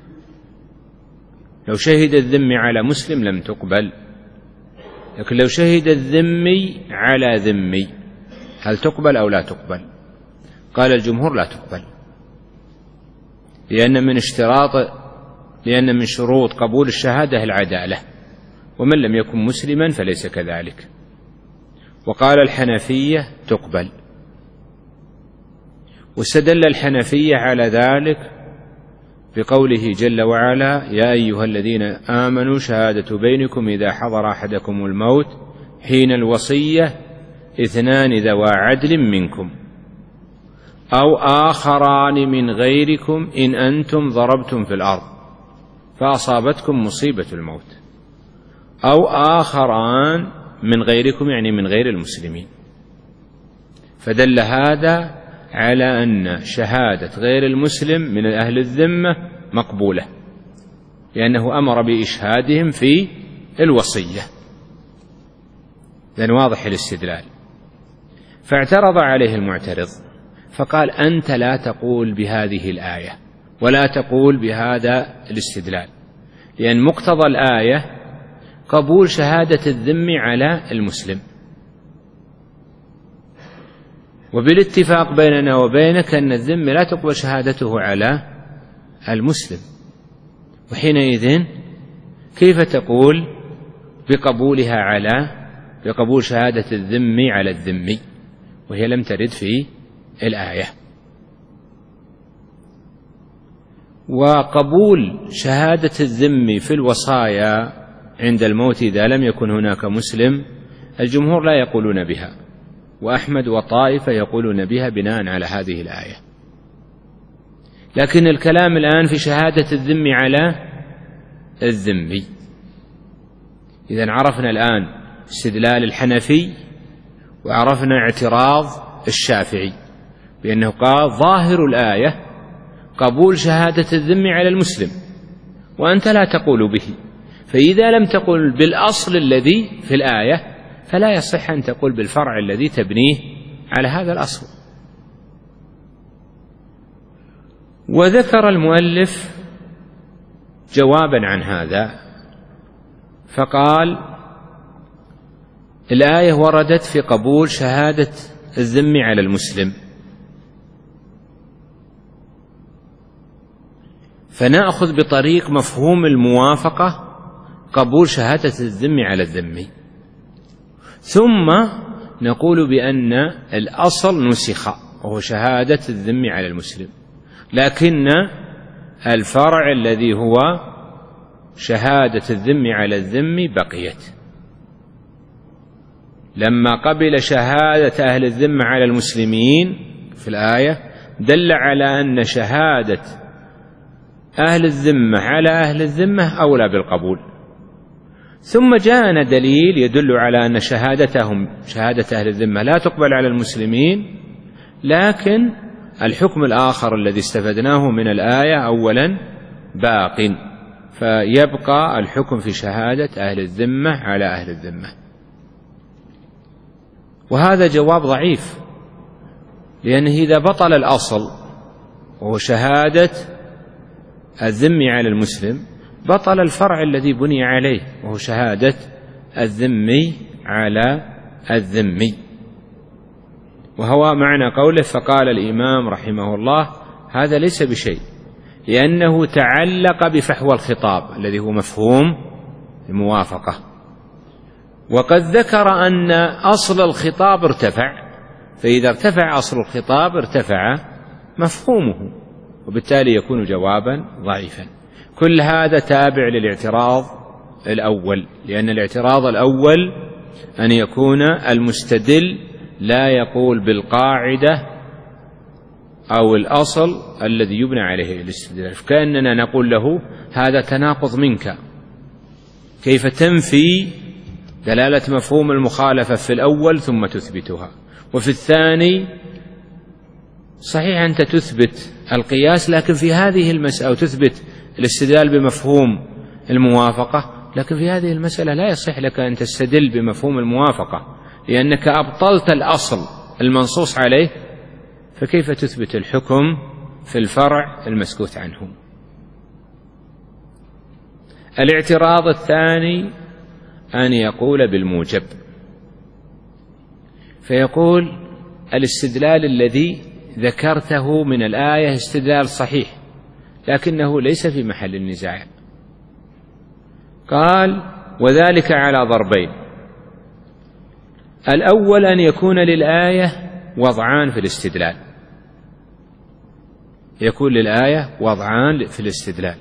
لو شهد الذمي على مسلم لم تقبل، لكن لو شهد الذمي على ذمي هل تقبل أو لا تقبل؟ قال الجمهور لا تقبل، لأن من اشتراط لأن من شروط قبول الشهادة العدالة، ومن لم يكن مسلما فليس كذلك. وقال الحنفية تقبل، واستدل الحنفية على ذلك بقوله جل وعلا يا أيها الذين آمنوا شهادة بينكم إذا حضر أحدكم الموت حين الوصية اثنان ذوى عدل منكم. أو آخران من غيركم إن أنتم ضربتم في الأرض فأصابتكم مصيبة الموت، أو آخران من غيركم يعني من غير المسلمين. فدل هذا على أن شهادة غير المسلم من أهل الذمة مقبولة، لأنه أمر بإشهادهم في الوصية. لأن واضح الاستدلال. فاعترض عليه المعترض فقال: أنت لا تقول بهذه الآية ولا تقول بهذا الاستدلال، لأن مقتضى الآية قبول شهادة الذم على المسلم، وبالاتفاق بيننا وبينك أن الذم لا تقبل شهادته على المسلم، وحينئذ كيف تقول بقبولها على بقبول شهادة الذم على الذمي وهي لم ترد في الآية؟ وقبول شهادة الذم في الوصايا عند الموت إذا لم يكن هناك مسلم الجمهور لا يقولون بها، وأحمد وطائفة يقولون بها بناء على هذه الآية. لكن الكلام الآن في شهادة الذم على الذمي. إذن عرفنا الآن استدلال الحنفي وعرفنا اعتراض الشافعي بأنه قال ظاهر الآية قبول شهادة الذم على المسلم وأنت لا تقول به، فإذا لم تقل بالأصل الذي في الآية فلا يصح أن تقول بالفرع الذي تبنيه على هذا الأصل. وذكر المؤلف جوابا عن هذا فقال: الآية وردت في قبول شهادة الذم على المسلم، فنأخذ بطريق مفهوم الموافقة قبول شهادة الذم على الذمي، ثم نقول بأن الأصل نسخ وهو شهادة الذم على المسلم، لكن الفرع الذي هو شهادة الذم على الذم بقيت. لما قبل شهادة أهل الذمة على المسلمين في الآية دل على أن شهادة أهل الذمة على أهل الذمة أولى بالقبول، ثم جاءنا دليل يدل على أن شهادتهم شهادة أهل الذمة لا تقبل على المسلمين، لكن الحكم الآخر الذي استفدناه من الآية أولا باق، فيبقى الحكم في شهادة أهل الذمة على أهل الذمة. وهذا جواب ضعيف، لأنه إذا بطل الأصل وهو شهادة الذم على المسلم بطل الفرع الذي بني عليه وهو شهادة الذمي على الذمي. وهو معنى قوله: فقال الإمام رحمه الله هذا ليس بشيء، لأنه تعلق بفحوى الخطاب الذي هو مفهوم الموافقة، وقد ذكر أن أصل الخطاب ارتفع، فإذا ارتفع أصل الخطاب ارتفع مفهومه، وبالتالي يكون جوابا ضعيفا. كل هذا تابع للاعتراض الأول، لأن الاعتراض الأول أن يكون المستدل لا يقول بالقاعدة أو الأصل الذي يبنى عليه الاستدلال، فكأننا نقول له هذا تناقض منك، كيف تنفي دلالة مفهوم المخالفة في الأول ثم تثبتها، وفي الثاني صحيح أنت تثبت القياس لكن في هذه المسألة تثبت الاستدلال بمفهوم الموافقة، لكن في هذه المسألة لا يصح لك أن تستدل بمفهوم الموافقة لأنك أبطلت الأصل المنصوص عليه، فكيف تثبت الحكم في الفرع المسكوت عنه؟ الاعتراض الثاني أن يقول بالموجب، فيقول الاستدلال الذي ذكرته من الآية استدلال صحيح لكنه ليس في محل النزاع. قال: وذلك على ضربين: الأول أن يكون للآية وضعان في الاستدلال، يكون للآية وضعان في الاستدلال،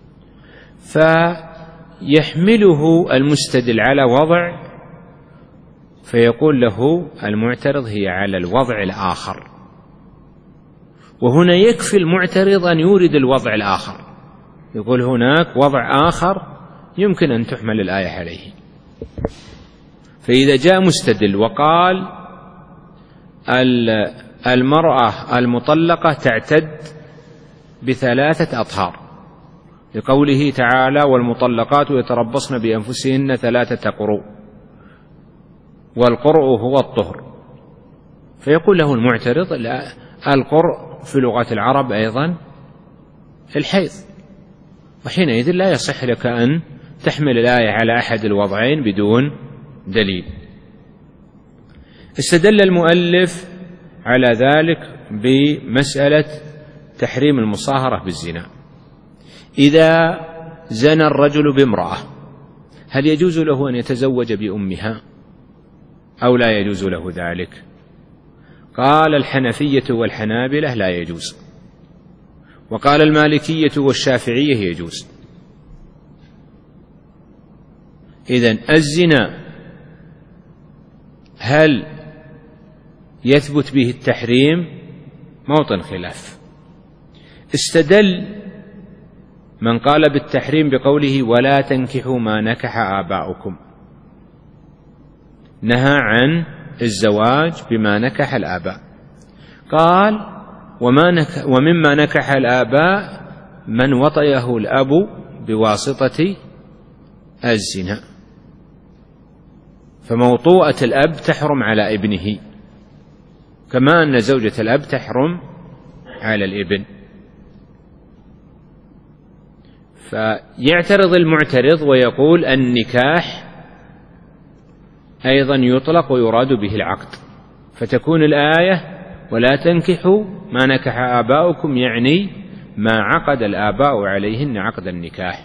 فيحمله المستدل على وضع فيقول له المعترض هي على الوضع الآخر، وهنا يكفي المعترض أن يورد الوضع الآخر، يقول هناك وضع آخر يمكن أن تحمل الآية عليه. فإذا جاء مستدل وقال المرأة المطلقة تعتد بثلاثة أطهار، لقوله تعالى والمطلقات يتربصن بأنفسهن ثلاثة قروء، والقرء هو الطهر، فيقول له المعترض القرء في لغة العرب أيضا الحيض، وحينئذ لا يصح لك أن تحمل الآية على أحد الوضعين بدون دليل. استدل المؤلف على ذلك بمسألة تحريم المصاهرة بالزنا. إذا زنى الرجل بامرأة هل يجوز له أن يتزوج بأمها أو لا يجوز له ذلك؟ قال الحنفية والحنابلة لا يجوز، وقال المالكية والشافعية يجوز. إذن الزنا هل يثبت به التحريم؟ موطن خلاف. استدل من قال بالتحريم بقوله ولا تنكحوا ما نكح آباؤكم، نهى عن الزواج بما نكح الآباء، قال وما نكح ومما نكح الآباء من وطئه الأب بواسطة الزنا، فموطوءة الأب تحرم على ابنه كما أن زوجة الأب تحرم على الابن. فيعترض المعترض ويقول النكاح أيضا يطلق ويراد به العقد، فتكون الآية ولا تنكحوا ما نكح آباؤكم يعني ما عقد الآباء عليهن عقد النكاح.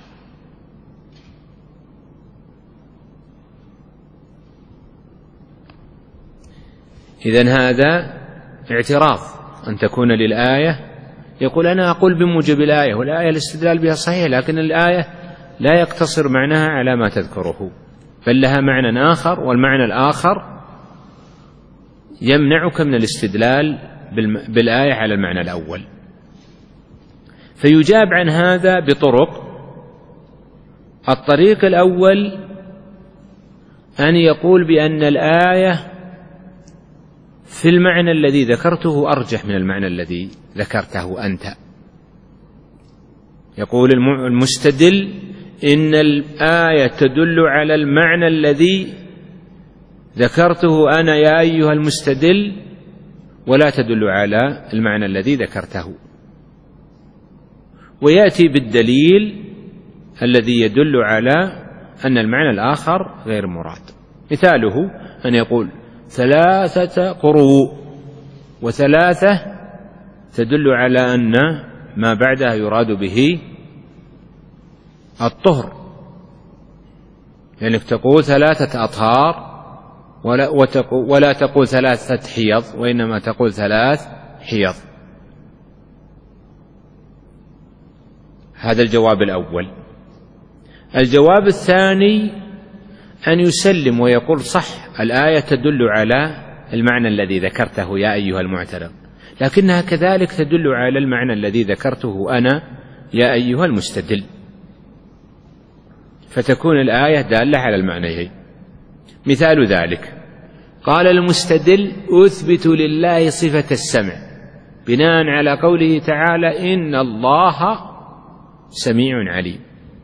إذن هذا اعتراض أن تكون للآية، يقول أنا أقول بموجب الآية، والآية الاستدلال بها صحيح، لكن الآية لا يقتصر معناها على ما تذكره، بل لها معنى آخر، والمعنى الآخر يمنعك من الاستدلال بالآية على المعنى الأول. فيجاب عن هذا بطرق. الطريق الأول أن يقول بأن الآية في المعنى الذي ذكرته أرجح من المعنى الذي ذكرته أنت. يقول المستدل إن الآية تدل على المعنى الذي ذكرته أنا يا أيها المستدل، ولا تدل على المعنى الذي ذكرته، ويأتي بالدليل الذي يدل على أن المعنى الآخر غير مراد. مثاله أن يقول ثلاثة قروء، وثلاثة تدل على أن ما بعدها يراد به الطهر، يعني تقول ثلاثة أطهار ولا, ولا تقول ثلاثة حيض، وإنما تقول ثلاث حيض. هذا الجواب الأول. الجواب الثاني أن يسلم ويقول صح الآية تدل على المعنى الذي ذكرته يا أيها المعترض، لكنها كذلك تدل على المعنى الذي ذكرته أنا يا أيها المستدل، فتكون الآية دالة على المعنيين. مثال ذلك قال المستدل أثبت لله صفة السمع بناء على قوله تعالى إن الله سميع عليم،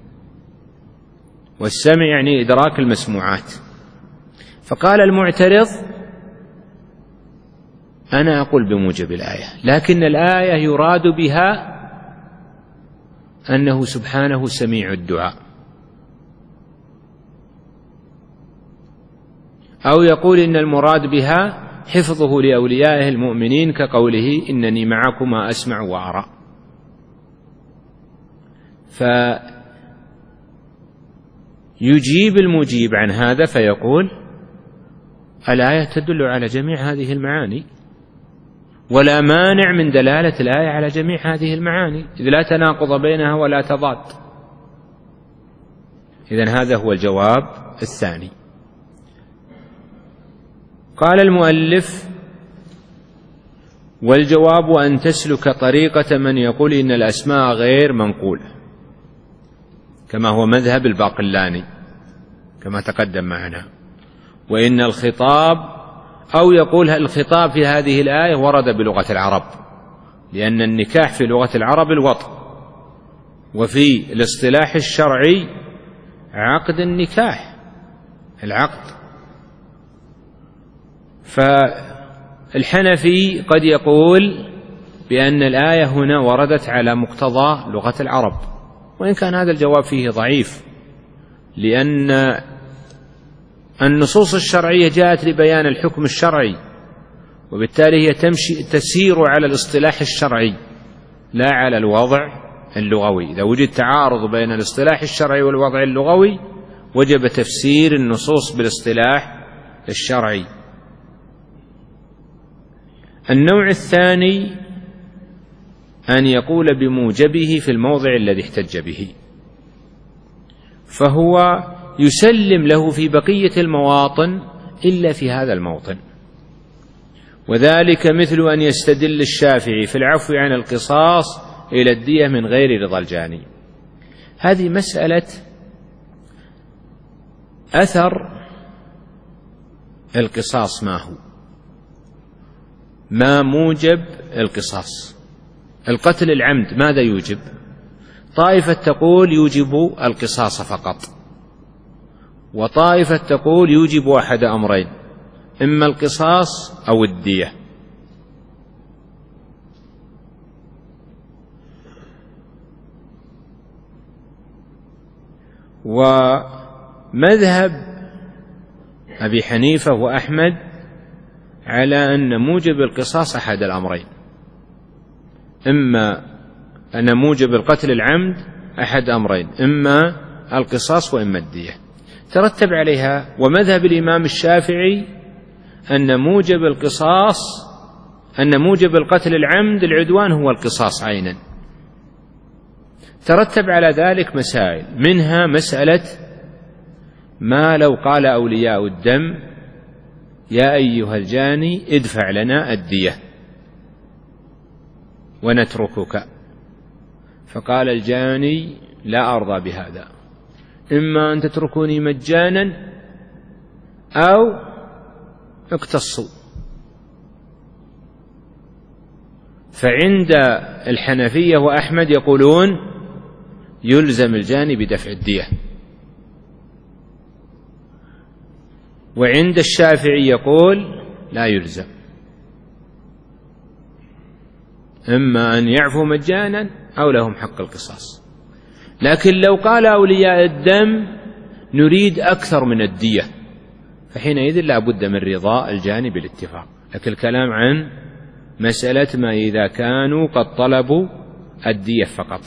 والسمع يعني إدراك المسموعات. فقال المعترض أنا أقول بموجب الآية، لكن الآية يراد بها أنه سبحانه سميع الدعاء، أو يقول إن المراد بها حفظه لأوليائه المؤمنين كقوله إنني معكما أسمع وأرى. فيجيب المجيب عن هذا فيقول الآية تدل على جميع هذه المعاني، ولا مانع من دلالة الآية على جميع هذه المعاني، إذ لا تناقض بينها ولا تضاد. إذن هذا هو الجواب الثاني. قال المؤلف والجواب أن تسلك طريقة من يقول إن الأسماء غير منقولة، كما هو مذهب الباقلاني كما تقدم معنا، وإن الخطاب، أو يقول الخطاب في هذه الآية ورد بلغة العرب، لأن النكاح في لغة العرب الوطء، وفي الاصطلاح الشرعي عقد النكاح العقد. فالحنفي قد يقول بأن الآية هنا وردت على مقتضى لغة العرب، وإن كان هذا الجواب فيه ضعيف، لأن النصوص الشرعية جاءت لبيان الحكم الشرعي، وبالتالي هي تمشي تسير على الاصطلاح الشرعي لا على الوضع اللغوي. إذا وجد تعارض بين الاصطلاح الشرعي والوضع اللغوي وجب تفسير النصوص بالاصطلاح الشرعي. النوع الثاني أن يقول بموجبه في الموضع الذي احتج به، فهو يسلم له في بقية المواطن إلا في هذا الموطن، وذلك مثل أن يستدل الشافعي في العفو عن القصاص إلى الدية من غير رضا الجاني. هذه مسألة أثر القصاص ما هو، ما موجب القصاص. القتل العمد ماذا يوجب؟ طائفة تقول يوجب القصاص فقط، وطائفة تقول يوجب أحد أمرين، إما القصاص أو الدية. ومذهب أبي حنيفة وأحمد على أن موجب القصاص أحد الأمرين، إما أن موجب القتل العمد أحد أمرين، إما القصاص وإما الدية ترتب عليها. ومذهب الإمام الشافعي أن موجب القصاص أن موجب القتل العمد العدوان هو القصاص عينا. ترتب على ذلك مسائل، منها مسألة ما لو قال أولياء الدم يا أيها الجاني ادفع لنا الدية ونتركك، فقال الجاني لا أرضى بهذا، إما أن تتركوني مجانا أو اقتصوا. فعند الحنفية وأحمد يقولون يلزم الجاني بدفع الدية، وعند الشافعي يقول لا يلزم، إما أن يعفو مجانا أو لهم حق القصاص. لكن لو قال أولياء الدم نريد أكثر من الدية، فحينئذ لا بد من رضاء الجاني بالاتفاق. لكن الكلام عن مسألة ما إذا كانوا قد طلبوا الدية فقط.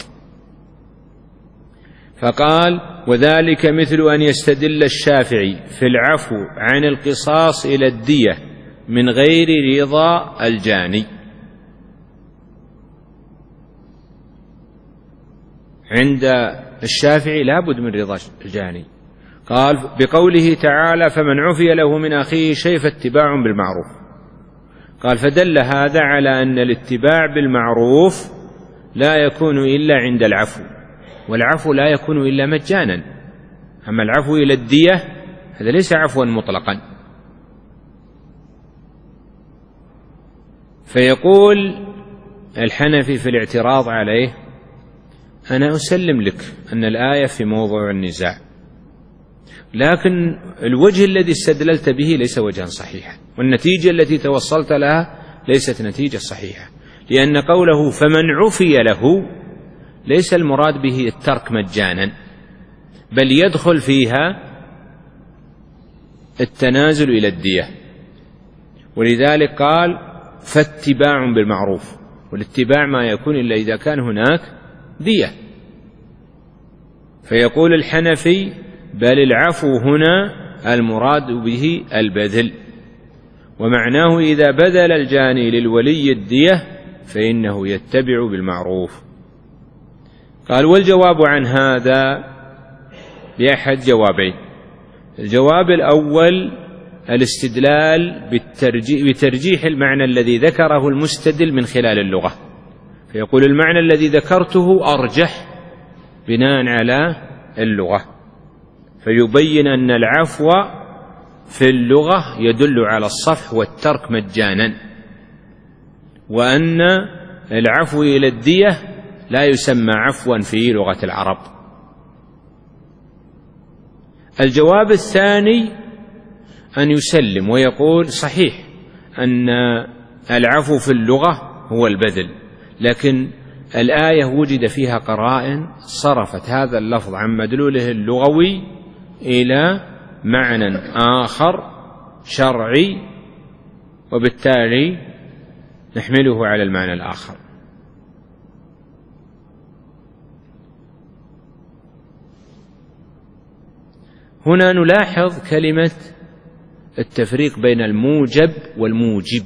فقال وذلك مثل أن يستدل الشافعي في العفو عن القصاص إلى الدية من غير رضا الجاني. عند الشافعي لا بد من رضا الجاني، قال بقوله تعالى فمن عفي له من أخيه شيء فاتباع بالمعروف، قال فدل هذا على أن الاتباع بالمعروف لا يكون إلا عند العفو، والعفو لا يكون إلا مجانا. أما العفو إلى الدية هذا ليس عفوا مطلقا. فيقول الحنفي في الاعتراض عليه أنا أسلم لك أن الآية في موضوع النزاع، لكن الوجه الذي استدللت به ليس وجها صحيحا، والنتيجة التي توصلت لها ليست نتيجة صحيحة، لأن قوله فمن عفي له ليس المراد به الترك مجانا، بل يدخل فيها التنازل إلى الدية، ولذلك قال فاتباع بالمعروف، والاتباع ما يكون إلا إذا كان هناك دية. فيقول الحنفي بل العفو هنا المراد به البذل، ومعناه إذا بذل الجاني للولي الدية فإنه يتبع بالمعروف. قال والجواب عن هذا بأحد جوابين. الجواب الأول الاستدلال بترجيح المعنى الذي ذكره المستدل من خلال اللغة، فيقول المعنى الذي ذكرته أرجح بناء على اللغة، فيبين أن العفو في اللغة يدل على الصفح والترك مجانا، وأن العفو إلى الدية لا يسمى عفوا في لغة العرب. الجواب الثاني أن يسلم ويقول صحيح أن العفو في اللغة هو البذل، لكن الآية وجد فيها قرائن صرفت هذا اللفظ عن مدلوله اللغوي إلى معنى آخر شرعي، وبالتالي نحمله على المعنى الآخر. هنا نلاحظ كلمة التفريق بين الموجب والموجب،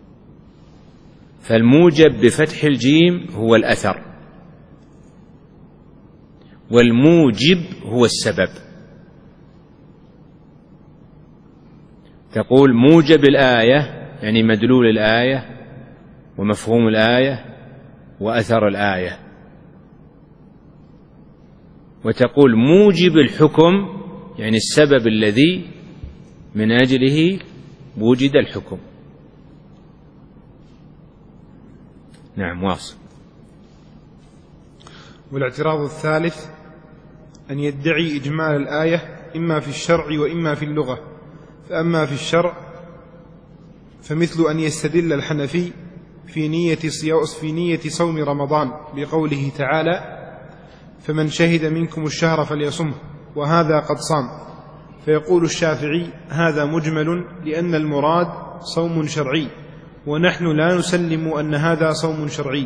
فالموجب بفتح الجيم هو الأثر، والموجب هو السبب. تقول موجب الآية يعني مدلول الآية ومفهوم الآية وأثر الآية، وتقول موجب الحكم يعني السبب الذي من أجله وجد الحكم. نعم واصل. والاعتراض الثالث أن يدعي إجمال الآية إما في الشرع وإما في اللغة، فأما في الشرع فمثل أن يستدل الحنفي في نية في نية صوم رمضان بقوله تعالى فمن شهد منكم الشهر فليصمه وهذا قد صام، فيقول الشافعي هذا مجمل لأن المراد صوم شرعي، ونحن لا نسلم أن هذا صوم شرعي.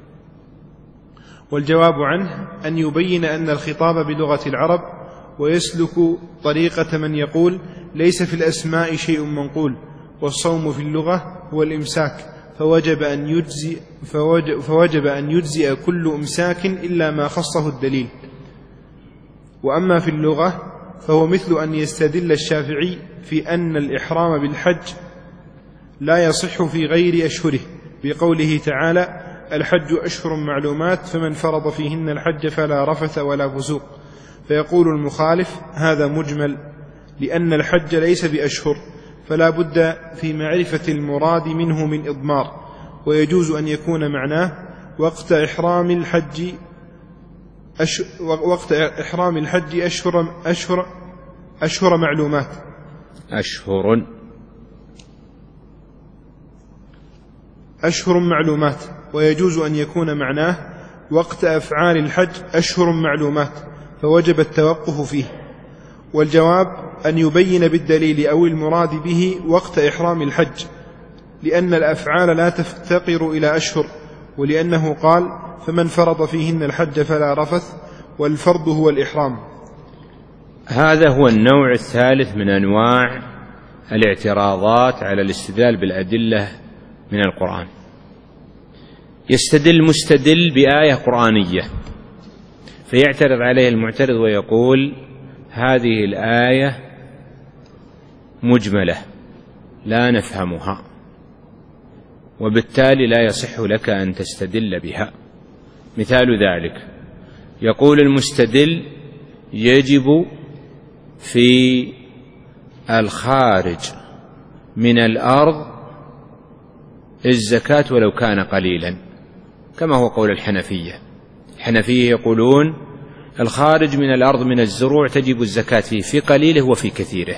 والجواب عنه أن يبين أن الخطاب بلغة العرب، ويسلك طريقة من يقول ليس في الأسماء شيء منقول، والصوم في اللغة هو الإمساك، فوجب أن يجزئ, فوجب, فوجب أن يجزئ كل إمساك إلا ما خصه الدليل. وأما في اللغة فهو مثل أن يستدل الشافعي في أن الإحرام بالحج لا يصح في غير أشهره بقوله تعالى الحج أشهر معلومات فمن فرض فيهن الحج فلا رفث ولا فسوق، فيقول المخالف هذا مجمل لأن الحج ليس بأشهر، فلا بد في معرفة المراد منه من إضمار، ويجوز أن يكون معناه وقت إحرام الحج أش... وقت إحرام الحج أشهر أشهر أشهر معلومات أشهر أشهر معلومات ويجوز أن يكون معناه وقت أفعال الحج أشهر معلومات، فوجب التوقف فيه. والجواب أن يبين بالدليل أو المراد به وقت إحرام الحج، لأن الأفعال لا تفتقر إلى أشهر، ولأنه قال فمن فرض فيهن الحج فلا رفث، والفرض هو الإحرام. هذا هو النوع الثالث من أنواع الاعتراضات على الاستدلال بالأدلة من القرآن. يستدل مستدل بآية قرآنية فيعترض عليه المعترض ويقول هذه الآية مجملة لا نفهمها، وبالتالي لا يصح لك أن تستدل بها. مثال ذلك يقول المستدل يجب في الخارج من الأرض الزكاة ولو كان قليلا، كما هو قول الحنفية. الحنفية يقولون الخارج من الأرض من الزروع تجب الزكاة فيه في قليله وفي كثيره،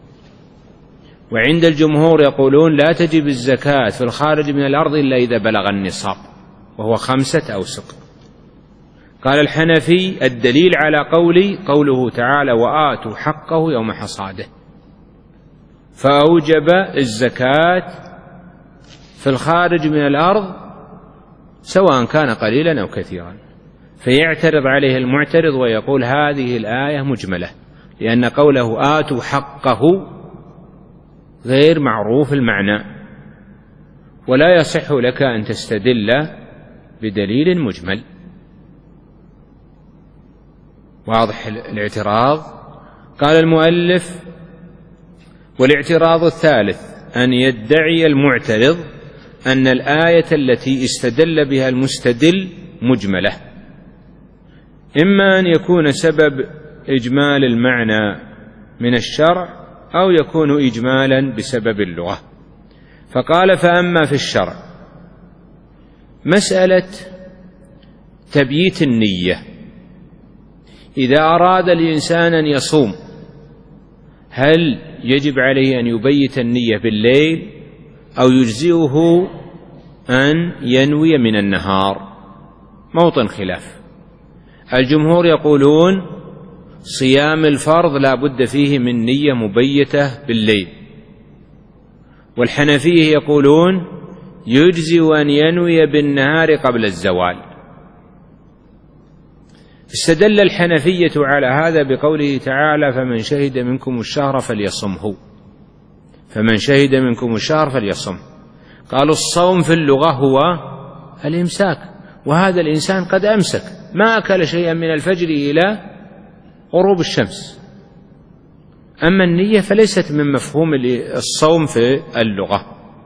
وعند الجمهور يقولون لا تجب الزكاة في الخارج من الأرض إلا إذا بلغ النصاب وهو خمسة أوسق. قال الحنفي الدليل على قولي قوله تعالى وآتوا حقه يوم حصاده، فأوجب الزكاة في الخارج من الأرض سواء كان قليلا أو كثيرا. فيعترض عليه المعترض ويقول هذه الآية مجملة، لأن قوله آتوا حقه غير معروف المعنى، ولا يصح لك أن تستدل بدليل مجمل. واضح الاعتراض؟ قال المؤلف والاعتراض الثالث أن يدعي المعترض أن الآية التي استدل بها المستدل مجملة، إما أن يكون سبب إجمال المعنى من الشرع أو يكون إجمالا بسبب اللغة. فقال: فأما في الشرع مسألة تبييت النية، إذا أراد الإنسان أن يصوم هل يجب عليه أن يبيت النية بالليل أو يجزئه أن ينوي من النهار؟ موطن خلاف. الجمهور يقولون صيام الفرض لا بد فيه من نية مبيتة بالليل، والحنفية يقولون يجزئ أن ينوي بالنهار قبل الزوال. استدل الحنفية على هذا بقوله تعالى: فمن شهد منكم الشهر فليصمه، فمن شهد منكم الشهر فليصم. قالوا الصوم في اللغة هو الإمساك، وهذا الإنسان قد أمسك ما أكل شيئا من الفجر إلى غروب الشمس. أما النية فليست من مفهوم الصوم في اللغة.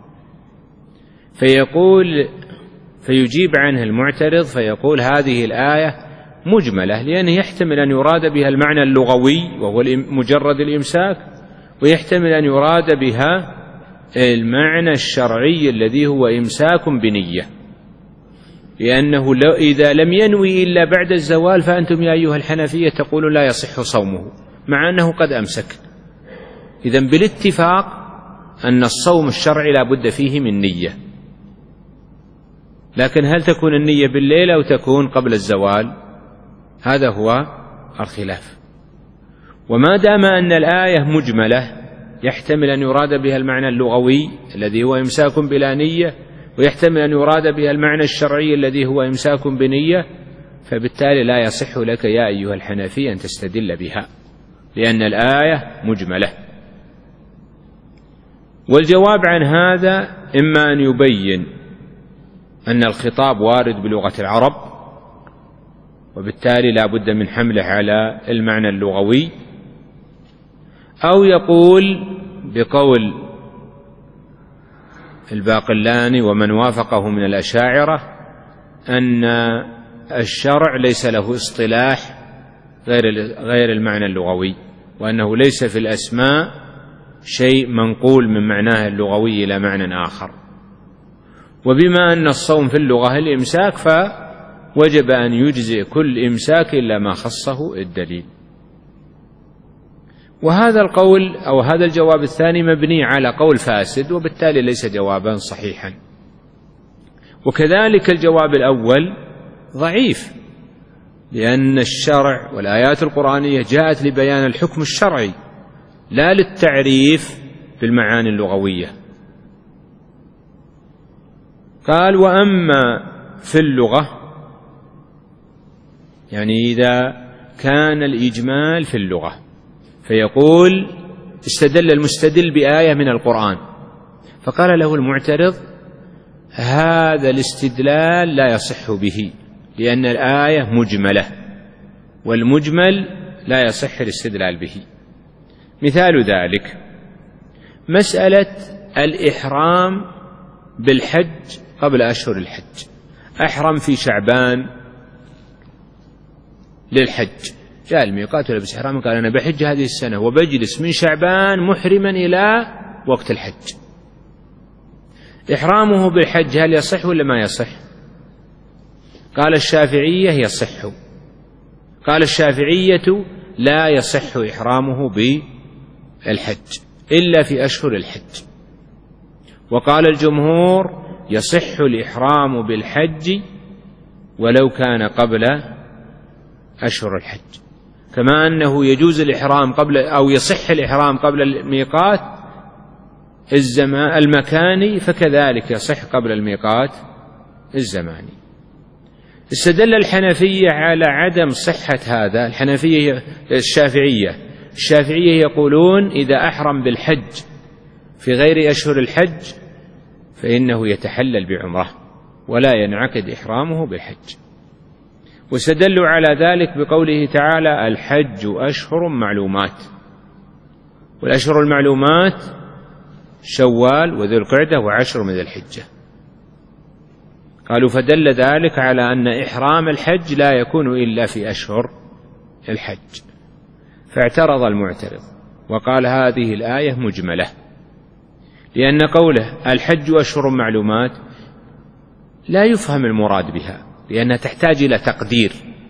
فيقول فيجيب عنه المعترض فيقول: هذه الآية مجملة، لأنه يحتمل أن يراد بها المعنى اللغوي وهو مجرد الإمساك، ويحتمل أن يراد بها المعنى الشرعي الذي هو إمساك بنية، لأنه إذا لم ينوي إلا بعد الزوال فأنتم يا أيها الحنفية تقولون لا يصح صومه مع أنه قد أمسك. إذن بالاتفاق أن الصوم الشرعي لا بد فيه من نية، لكن هل تكون النية بالليل أو تكون قبل الزوال؟ هذا هو الخلاف. وما دام أن الآية مجملة يحتمل أن يراد بها المعنى اللغوي الذي هو إمساك بلا نية، ويحتمل أن يراد بها المعنى الشرعي الذي هو إمساك بنية، فبالتالي لا يصح لك يا أيها الحنفي أن تستدل بها، لأن الآية مجملة. والجواب عن هذا إما أن يبين أن الخطاب وارد بلغة العرب وبالتالي لا بد من حمله على المعنى اللغوي، أو يقول بقول الباقلاني ومن وافقه من الأشاعرة أن الشرع ليس له اصطلاح غير غير المعنى اللغوي، وأنه ليس في الأسماء شيء منقول من معناه اللغوي إلى معنى آخر. وبما أن الصوم في اللغة الإمساك فوجب أن يجزئ كل إمساك إلا ما خصه الدليل. وهذا القول أو هذا الجواب الثاني مبني على قول فاسد، وبالتالي ليس جوابا صحيحا. وكذلك الجواب الأول ضعيف، لأن الشرع والآيات القرآنية جاءت لبيان الحكم الشرعي لا للتعريف بالمعاني اللغوية. قال: وأما في اللغة، يعني إذا كان الإجمال في اللغة، فيقول استدل المستدل بآية من القرآن، فقال له المعترض: هذا الاستدلال لا يصح به، لأن الآية مجملة، والمجمل لا يصح الاستدلال به. مثال ذلك مسألة الإحرام بالحج قبل أشهر الحج. أحرم في شعبان للحج، جاء الميقات ولبس إحرام، قال أنا بحج هذه السنة وبجلس من شعبان محرما إلى وقت الحج. إحرامه بالحج هل يصح ولا ما يصح؟ قال الشافعية يصح. قال الشافعية لا يصح إحرامه بالحج إلا في أشهر الحج. وقال الجمهور يصح الإحرام بالحج ولو كان قبل أشهر الحج، كما أنه يجوز الإحرام قبل أو يصح الإحرام قبل الميقات الزمان المكاني، فكذلك يصح قبل الميقات الزماني. استدل الحنفية على عدم صحة هذا. الحنفية الشافعية الشافعية يقولون إذا أحرم بالحج في غير أشهر الحج فإنه يتحلل بعمرة ولا ينعقد إحرامه بالحج. واستدلوا على ذلك بقوله تعالى: الحج أشهر معلومات. والأشهر المعلومات شوال وذو القعدة وعشر من ذي الحجة. قالوا فدل ذلك على أن إحرام الحج لا يكون إلا في أشهر الحج. فاعترض المعترض وقال هذه الآية مجملة، لأن قوله الحج أشهر معلومات لا يفهم المراد بها، لأنها تحتاج إلى تقدير.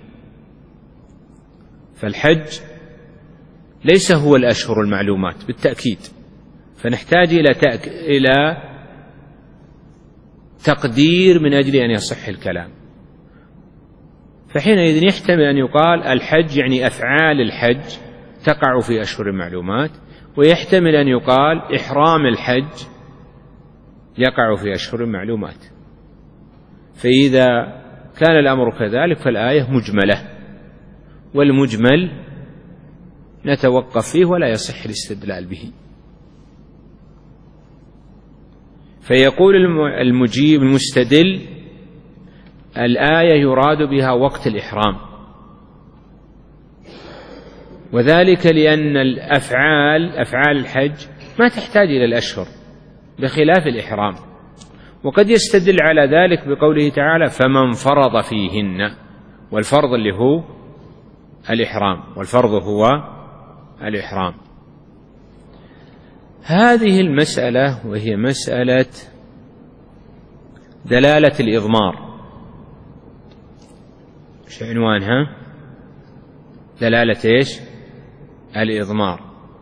فالحج ليس هو الأشهر المعلومات بالتأكيد، فنحتاج إلى تأك... إلى تقدير من أجل أن يصح الكلام. فحينئذ يحتمل أن يقال الحج يعني أفعال الحج تقع في أشهر المعلومات، ويحتمل أن يقال إحرام الحج يقع في أشهر المعلومات. فإذا كان الأمر كذلك فالآية مجملة، والمجمل نتوقف فيه ولا يصح الاستدلال به. فيقول المجيب المستدل الآية يراد بها وقت الإحرام، وذلك لأن الأفعال أفعال الحج ما تحتاج إلى الأشهر بخلاف الإحرام. وقد يستدل على ذلك بقوله تعالى فمن فرض فيهن، والفرض اللي هو الإحرام، والفرض هو الإحرام. هذه المسألة وهي مسألة دلالة الإضمار، ايش عنوانها؟ دلالة ايش؟ الإضمار.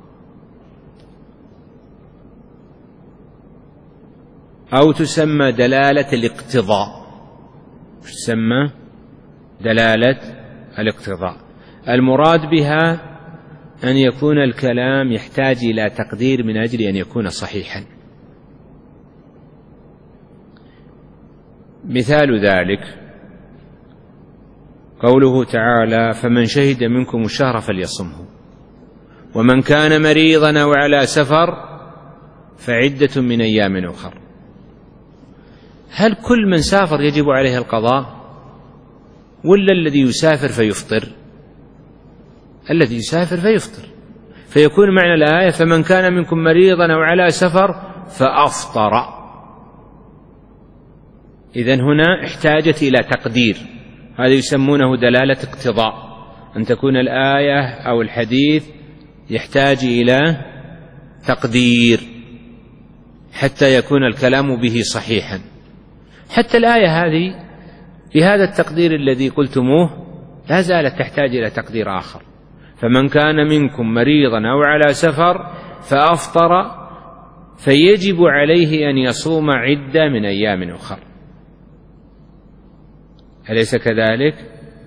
أو تسمى دلالة الاقتضاء. تسمى دلالة الاقتضاء. المراد بها أن يكون الكلام يحتاج إلى تقدير من أجل أن يكون صحيحا. مثال ذلك قوله تعالى فمن شهد منكم الشهر فليصمه، ومن كان مريضا أو على سفر فعدة من أيام أخر. هل كل من سافر يجب عليه القضاء، ولا الذي يسافر فيفطر؟ الذي يسافر فيفطر. فيكون معنى الآية فمن كان منكم مريضا أو على سفر فأفطر. إذن هنا احتاجت إلى تقدير، هذا يسمونه دلالة اقتضاء، أن تكون الآية أو الحديث يحتاج إلى تقدير حتى يكون الكلام به صحيحا. حتى الآية هذه بهذا التقدير الذي قلتموه لا زالت تحتاج إلى تقدير آخر. فمن كان منكم مريضا أو على سفر فأفطر فيجب عليه أن يصوم عدة من أيام أخر. أليس كذلك؟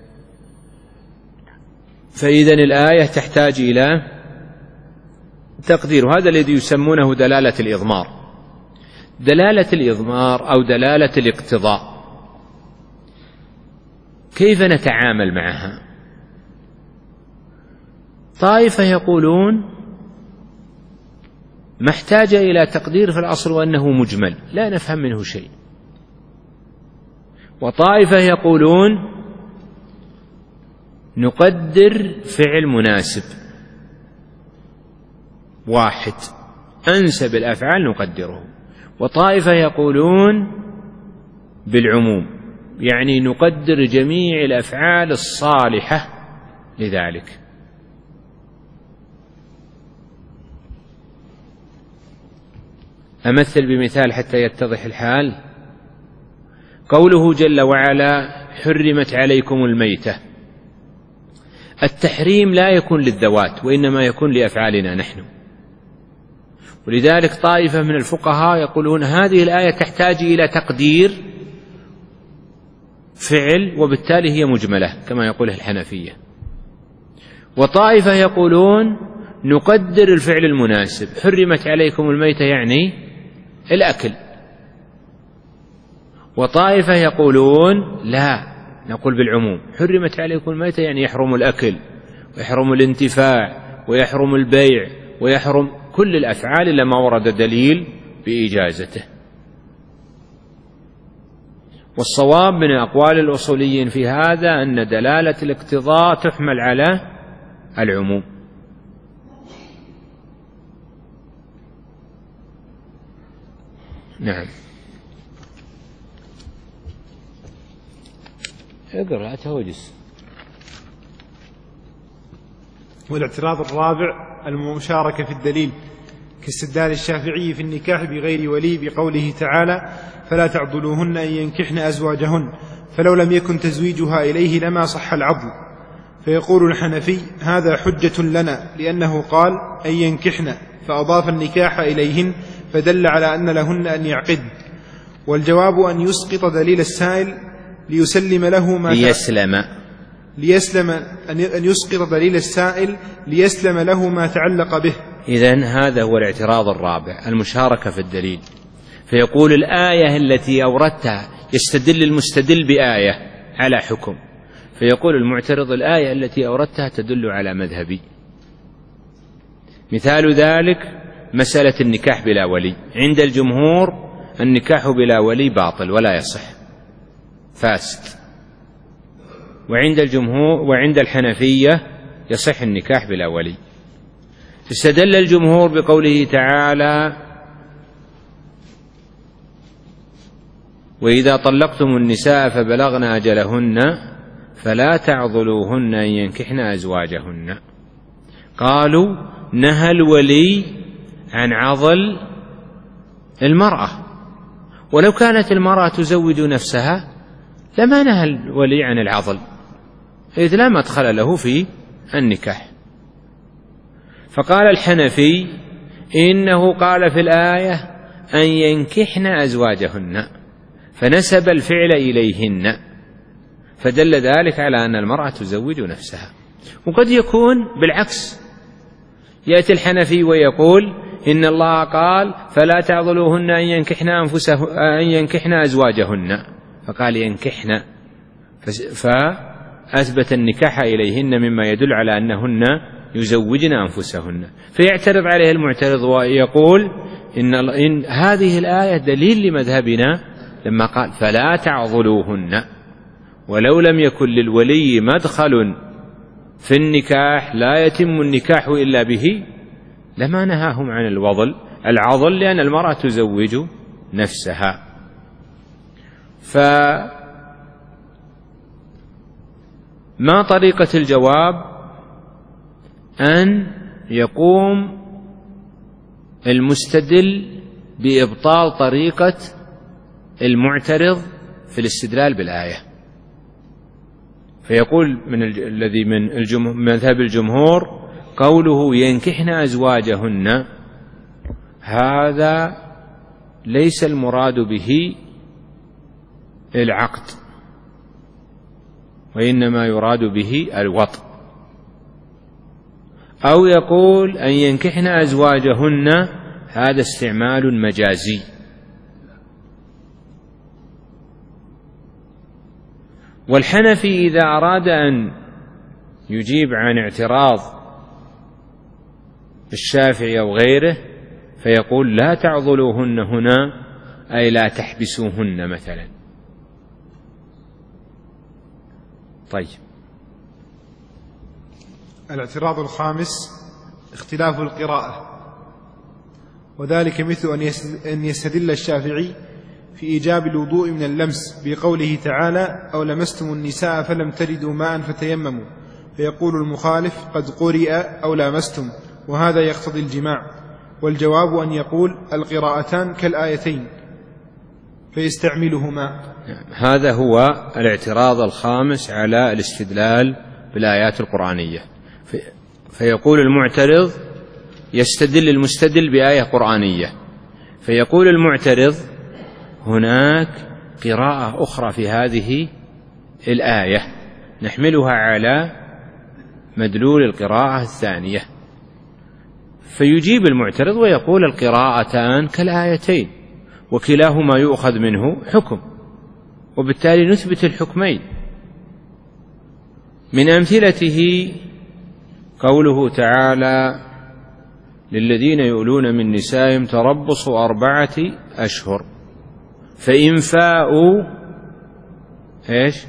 فإذن الآية تحتاج إلى تقدير، هذا الذي يسمونه دلالة الإضمار. دلالة الإضمار أو دلالة الاقتضاء كيف نتعامل معها؟ طائفة يقولون ما احتاج إلى تقدير في الأصل وأنه مجمل لا نفهم منه شيء. وطائفة يقولون نقدر فعل مناسب واحد، أنسب الأفعال نقدره. وطائفة يقولون بالعموم، يعني نقدر جميع الأفعال الصالحة لذلك. أمثل بمثال حتى يتضح الحال. قوله جل وعلا حرمت عليكم الميتة، التحريم لا يكون للذوات وإنما يكون لأفعالنا نحن. ولذلك طائفة من الفقهاء يقولون هذه الآية تحتاج إلى تقدير فعل وبالتالي هي مجملة كما يقوله الحنفية. وطائفة يقولون نقدر الفعل المناسب، حرمت عليكم الميتة يعني الأكل. وطائفة يقولون لا، نقول بالعموم، حرمت عليكم الميتة يعني يحرم الأكل ويحرم الانتفاع ويحرم البيع ويحرم كل الأفعال إلا ما ورد دليل بإجازته. والصواب من أقوال الأصوليين في هذا أن دلالة الاقتضاء تحمل على العموم. نعم. اقرأ توجس. والاعتراض الرابع المشاركة في الدليل، كاستدلال الشافعي في النكاح بغير ولي بقوله تعالى: فلا تعضلوهن أن ينكحن أزواجهن، فلو لم يكن تزويجها إليه لما صح العضل. فيقول الحنفي: هذا حجة لنا، لأنه قال أن ينكحن فأضاف النكاح إليهن، فدل على أن لهن أن يعقدن. والجواب أن يسقط دليل السائل ليسلم له ما ليسلم ليسلم أن يسقط دليل السائل ليسلم له ما تعلق به. إذن هذا هو الاعتراض الرابع، المشاركة في الدليل. فيقول الآية التي أوردتها، يستدل المستدل بآية على حكم، فيقول المعترض: الآية التي أوردتها تدل على مذهبي. مثال ذلك مسألة النكاح بلا ولي. عند الجمهور النكاح بلا ولي باطل ولا يصح، فاسد. وعند الجمهور وعند الحنفية يصح النكاح بلا ولي. استدل الجمهور بقوله تعالى: وإذا طلقتم النساء فبلغن أجلهن فلا تعضلوهن أن ينكحن أزواجهن. قالوا: نهى الولي عن عضل المرأة، ولو كانت المرأة تزوج نفسها لما نهى الولي عن العضل، إذ لا مدخل له في النكاح. فقال الحنفي: إنه قال في الآية أن ينكحن أزواجهن، فنسب الفعل إليهن، فدل ذلك على أن المرأة تزوج نفسها. وقد يكون بالعكس، يأتي الحنفي ويقول: إن الله قال فلا تعضلوهن أن ينكحن أنفسه أن ينكحن أزواجهن، فقال ينكحن، فأثبت النكاح إليهن مما يدل على أنهن يزوجن أنفسهن. فيعترض عليه المعترض ويقول: إن, إن هذه الآية دليل لمذهبنا لما قال فلا تعضلوهن، ولو لم يكن للولي مدخل في النكاح لا يتم النكاح إلا به لما نهاهم عن الوضل العضل، لأن المرأة تزوج نفسها. فما طريقة الجواب؟ أن يقوم المستدل بإبطال طريقة المعترض في الاستدلال بالآية، فيقول من الذي من مذهب الجمهور قوله ينكحن أزواجهن، هذا ليس المراد به العقد، وإنما يراد به الوطء. أو يقول أن ينكحن أزواجهن، هذا استعمال مجازي. والحنفي إذا أراد أن يجيب عن اعتراض الشافعي أو غيره فيقول لا تعضلوهن هنا، أي لا تحبسوهن مثلا. طيب، الاعتراض الخامس اختلاف القراءة، وذلك مثل أن يستدل الشافعي في إيجاب الوضوء من اللمس بقوله تعالى: أو لمستم النساء فلم تجدوا ماء فتيمموا، فيقول المخالف: قد قرئ أو لامستم، وهذا يقتضي الجماع. والجواب أن يقول: القراءتان كالآيتين، فيستعملهما. هذا هو الاعتراض الخامس على الاستدلال بالآيات القرآنية. فيقول المعترض يستدل المستدل بآية قرآنية، فيقول المعترض: هناك قراءة أخرى في هذه الآية نحملها على مدلول القراءة الثانية. فيجيب المعترض ويقول: القراءتان كالآيتين، وكلاهما يؤخذ منه حكم، وبالتالي نثبت الحكمين. من أمثلته قوله تعالى: للذين يؤلون من نسائهم تربص أربعة أشهر، فإن فاءوا إيش؟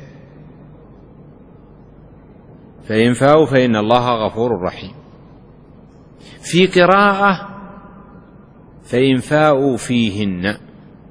فإن فاءوا فإن الله غفور رحيم. في قراءة: فإن فاءوا فيهن،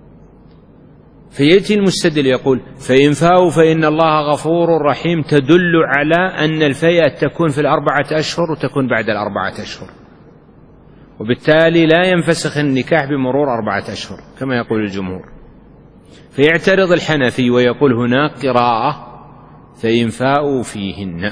فيأتي المستدل يقول فإن فاءوا فإن الله غفور رحيم، تدل على أن الفيئة تكون في الأربعة أشهر وتكون بعد الأربعة أشهر، وبالتالي لا ينفسخ النكاح بمرور أربعة أشهر كما يقول الجمهور. فيعترض الحنفي ويقول هناك قراءة فإن فاءوا فيهن.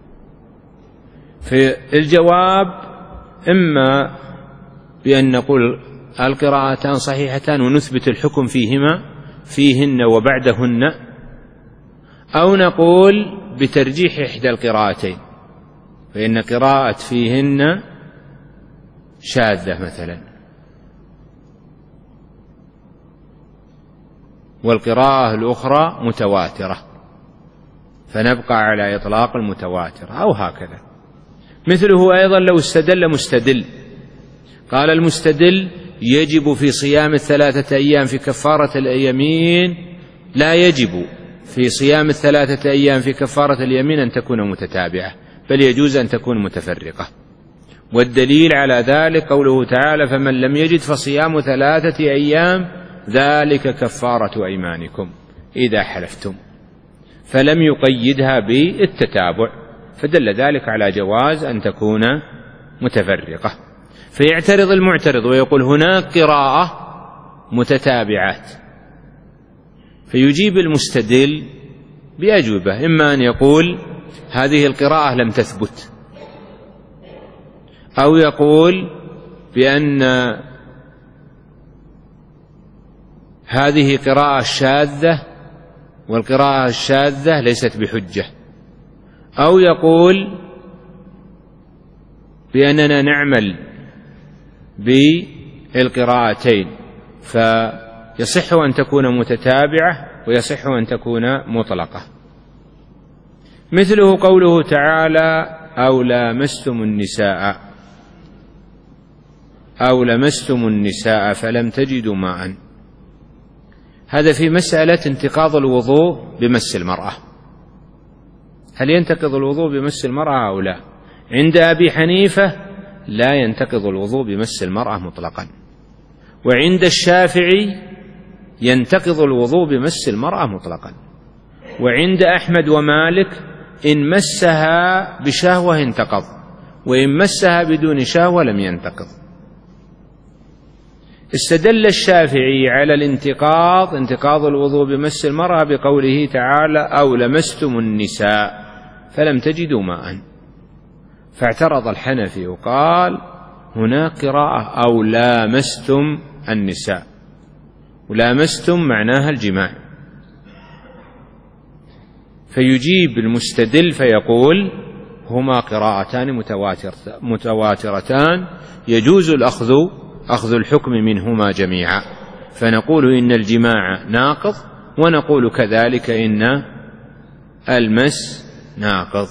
فالجواب إما بأن نقول القراءتان صحيحتان ونثبت الحكم فيهما فيهن وبعدهن، أو نقول بترجيح إحدى القراءتين، فإن قراءة فيهن شاذة مثلا والقراءة الأخرى متواترة، فنبقى على إطلاق المتواتر، أو هكذا. مثله أيضا لو استدل مستدل قال المستدل يجب في صيام الثلاثة أيام في كفارة اليمين، لا يجب في صيام الثلاثة أيام في كفارة اليمين أن تكون متتابعة، بل يجوز أن تكون متفرقة. والدليل على ذلك قوله تعالى فمن لم يجد فصيام ثلاثة أيام ذلك كفارة أيمانكم إذا حلفتم، فلم يقيدها بالتتابع، فدل ذلك على جواز أن تكون متفرقة. فيعترض المعترض ويقول هناك قراءة متتابعات، فيجيب المستدل بأجوبة، إما أن يقول هذه القراءة لم تثبت، أو يقول بأن هذه قراءة شاذة والقراءة الشاذة ليست بحجة، أو يقول بأننا نعمل بالقراءتين فيصح أن تكون متتابعة ويصح أن تكون مطلقة. مثله قوله تعالى أو لامستم النساء أو لمستم النساء فلم تجدوا ماء، هذا في مسألة انتقاض الوضوء بمس المرأة، هل ينتقض الوضوء بمس المرأة أو لا؟ عند أبي حنيفة لا ينتقض الوضوء بمس المرأة مطلقا، وعند الشافعي ينتقض الوضوء بمس المرأة مطلقا، وعند أحمد ومالك إن مسها بشهوة انتقض، وإن مسها بدون شهوة لم ينتقض. استدل الشافعي على الانتقاض انتقاض الوضوء بمس المرأة بقوله تعالى أو لمستم النساء فلم تجدوا ماء، فاعترض الحنفي وقال هناك قراءة أو لامستم النساء، ولامستم معناها الجماع، فيجيب المستدل فيقول هما قراءتان متواترتان يجوز الأخذ أخذ الحكم منهما جميعا، فنقول إن الجماع ناقض، ونقول كذلك إن المس ناقض.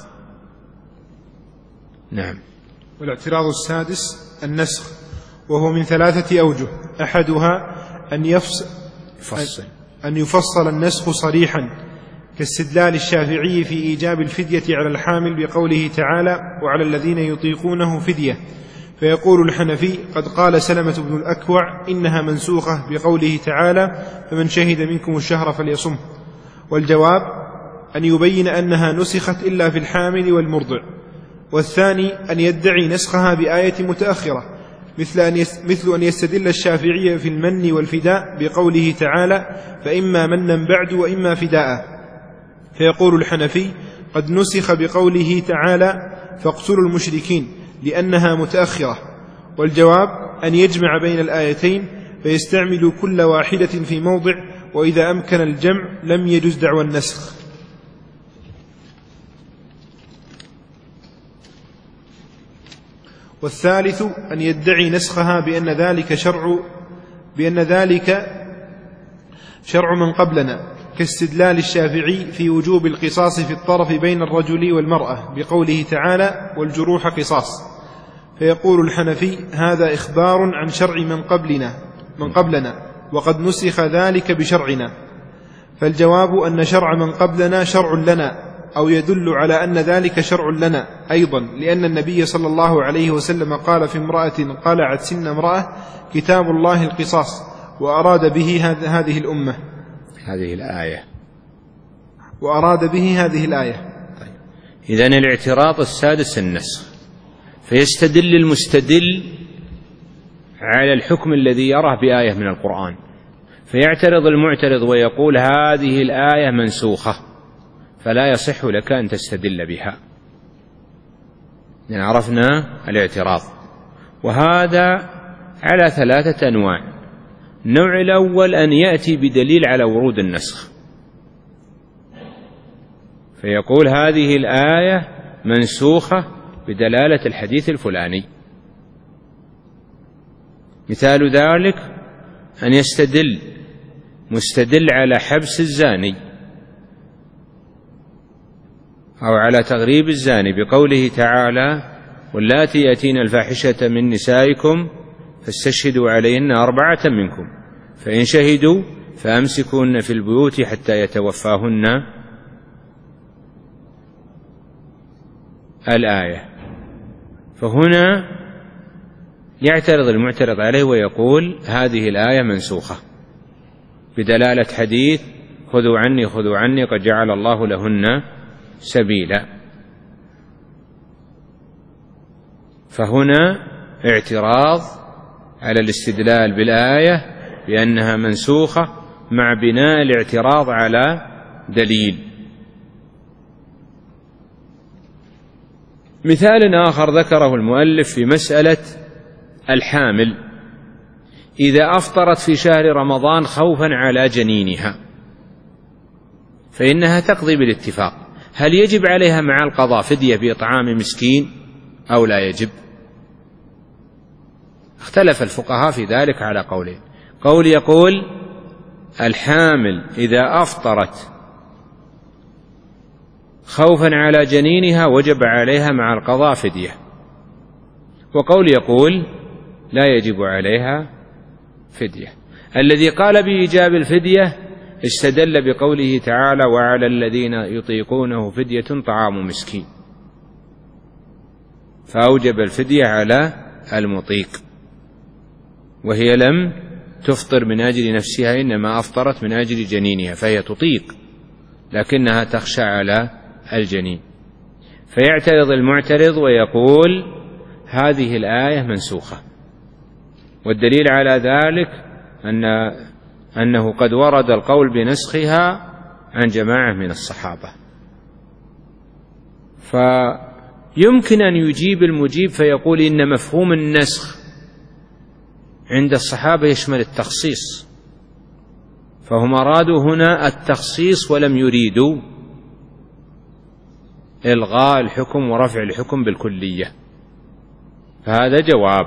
نعم. والاعتراض السادس النسخ، وهو من ثلاثة أوجه، أحدها أن يفصل, يفصل. أن يفصل النسخ صريحا كاستدلال الشافعي في إيجاب الفدية على الحامل بقوله تعالى وعلى الذين يطيقونه فدية، فيقول الحنفي قد قال سلمة بن الأكوع إنها منسوخة بقوله تعالى فمن شهد منكم الشهر فليصم. والجواب أن يبين أنها نسخت إلا في الحامل والمرضع. والثاني أن يدعي نسخها بآية متأخرة، مثل أن مثل أن يستدل الشافعي في المن والفداء بقوله تعالى فإما منا بعد وإما فداء، فيقول الحنفي قد نسخ بقوله تعالى فاقتلوا المشركين لأنها متأخرة. والجواب أن يجمع بين الآيتين فيستعمل كل واحدة في موضع، وإذا أمكن الجمع لم يجز دعوى النسخ. والثالث أن يدعي نسخها بأن ذلك شرع بأن ذلك شرع من قبلنا، كاستدلال الشافعي في وجوب القصاص في الطرف بين الرجل والمرأة بقوله تعالى والجروح قصاص، فيقول الحنفي هذا إخبار عن شرع من قبلنا من قبلنا وقد نسخ ذلك بشرعنا. فالجواب أن شرع من قبلنا شرع لنا، أو يدل على أن ذلك شرع لنا أيضا، لأن النبي صلى الله عليه وسلم قال في امرأة قلعت سن امرأة كتاب الله القصاص، وأراد به هذه الأمة. هذه الآية، وأراد به هذه الآية. طيب. إذن الاعتراض السادس النسخ، فيستدل المستدل على الحكم الذي يراه بآية من القرآن، فيعترض المعترض ويقول هذه الآية منسوخة فلا يصح لك أن تستدل بها. يعني عرفنا الاعتراض، وهذا على ثلاثة أنواع. النوع الأول أن يأتي بدليل على ورود النسخ، فيقول هذه الآية منسوخة بدلالة الحديث الفلاني. مثال ذلك أن يستدل مستدل على حبس الزاني أو على تغريب الزاني بقوله تعالى واللاتي يأتين الفاحشة من نسائكم فاستشهدوا عليهن أربعة منكم فإن شهدوا فأمسكوهن في البيوت حتى يتوفاهن الآية. فهنا يعترض المعترض عليه ويقول هذه الآية منسوخة بدلالة حديث خذوا عني خذوا عني قد جعل الله لهن سبيلا. فهنا اعتراض على الاستدلال بالآية بأنها منسوخة مع بناء الاعتراض على دليل. مثال آخر ذكره المؤلف في مسألة الحامل إذا أفطرت في شهر رمضان خوفا على جنينها فإنها تقضي بالاتفاق، هل يجب عليها مع القضاء فدية بإطعام مسكين أو لا يجب؟ اختلف الفقهاء في ذلك على قولين. قول يقول الحامل إذا أفطرت خوفا على جنينها وجب عليها مع القضاء فدية، وقول يقول لا يجب عليها فدية. الذي قال بإيجاب الفدية استدل بقوله تعالى وعلى الذين يطيقونه فدية طعام مسكين، فأوجب الفدية على المطيق، وهي لم تفطر من أجل نفسها إنما أفطرت من أجل جنينها، فهي تطيق لكنها تخشى على الجنين. فيعترض المعترض ويقول هذه الآية منسوخة، والدليل على ذلك أن أنه قد ورد القول بنسخها عن جماعة من الصحابة. فيمكن أن يجيب المجيب فيقول إن مفهوم النسخ عند الصحابة يشمل التخصيص، فهم أرادوا هنا التخصيص ولم يريدوا إلغاء الحكم ورفع الحكم بالكلية، فهذا جواب.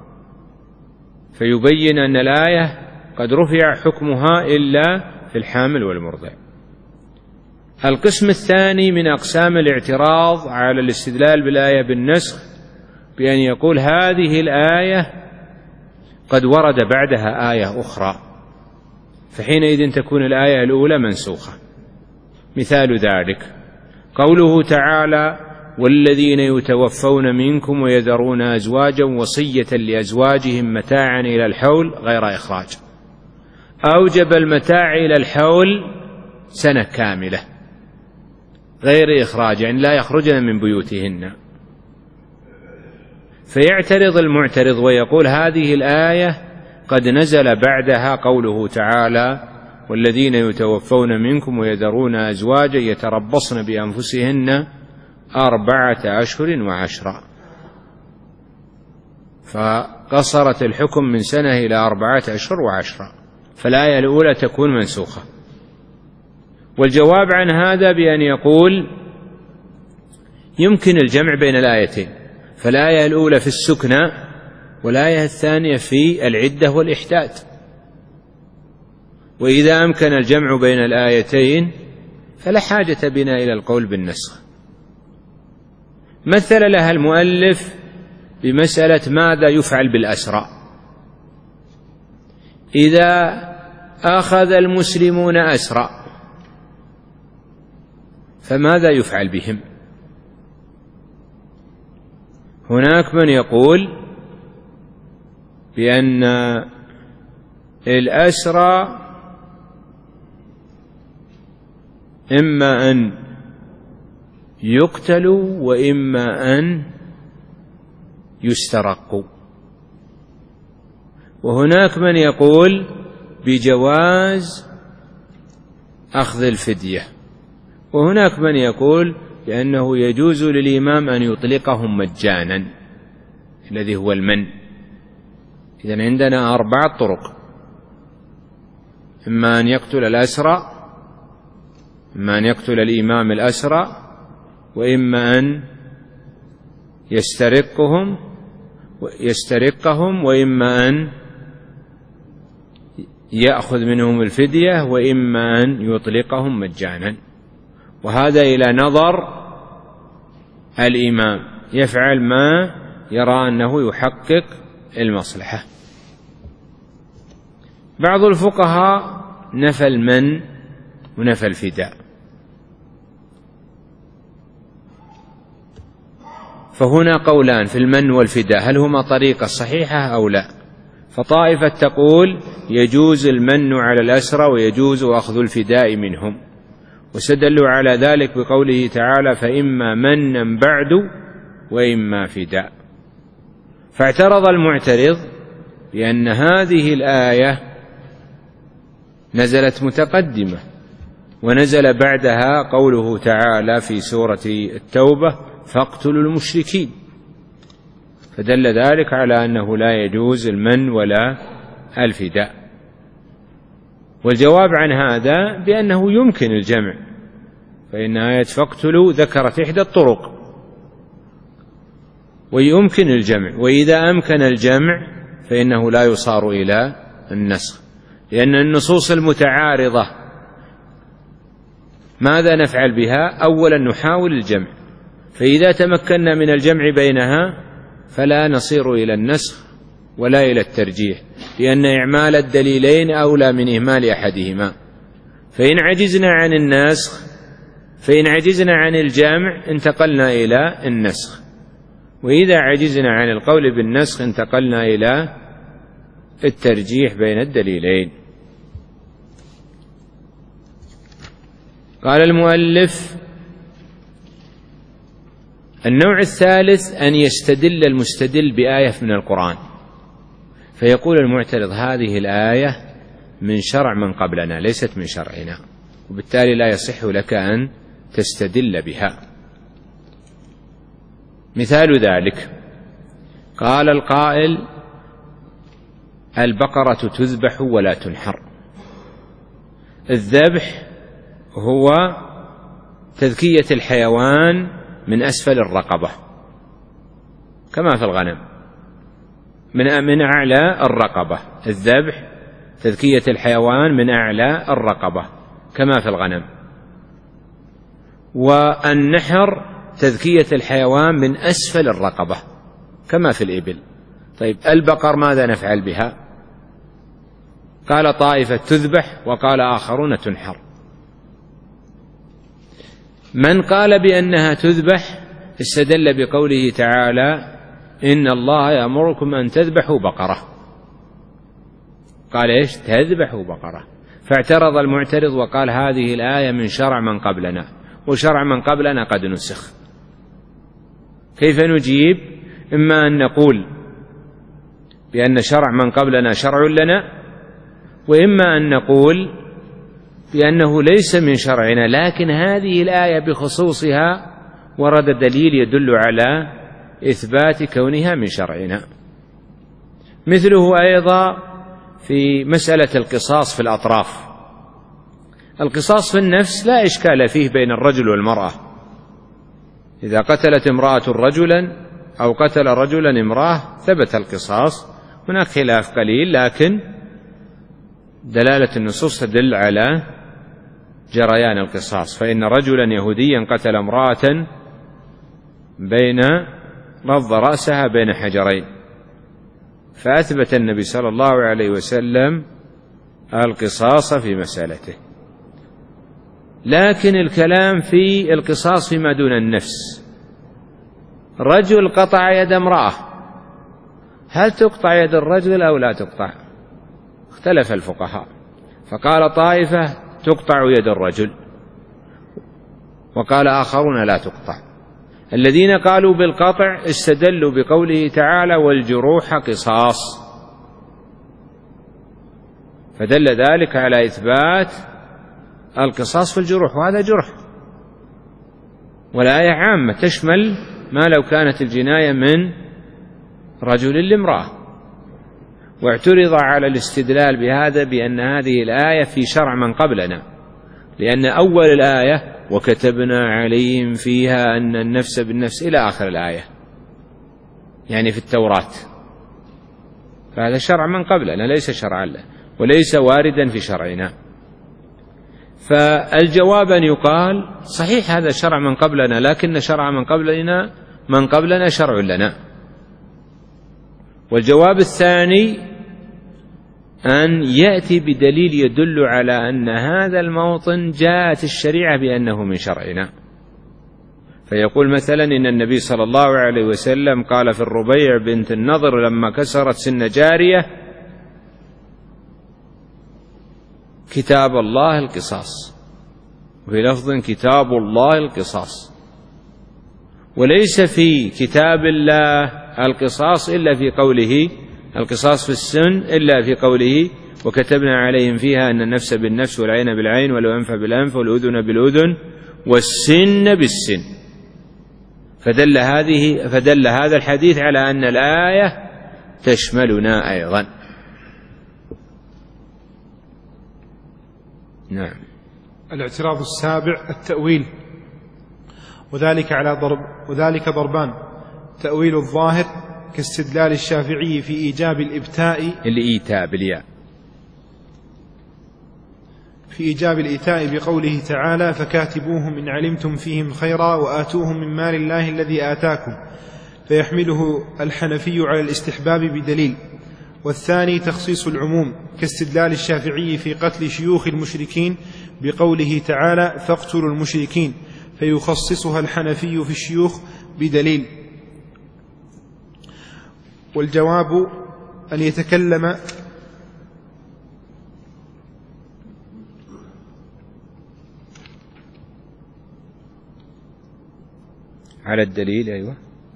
فيبين أن الآية قد رفع حكمها إلا في الحامل والمرضع. القسم الثاني من أقسام الاعتراض على الاستدلال بالآية بالنسخ بأن يقول هذه الآية قد ورد بعدها آية أخرى، فحينئذ تكون الآية الأولى منسوخة. مثال ذلك قوله تعالى والذين يتوفون منكم ويذرون أزواجا وصية لأزواجهم متاعا إلى الحول غير إخراج، أوجب المتاع إلى الحول سنة كاملة غير إخراج، يعني لا يخرجن من بيوتهن. فيعترض المعترض ويقول هذه الآية قد نزل بعدها قوله تعالى والذين يتوفون منكم ويذرون أزواجا يتربصن بأنفسهن أربعة أشهر وعشرة، فقصرت الحكم من سنة إلى أربعة أشهر وعشرة، فالآية الأولى تكون منسوخة. والجواب عن هذا بأن يقول يمكن الجمع بين الآيتين، فالآية الأولى في السكنى والآية الثانية في العدة والإحداد، وإذا أمكن الجمع بين الآيتين فلا حاجة بنا إلى القول بالنسخ. مثل لها المؤلف بمسألة ماذا يفعل بالأسرى إذا أخذ المسلمون أسرى، فماذا يفعل بهم؟ هناك من يقول بأن الأسرى إما أن يقتلوا وإما أن يسترقوا. وهناك من يقول بجواز أخذ الفدية، وهناك من يقول بأنه يجوز للإمام أن يطلقهم مجانا الذي هو المن. إذن عندنا أربعة طرق: إما أن يقتل الأسرى، إما أن يقتل الإمام الأسرى، وإما أن يسترقهم يسترقهم وإما أن يأخذ منهم الفدية، وإما أن يطلقهم مجانا. وهذا إلى نظر الإمام، يفعل ما يرى أنه يحقق المصلحة. بعض الفقهاء نفى المن ونفى الفداء، فهنا قولان في المن والفداء، هل هما طريقة صحيحة أو لا؟ فطائفة تقول يجوز المن على الأسرى ويجوز أخذ الفداء منهم، واستدلوا على ذلك بقوله تعالى: فإما منا بعد وإما فداء. فاعترض المعترض بأن هذه الآية نزلت متقدمة، ونزل بعدها قوله تعالى في سورة التوبة: فاقتلوا المشركين، فدل ذلك على أنه لا يجوز المن ولا الفداء. والجواب عن هذا بأنه يمكن الجمع، فإن آية فاقتلوا ذكرت إحدى الطرق، ويمكن الجمع، وإذا أمكن الجمع فإنه لا يصار إلى النسخ، لأن النصوص المتعارضة ماذا نفعل بها؟ أولا نحاول الجمع، فإذا تمكنا من الجمع بينها فلا نصير إلى النسخ ولا إلى الترجيح، لأن إعمال الدليلين أولى من إهمال أحدهما. فإن عجزنا عن النسخ فإن عجزنا عن الجمع انتقلنا إلى النسخ، وإذا عجزنا عن القول بالنسخ انتقلنا إلى الترجيح بين الدليلين. قال المؤلف: النوع الثالث أن يستدل المستدل بآية من القرآن، فيقول المعترض: هذه الآية من شرع من قبلنا ليست من شرعنا، وبالتالي لا يصح لك أن تستدل بها. مثال ذلك: قال القائل: البقرة تذبح ولا تنحر. الذبح هو تذكية الحيوان من أسفل الرقبة كما في الغنم، من من أعلى الرقبة. الذبح تذكية الحيوان من أعلى الرقبة كما في الغنم، والنحر تذكية الحيوان من أسفل الرقبة كما في الإبل. طيب البقر ماذا نفعل بها؟ قال طائفة تذبح وقال آخرون تنحر. من قال بأنها تذبح استدل بقوله تعالى: إن الله يأمركم أن تذبحوا بقرة. قال إيش؟ تذبحوا بقرة. فاعترض المعترض وقال: هذه الآية من شرع من قبلنا، وشرع من قبلنا قد نسخ. كيف نجيب؟ إما أن نقول بأن شرع من قبلنا شرع لنا، وإما أن نقول بأنه ليس من شرعنا، لكن هذه الآية بخصوصها ورد دليل يدل على إثبات كونها من شرعنا. مثله أيضا في مسألة القصاص في الأطراف. القصاص في النفس لا إشكال فيه بين الرجل والمرأة، إذا قتلت امرأة رجلا أو قتل رجلا امرأة ثبت القصاص. هناك خلاف قليل، لكن دلالة النصوص تدل على جريان القصاص. فإن رجلا يهوديا قتل امرأة بين رض رأسها بين حجرين، فأثبت النبي صلى الله عليه وسلم القصاص في مسألته. لكن الكلام في القصاص فيما دون النفس. رجل قطع يد امرأة، هل تقطع يد الرجل أو لا تقطع؟ اختلف الفقهاء، فقال طائفة تقطع يد الرجل، وقال آخرون لا تقطع. الذين قالوا بالقطع استدلوا بقوله تعالى والجروح قصاص، فدل ذلك على إثبات القصاص في الجروح، وهذا جرح، والآية عامة تشمل ما لو كانت الجناية من رجل لامرأة. واعترض على الاستدلال بهذا بأن هذه الآية في شرع من قبلنا، لأن أول الآية وكتبنا عليهم فيها أن النفس بالنفس إلى آخر الآية، يعني في التوراة، فهذا شرع من قبلنا ليس شرعا له وليس واردا في شرعنا. فالجواب أن يقال صحيح هذا شرع من قبلنا، لكن شرع من قبلنا من قبلنا شرع لنا. والجواب الثاني أن يأتي بدليل يدل على أن هذا الموطن جاءت الشريعة بأنه من شرعنا، فيقول مثلا إن النبي صلى الله عليه وسلم قال في الربيع بنت النضر لما كسرت سن جارية كتاب الله القصاص، وفي لفظ كتاب الله القصاص، وليس في كتاب الله القصاص إلا في قوله القصاص في السن إلا في قوله وكتبنا عليهم فيها أن النفس بالنفس والعين بالعين والأنف بالأنف والأذن بالأذن والسن بالسن. فدل هذه فدل هذا الحديث على أن الآية تشملنا أيضا. نعم. الاعتراض السابع التأويل، وذلك على ضرب وذلك ضربان: تأويل الظاهر كاستدلال الشافعي في إيجاب الإبتاء الإيتاء بالياء في إيجاب الإيتاء بقوله تعالى فكاتبوهم إن علمتم فيهم خيرا وآتوهم من مال الله الذي آتاكم، فيحمله الحنفي على الاستحباب بدليل. والثاني تخصيص العموم كاستدلال الشافعي في قتل شيوخ المشركين بقوله تعالى فاقتلوا المشركين، فيخصصها الحنفي في الشيوخ بدليل. والجواب أن يتكلم على الدليل. أيوة.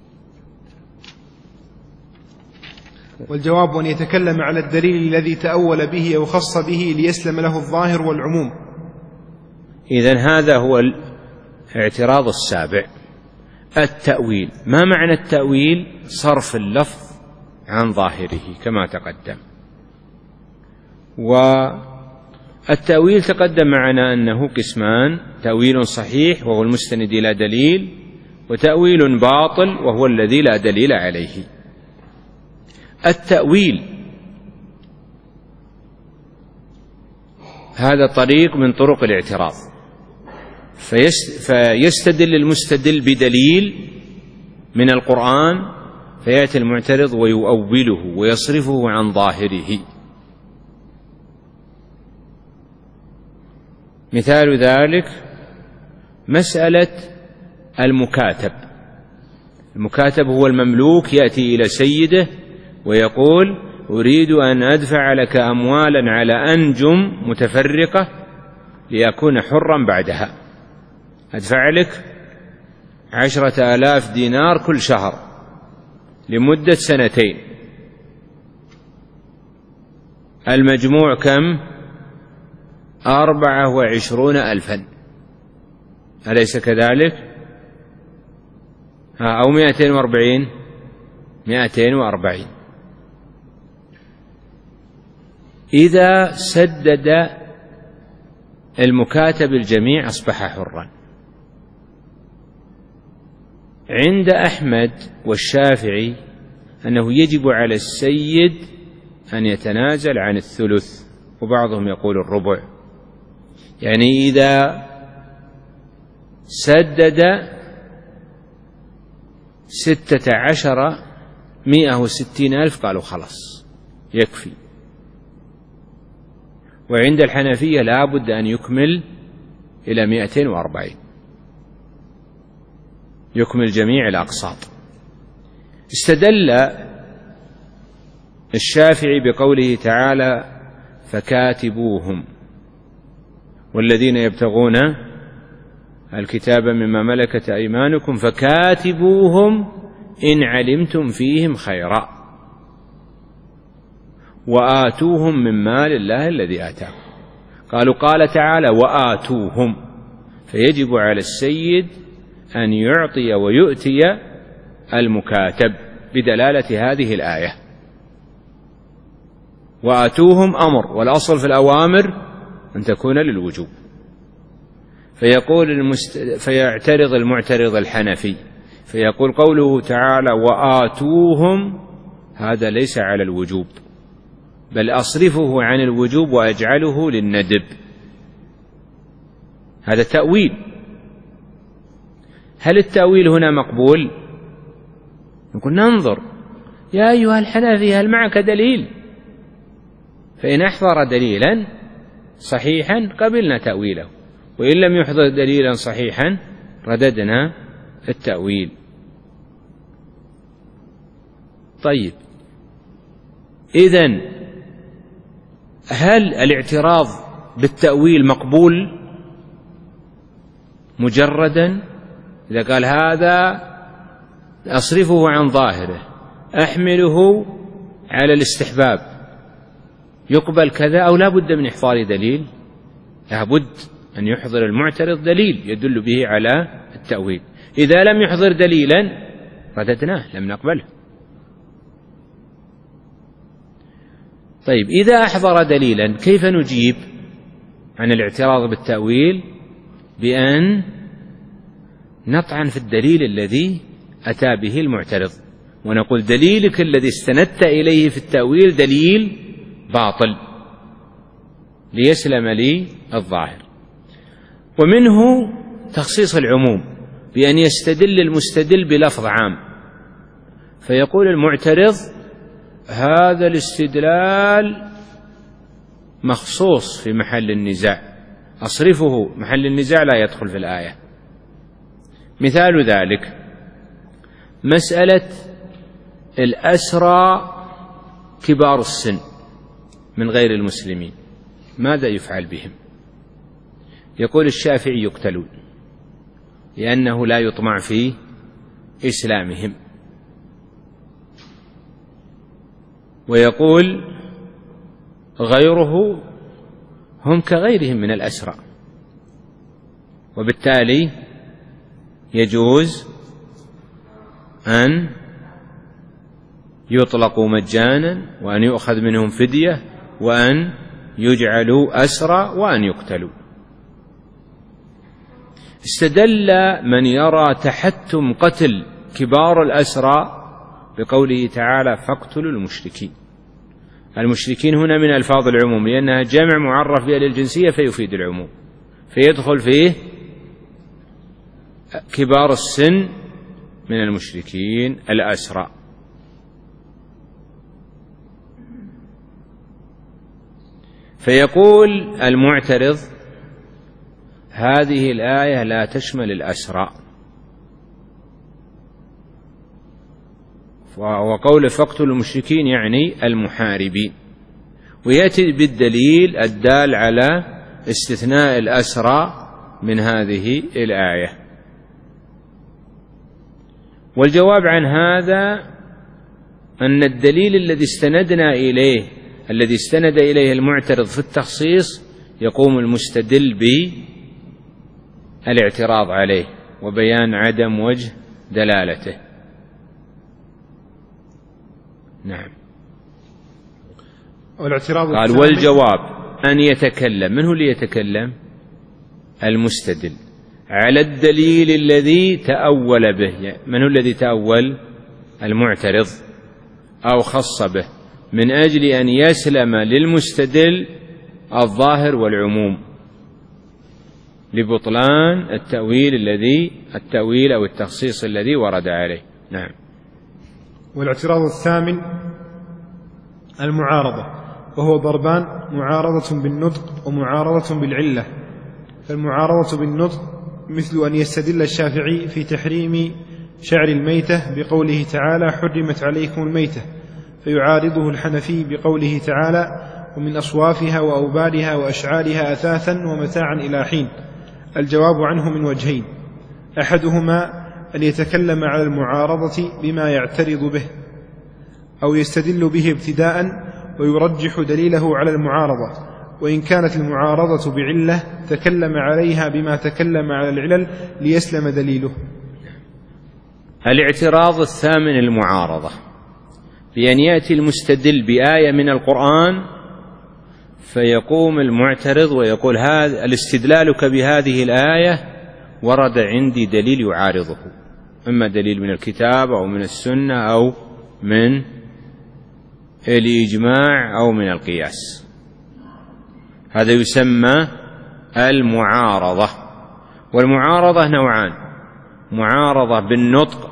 والجواب أن يتكلم على الدليل الذي تأول به أو خص به ليسلم له الظاهر والعموم. إذن هذا هو الاعتراض السابع، التأويل. ما معنى التأويل؟ صرف اللفظ عن ظاهره كما تقدم. والتأويل تقدم معنا أنه قسمان: تأويل صحيح وهو المستند إلى دليل، وتأويل باطل وهو الذي لا دليل عليه. التأويل هذا طريق من طرق الاعتراض، فيستدل المستدل بدليل من القرآن فيأتي المعترض ويؤوله ويصرفه عن ظاهره. مثال ذلك مسألة المكاتب. المكاتب هو المملوك يأتي إلى سيده ويقول أريد أن أدفع لك أموالا على أنجم متفرقة ليكون حرا بعدها، أدفع لك عشرة آلاف دينار كل شهر لمدة سنتين، المجموع كم؟ أربعة وعشرون ألفا، أليس كذلك؟ أو مائتين وأربعين مائتين وأربعين. إذا سدد المكاتب الجميع أصبح حرا. عند أحمد والشافعي أنه يجب على السيد أن يتنازل عن الثلث، وبعضهم يقول الربع. يعني إذا سدد ستة عشر مئة وستين ألف قالوا خلاص يكفي. وعند الحنفية لا بد أن يكمل إلى مئتين وأربعين، يكمل جميع الأقساط. استدل الشافعي بقوله تعالى فكاتبوهم والذين يبتغون الكتاب مما ملكت أيمانكم فكاتبوهم إن علمتم فيهم خيرا وآتوهم من مال الله الذي آتاكم. قالوا قال تعالى وآتوهم، فيجب على السيد أن يعطي ويؤتي المكاتب بدلالة هذه الآية. وآتوهم أمر، والأصل في الأوامر أن تكون للوجوب. فيقول المست... فيعترض المعترض الحنفي فيقول قوله تعالى وآتوهم هذا ليس على الوجوب، بل أصرفه عن الوجوب وأجعله للندب. هذا تأويل. هل التأويل هنا مقبول؟ نقول ننظر يا أيها الحنفي هل معك دليل؟ فإن أحضر دليلا صحيحا قبلنا تأويله، وإن لم يحضر دليلا صحيحا رددنا التأويل. طيب، إذن هل الاعتراض بالتأويل مقبول مجردا؟ إذا قال هذا أصرفه عن ظاهره أحمله على الاستحباب يقبل كذا، أو لا بد من إحضار دليل؟ لا بد أن يحضر المعترض دليل يدل به على التأويل. إذا لم يحضر دليلا رددناه، لم نقبله. طيب، إذا أحضر دليلا كيف نجيب عن الاعتراض بالتأويل؟ بأن نطعن في الدليل الذي أتى به المعترض ونقول دليلك الذي استندت إليه في التأويل دليل باطل ليسلم لي الظاهر. ومنه تخصيص العموم بأن يستدل المستدل بلفظ عام، فيقول المعترض هذا الاستدلال مخصوص في محل النزاع، أصرفه محل النزاع لا يدخل في الآية. مثال ذلك مسألة الأسرى كبار السن من غير المسلمين، ماذا يفعل بهم؟ يقول الشافعي يقتلون لأنه لا يطمع في إسلامهم، ويقول غيره هم كغيرهم من الأسرى، وبالتالي يجوز أن يطلقوا مجانا وأن يؤخذ منهم فدية وأن يجعلوا أسرى وأن يقتلوا. استدل من يرى تحتم قتل كبار الأسرى بقوله تعالى فاقتلوا المشركين. المشركين هنا من ألفاظ العموم لأنها جمع معرف بها للجنسية فيفيد العموم، فيدخل فيه كبار السن من المشركين الأسرى. فيقول المعترض هذه الآية لا تشمل الأسرى، وقول فاقتلوا المشركين يعني المحاربين، ويأتي بالدليل الدال على استثناء الأسرى من هذه الآية. والجواب عن هذا أن الدليل الذي استندنا إليه الذي استند إليه المعترض في التخصيص يقوم المستدل بالاعتراض عليه وبيان عدم وجه دلالته. نعم. قال والجواب أن يتكلم، من هو اللي يتكلم؟ المستدل على الدليل الذي تأول به. من هو الذي تأول؟ المعترض، أو خص به من أجل أن يسلم للمستدل الظاهر والعموم لبطلان التأويل الذي التأويل أو التخصيص الذي ورد عليه. نعم. والاعتراض الثامن المعارضة، وهو ضربان: معارضة بالنطق ومعارضة بالعلة. فالمعارضة بالنطق مثل أن يستدل الشافعي في تحريم شعر الميتة بقوله تعالى حرمت عليكم الميتة، فيعارضه الحنفي بقوله تعالى ومن أصوافها وأوبارها وأشعارها أثاثا ومتاعا إلى حين، الجواب عنه من وجهين: أحدهما أن يتكلم على المعارضة بما يعترض به أو يستدل به ابتداء ويرجح دليله على المعارضة، وإن كانت المعارضة بعلة تكلم عليها بما تكلم على العلل ليسلم دليله. الاعتراض الثامن المعارضة، بأن يأتي المستدل بآية من القرآن فيقوم المعترض ويقول: هذا الاستدلالك بهذه الآية ورد عندي دليل يعارضه، إما دليل من الكتاب أو من السنة أو من الإجماع أو من القياس. هذا يسمى المعارضة. والمعارضة نوعان: معارضة بالنطق،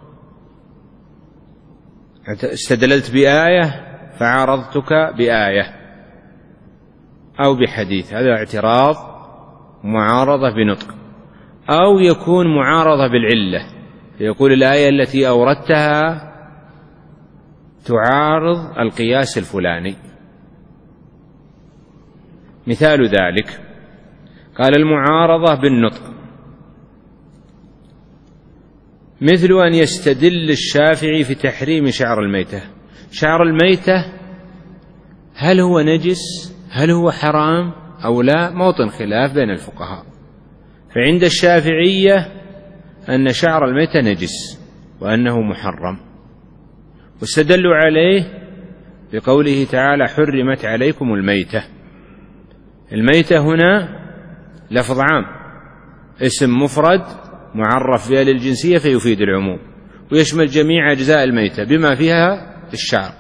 استدللت بآية فعارضتك بآية أو بحديث، هذا اعتراض معارضة بنطق. أو يكون معارضة بالعلة، فيقول الآية التي أوردتها تعارض القياس الفلاني. مثال ذلك قال: المعارضة بالنطق مثل أن يستدل الشافعي في تحريم شعر الميتة. شعر الميتة هل هو نجس؟ هل هو حرام أو لا؟ موطن خلاف بين الفقهاء. فعند الشافعية أن شعر الميتة نجس وأنه محرم، واستدلوا عليه بقوله تعالى: حرمت عليكم الميتة. الميتة هنا لفظ عام، اسم مفرد معرف بها للجنسية فيفيد العموم، ويشمل جميع أجزاء الميتة بما فيها الشعر.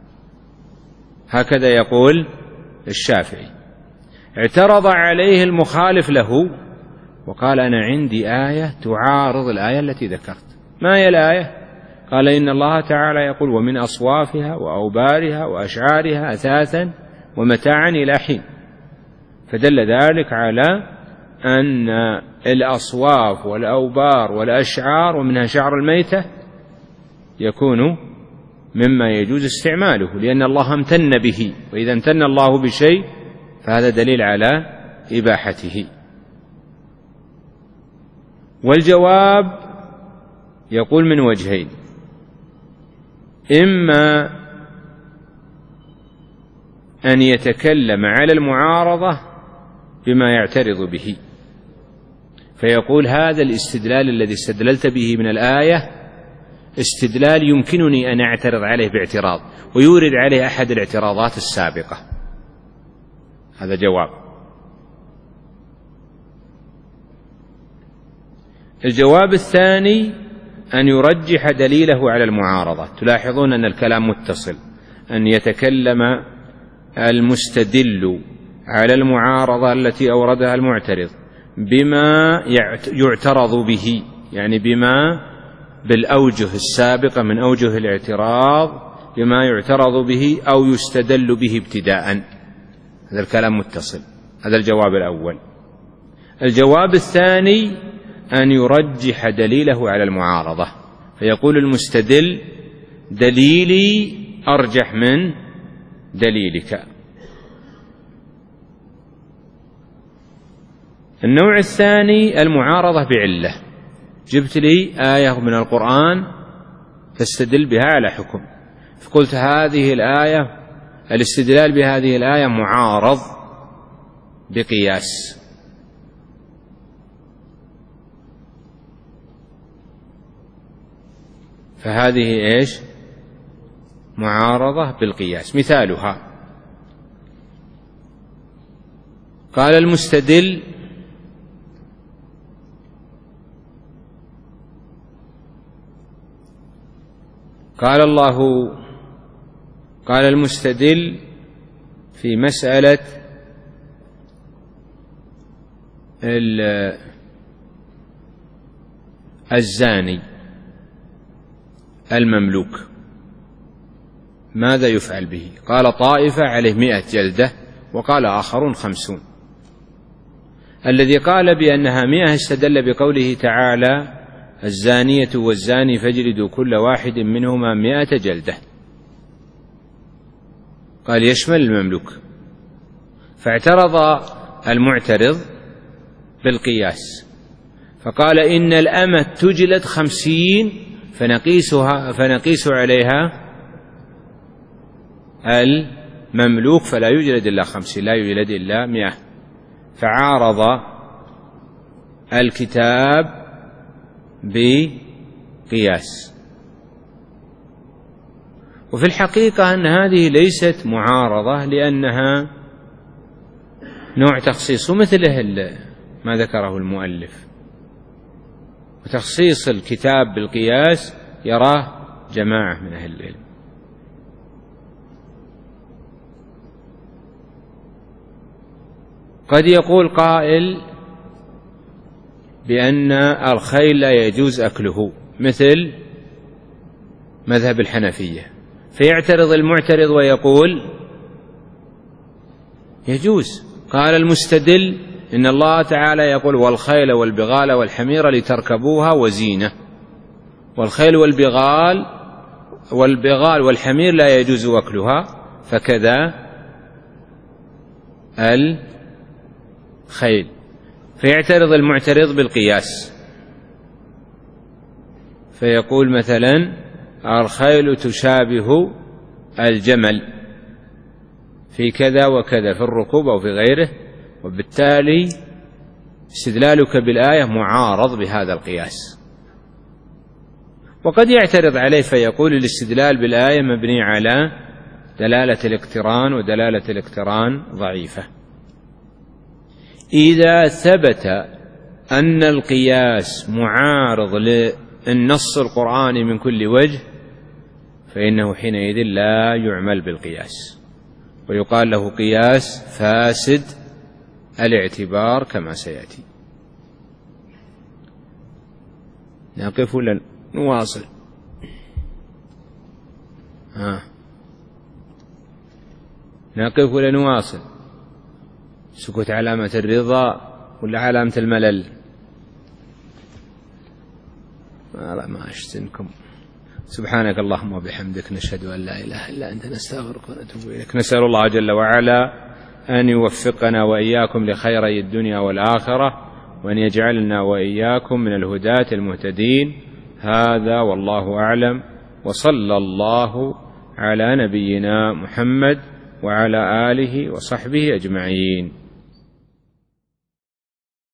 هكذا يقول الشافعي. اعترض عليه المخالف له وقال: أنا عندي آية تعارض الآية التي ذكرت. ما هي الآية؟ قال: إن الله تعالى يقول: ومن أصوافها وأوبارها وأشعارها أثاثا ومتاعا إلى حين. فدل ذلك على أن الأصواف والأوبار والأشعار ومنها شعر الميتة يكون مما يجوز استعماله، لأن الله امتن به، وإذا امتن الله بشيء فهذا دليل على إباحته. والجواب يقول من وجهين: إما أن يتكلم على المعارضة بما يعترض به، فيقول: هذا الاستدلال الذي استدللت به من الآية استدلال يمكنني أن أعترض عليه باعتراض، ويورد عليه أحد الاعتراضات السابقة. هذا جواب. الجواب الثاني أن يرجح دليله على المعارضة. تلاحظون أن الكلام متصل، أن يتكلم المستدل على المعارضة التي أوردها المعترض بما يعترض به، يعني بما بالأوجه السابقة من أوجه الاعتراض، بما يعترض به أو يستدل به ابتداء. هذا الكلام متصل. هذا الجواب الأول. الجواب الثاني أن يرجح دليله على المعارضة، فيقول المستدل: دليلي أرجح من دليلك. النوع الثاني المعارضة بعلة. جبت لي آية من القرآن تستدل بها على حكم، فقلت هذه الآية، الاستدلال بهذه الآية معارض بقياس. فهذه إيش؟ معارضة بالقياس. مثالها قال المستدل: قال الله قال المستدل في مسألة الزاني المملوك ماذا يفعل به؟ قال طائفة عليه مئة جلدة، وقال آخرون خمسون. الذي قال بأنها مئة استدل بقوله تعالى: الزانية والزاني فاجلدوا كل واحد منهما مئة جلدة، قال يشمل المملوك. فاعترض المعترض بالقياس، فقال إن الأمة تجلد خمسين فنقيسها فنقيس عليها المملوك فلا يجلد إلا خمسين، لا يجلد إلا مئة، فعارض الكتاب بقياس. وفي الحقيقة أن هذه ليست معارضة، لأنها نوع تخصيص، ومثله ما ذكره المؤلف، وتخصيص الكتاب بالقياس يراه جماعة من أهل العلم. قد يقول قائل بأن الخيل لا يجوز أكله مثل مذهب الحنفية، فيعترض المعترض ويقول يجوز. قال المستدل إن الله تعالى يقول والخيل والبغال والحمير لتركبوها وزينة، والخيل والبغال والبغال والحمير لا يجوز أكلها، فكذا الخيل. فيعترض المعترض بالقياس، فيقول مثلا الخيل تشابه الجمل في كذا وكذا في الركوب أو في غيره، وبالتالي استدلالك بالآية معارض بهذا القياس. وقد يعترض عليه فيقول الاستدلال بالآية مبني على دلالة الاقتران، ودلالة الاقتران ضعيفة. إذا ثبت أن القياس معارض للنص القرآني من كل وجه فإنه حينئذ لا يعمل بالقياس، ويقال له قياس فاسد الاعتبار كما سيأتي. نقف ولا نواصل؟ ها نقف ولا نواصل؟ سكوت علامة الرضا ولا علامة الملل؟ لا ما أشتنكم. سبحانك اللهم وبحمدك، نشهد أن لا إله إلا أنت، نستغفرك ونتوب إليك. نسأل الله جل وعلا أن يوفقنا وإياكم لخيري الدنيا والآخرة، وأن يجعلنا وإياكم من الهداة المهتدين. هذا والله أعلم، وصلى الله على نبينا محمد وعلى آله وصحبه أجمعين.